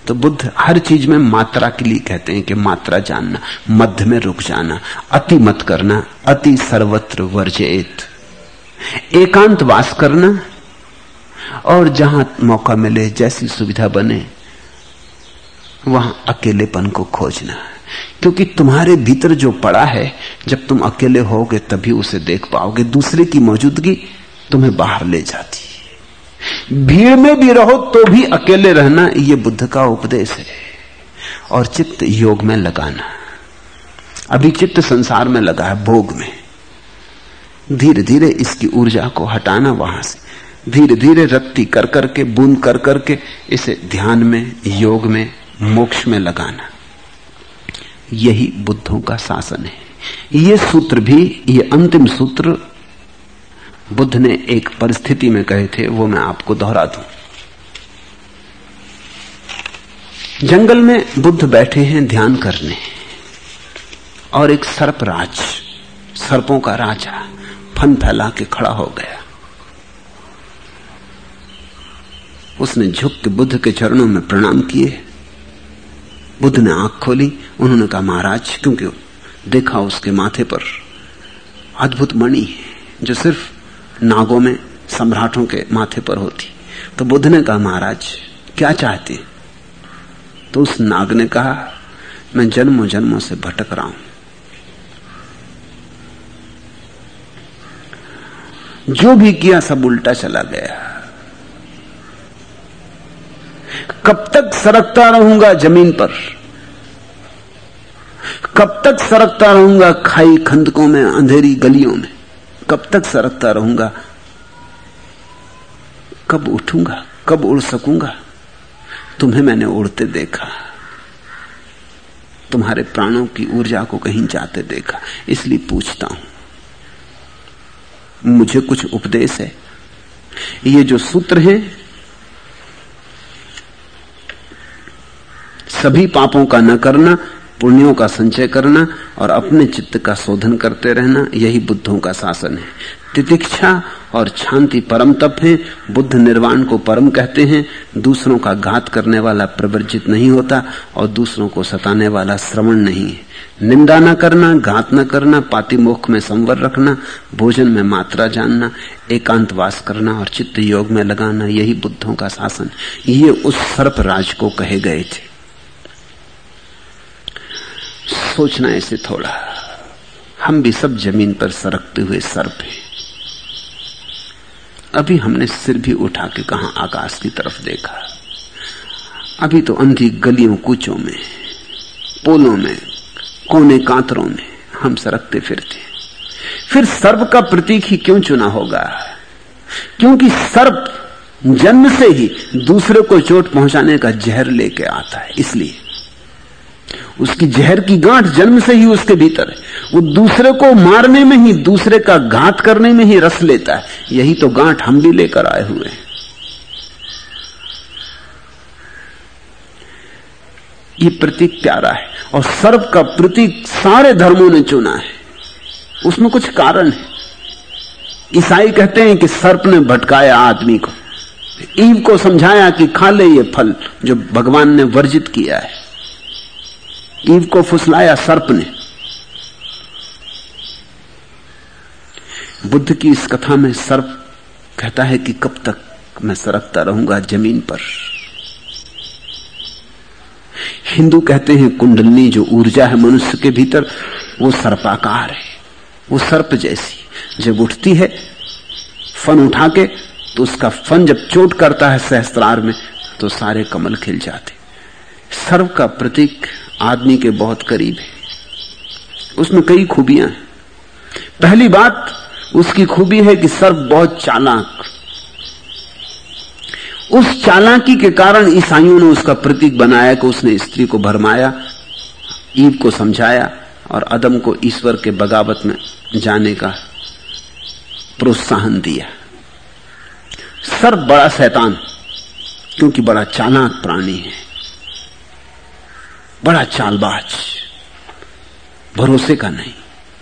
तो बुद्ध हर चीज में मात्रा के लिए कहते हैं कि मात्रा जानना, मध्य में रुक जाना, अति मत करना, अति सर्वत्र वर्जेत, एकांत वास करना, और जहां मौका मिले, जैसी सुविधा बने, वहां अकेलेपन को खोजना। क्योंकि तुम्हारे भीतर जो पड़ा है, जब तुम अकेले होगे तभी उसे देख पाओगे। दूसरे की मौजूदगी तुम्हें बाहर ले जाती है। भीड़ में भी रहो तो भी अकेले रहना, यह बुद्ध का उपदेश है। और चित्त योग में लगाना। अभी चित्त संसार में लगा है, भोग में। धीरे धीरे इसकी ऊर्जा को हटाना वहां से, धीरे धीरे रत्ती कर करके, बूंद कर करके इसे ध्यान में, योग में, मोक्ष में लगाना। यही बुद्धों का शासन है। ये सूत्र भी, ये अंतिम सूत्र बुद्ध ने एक परिस्थिति में कहे थे, वो मैं आपको दोहरा दूं। जंगल में बुद्ध बैठे हैं ध्यान करने, और एक सर्पराज, सर्पों का राजा फन फैला के खड़ा हो गया। उसने झुक के बुद्ध के चरणों में प्रणाम किए। बुद्ध ने आंख खोली। उन्होंने कहा, महाराज, क्योंकि देखा उसके माथे पर अद्भुत मणि है जो सिर्फ नागों में, सम्राटों के माथे पर होती। तो बुद्ध ने कहा, महाराज क्या चाहते? तो उस नाग ने कहा, मैं जन्मों जन्मों से भटक रहा हूं, जो भी किया सब उल्टा चला गया। कब तक सरकता रहूंगा जमीन पर? कब तक सरकता रहूंगा खाई खंदकों में, अंधेरी गलियों में? कब तक सरकता रहूंगा? कब उठूंगा? कब उड़ सकूंगा? तुम्हें मैंने उड़ते देखा, तुम्हारे प्राणों की ऊर्जा को कहीं जाते देखा, इसलिए पूछता हूं, मुझे कुछ उपदेश है? ये जो सूत्र है, सभी पापों का न करना, पुण्यों का संचय करना और अपने चित्त का शोधन करते रहना, यही बुद्धों का शासन है। तितिक्षा और शांति परम तप है। बुद्ध निर्वाण को परम कहते हैं। दूसरों का घात करने वाला प्रवर्जित नहीं होता और दूसरों को सताने वाला श्रवण नहीं है। निंदा न करना, घात न करना, पातिमोक्ष में संवर रखना, भोजन में मात्रा जानना, एकांतवास करना और चित्त योग में लगाना, यही बुद्धों का शासन। ये उस सर्पराज को कहे गए थे। सोचना ऐसे थोड़ा, हम भी सब जमीन पर सरकते हुए सर्प हैं। अभी हमने सिर भी उठा के कहां आकाश की तरफ देखा। अभी तो अंधी गलियों कूचों में, पोलों में, कोने कांतरों में हम सरकते फिरते। फिर सर्प का प्रतीक ही क्यों चुना होगा? क्योंकि सर्प जन्म से ही दूसरे को चोट पहुंचाने का जहर लेके आता है, इसलिए उसकी जहर की गांठ जन्म से ही उसके भीतर है। वो दूसरे को मारने में ही, दूसरे का घात करने में ही रस लेता है। यही तो गांठ हम भी लेकर आए हुए हैं। ये प्रतीक प्यारा है और सर्प का प्रतीक सारे धर्मों ने चुना है। उसमें कुछ कारण है। ईसाई कहते हैं कि सर्प ने भटकाया आदमी को, ईव को समझाया कि खा ले ये फल जो भगवान ने वर्जित किया है। ईव को फुसलाया सर्प ने। बुद्ध की इस कथा में सर्प कहता है कि कब तक मैं सरकता रहूंगा जमीन पर। हिंदू कहते हैं कुंडलनी जो ऊर्जा है मनुष्य के भीतर, वो सर्पाकार है। वो सर्प जैसी जब उठती है फन उठा के, तो उसका फन जब चोट करता है सहस्त्रार में, तो सारे कमल खिल जाते। सर्प का प्रतीक आदमी के बहुत करीब है। उसमें कई खूबियां हैं। पहली बात उसकी खूबी है कि सर्प बहुत चालाक। उस चालाकी के कारण ईसाइयों ने उसका प्रतीक बनाया कि उसने स्त्री को भरमाया, ईव को समझाया और अदम को ईश्वर के बगावत में जाने का प्रोत्साहन दिया। सर्प बड़ा शैतान, क्योंकि बड़ा चालाक प्राणी है, बड़ा चालबाज, भरोसे का नहीं।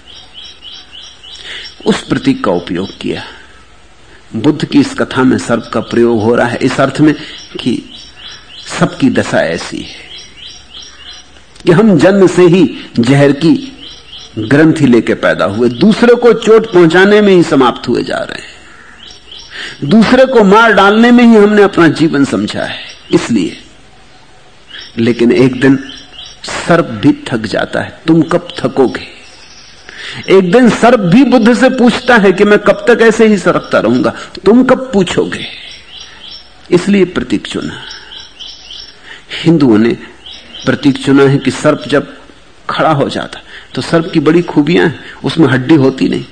उस प्रतीक का उपयोग किया। बुद्ध की इस कथा में सर्प का प्रयोग हो रहा है इस अर्थ में कि सबकी दशा ऐसी है कि हम जन्म से ही जहर की ग्रंथि लेके पैदा हुए, दूसरे को चोट पहुंचाने में ही समाप्त हुए जा रहे हैं, दूसरे को मार डालने में ही हमने अपना जीवन समझा है। इसलिए लेकिन एक दिन सर्प भी थक जाता है, तुम कब थकोगे? एक दिन सर्प भी बुद्ध से पूछता है कि मैं कब तक ऐसे ही सरकता रहूंगा, तुम कब पूछोगे? इसलिए प्रतीक चुना। हिंदुओं ने प्रतीक चुना है कि सर्प जब खड़ा हो जाता, तो सर्प की बड़ी खूबियां हैं, उसमें हड्डी होती नहीं,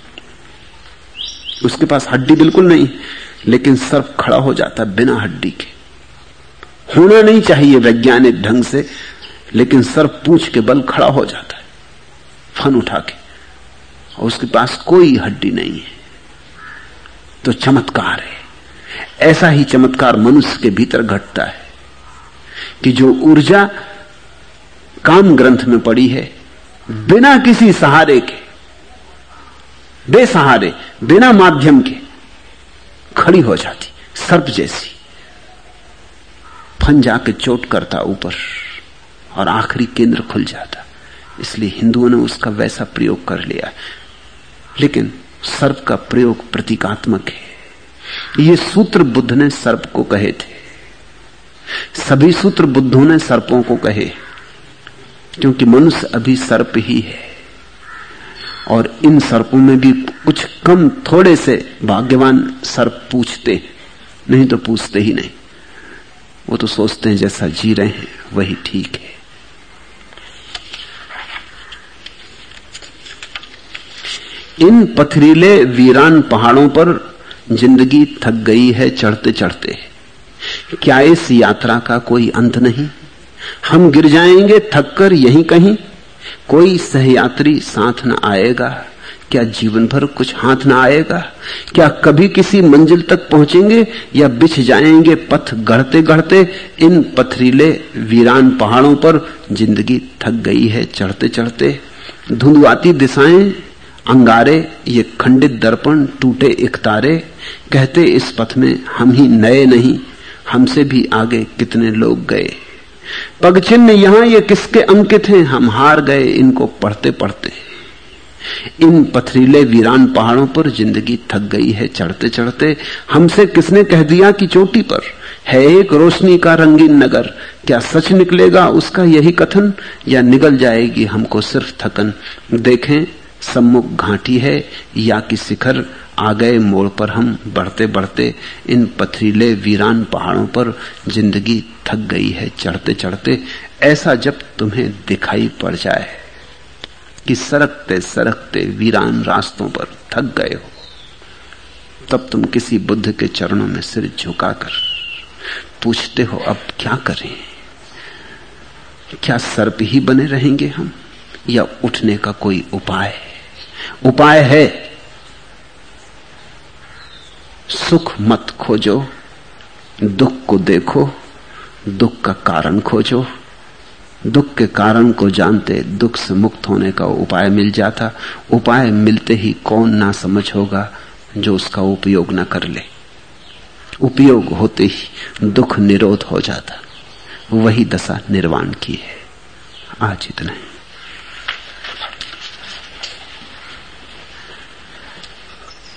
उसके पास हड्डी बिल्कुल नहीं, लेकिन सर्प खड़ा हो जाता बिना हड्डी के। होना नहीं चाहिए वैज्ञानिक ढंग से, लेकिन सर्प पूंछ के बल खड़ा हो जाता है फन उठा के, और उसके पास कोई हड्डी नहीं है। तो चमत्कार है। ऐसा ही चमत्कार मनुष्य के भीतर घटता है कि जो ऊर्जा काम ग्रंथ में पड़ी है, बिना किसी सहारे के, बेसहारे, बिना माध्यम के खड़ी हो जाती, सर्प जैसी। फन जाके चोट करता ऊपर और आखिरी केंद्र खुल जाता। इसलिए हिंदुओं ने उसका वैसा प्रयोग कर लिया। लेकिन सर्प का प्रयोग प्रतीकात्मक है। ये सूत्र बुद्ध ने सर्प को कहे थे, सभी सूत्र बुद्धों ने सर्पों को कहे, क्योंकि मनुष्य अभी सर्प ही है। और इन सर्पों में भी कुछ कम थोड़े से भाग्यवान सर्प पूछते, नहीं तो पूछते ही नहीं। वो तो सोचते हैं जैसा जी रहे हैं वही ठीक है। इन पथरीले वीरान पहाड़ों पर जिंदगी थक गई है चढ़ते चढ़ते। क्या इस यात्रा का कोई अंत नहीं? हम गिर जाएंगे थक कर यहीं कहीं, कोई सहयात्री साथ न आएगा। क्या जीवन भर कुछ हाथ ना आएगा? क्या कभी किसी मंजिल तक पहुंचेंगे या बिछ जाएंगे पथ गढ़ते गढ़ते? इन पथरीले वीरान पहाड़ों पर जिंदगी थक गई है चढ़ते चढ़ते। धुंधुआती दिशाएं, अंगारे, ये खंडित दर्पण, टूटे इकतारे, कहते इस पथ में हम ही नए नहीं, हमसे भी आगे कितने लोग गए। पगचिन्ह यहां ये किसके अंकित हैं, हम हार गए इनको पढ़ते पढ़ते। इन पथरीले वीरान पहाड़ों पर जिंदगी थक गई है चढ़ते चढ़ते। हमसे किसने कह दिया कि चोटी पर है एक रोशनी का रंगीन नगर? क्या सच निकलेगा उसका यही कथन, या निगल जाएगी हमको सिर्फ थकन? देखें सम्मुख घाटी है या कि शिखर, आ गए मोड़ पर हम बढ़ते बढ़ते। इन पथरीले वीरान पहाड़ों पर जिंदगी थक गई है चढ़ते चढ़ते। ऐसा जब तुम्हें दिखाई पड़ जाए कि सरकते सरकते वीरान रास्तों पर थक गए हो, तब तुम किसी बुद्ध के चरणों में सिर झुकाकर पूछते हो अब क्या करें? क्या सर्प ही बने रहेंगे हम, या उठने का कोई उपाय? उपाय है, सुख मत खोजो, दुख को देखो, दुख का कारण खोजो। दुख के कारण को जानते दुख से मुक्त होने का उपाय मिल जाता। उपाय मिलते ही कौन ना समझ होगा जो उसका उपयोग न कर ले। उपयोग होते ही दुख निरोध हो जाता। वही दशा निर्वाण की है। आज इतना ही।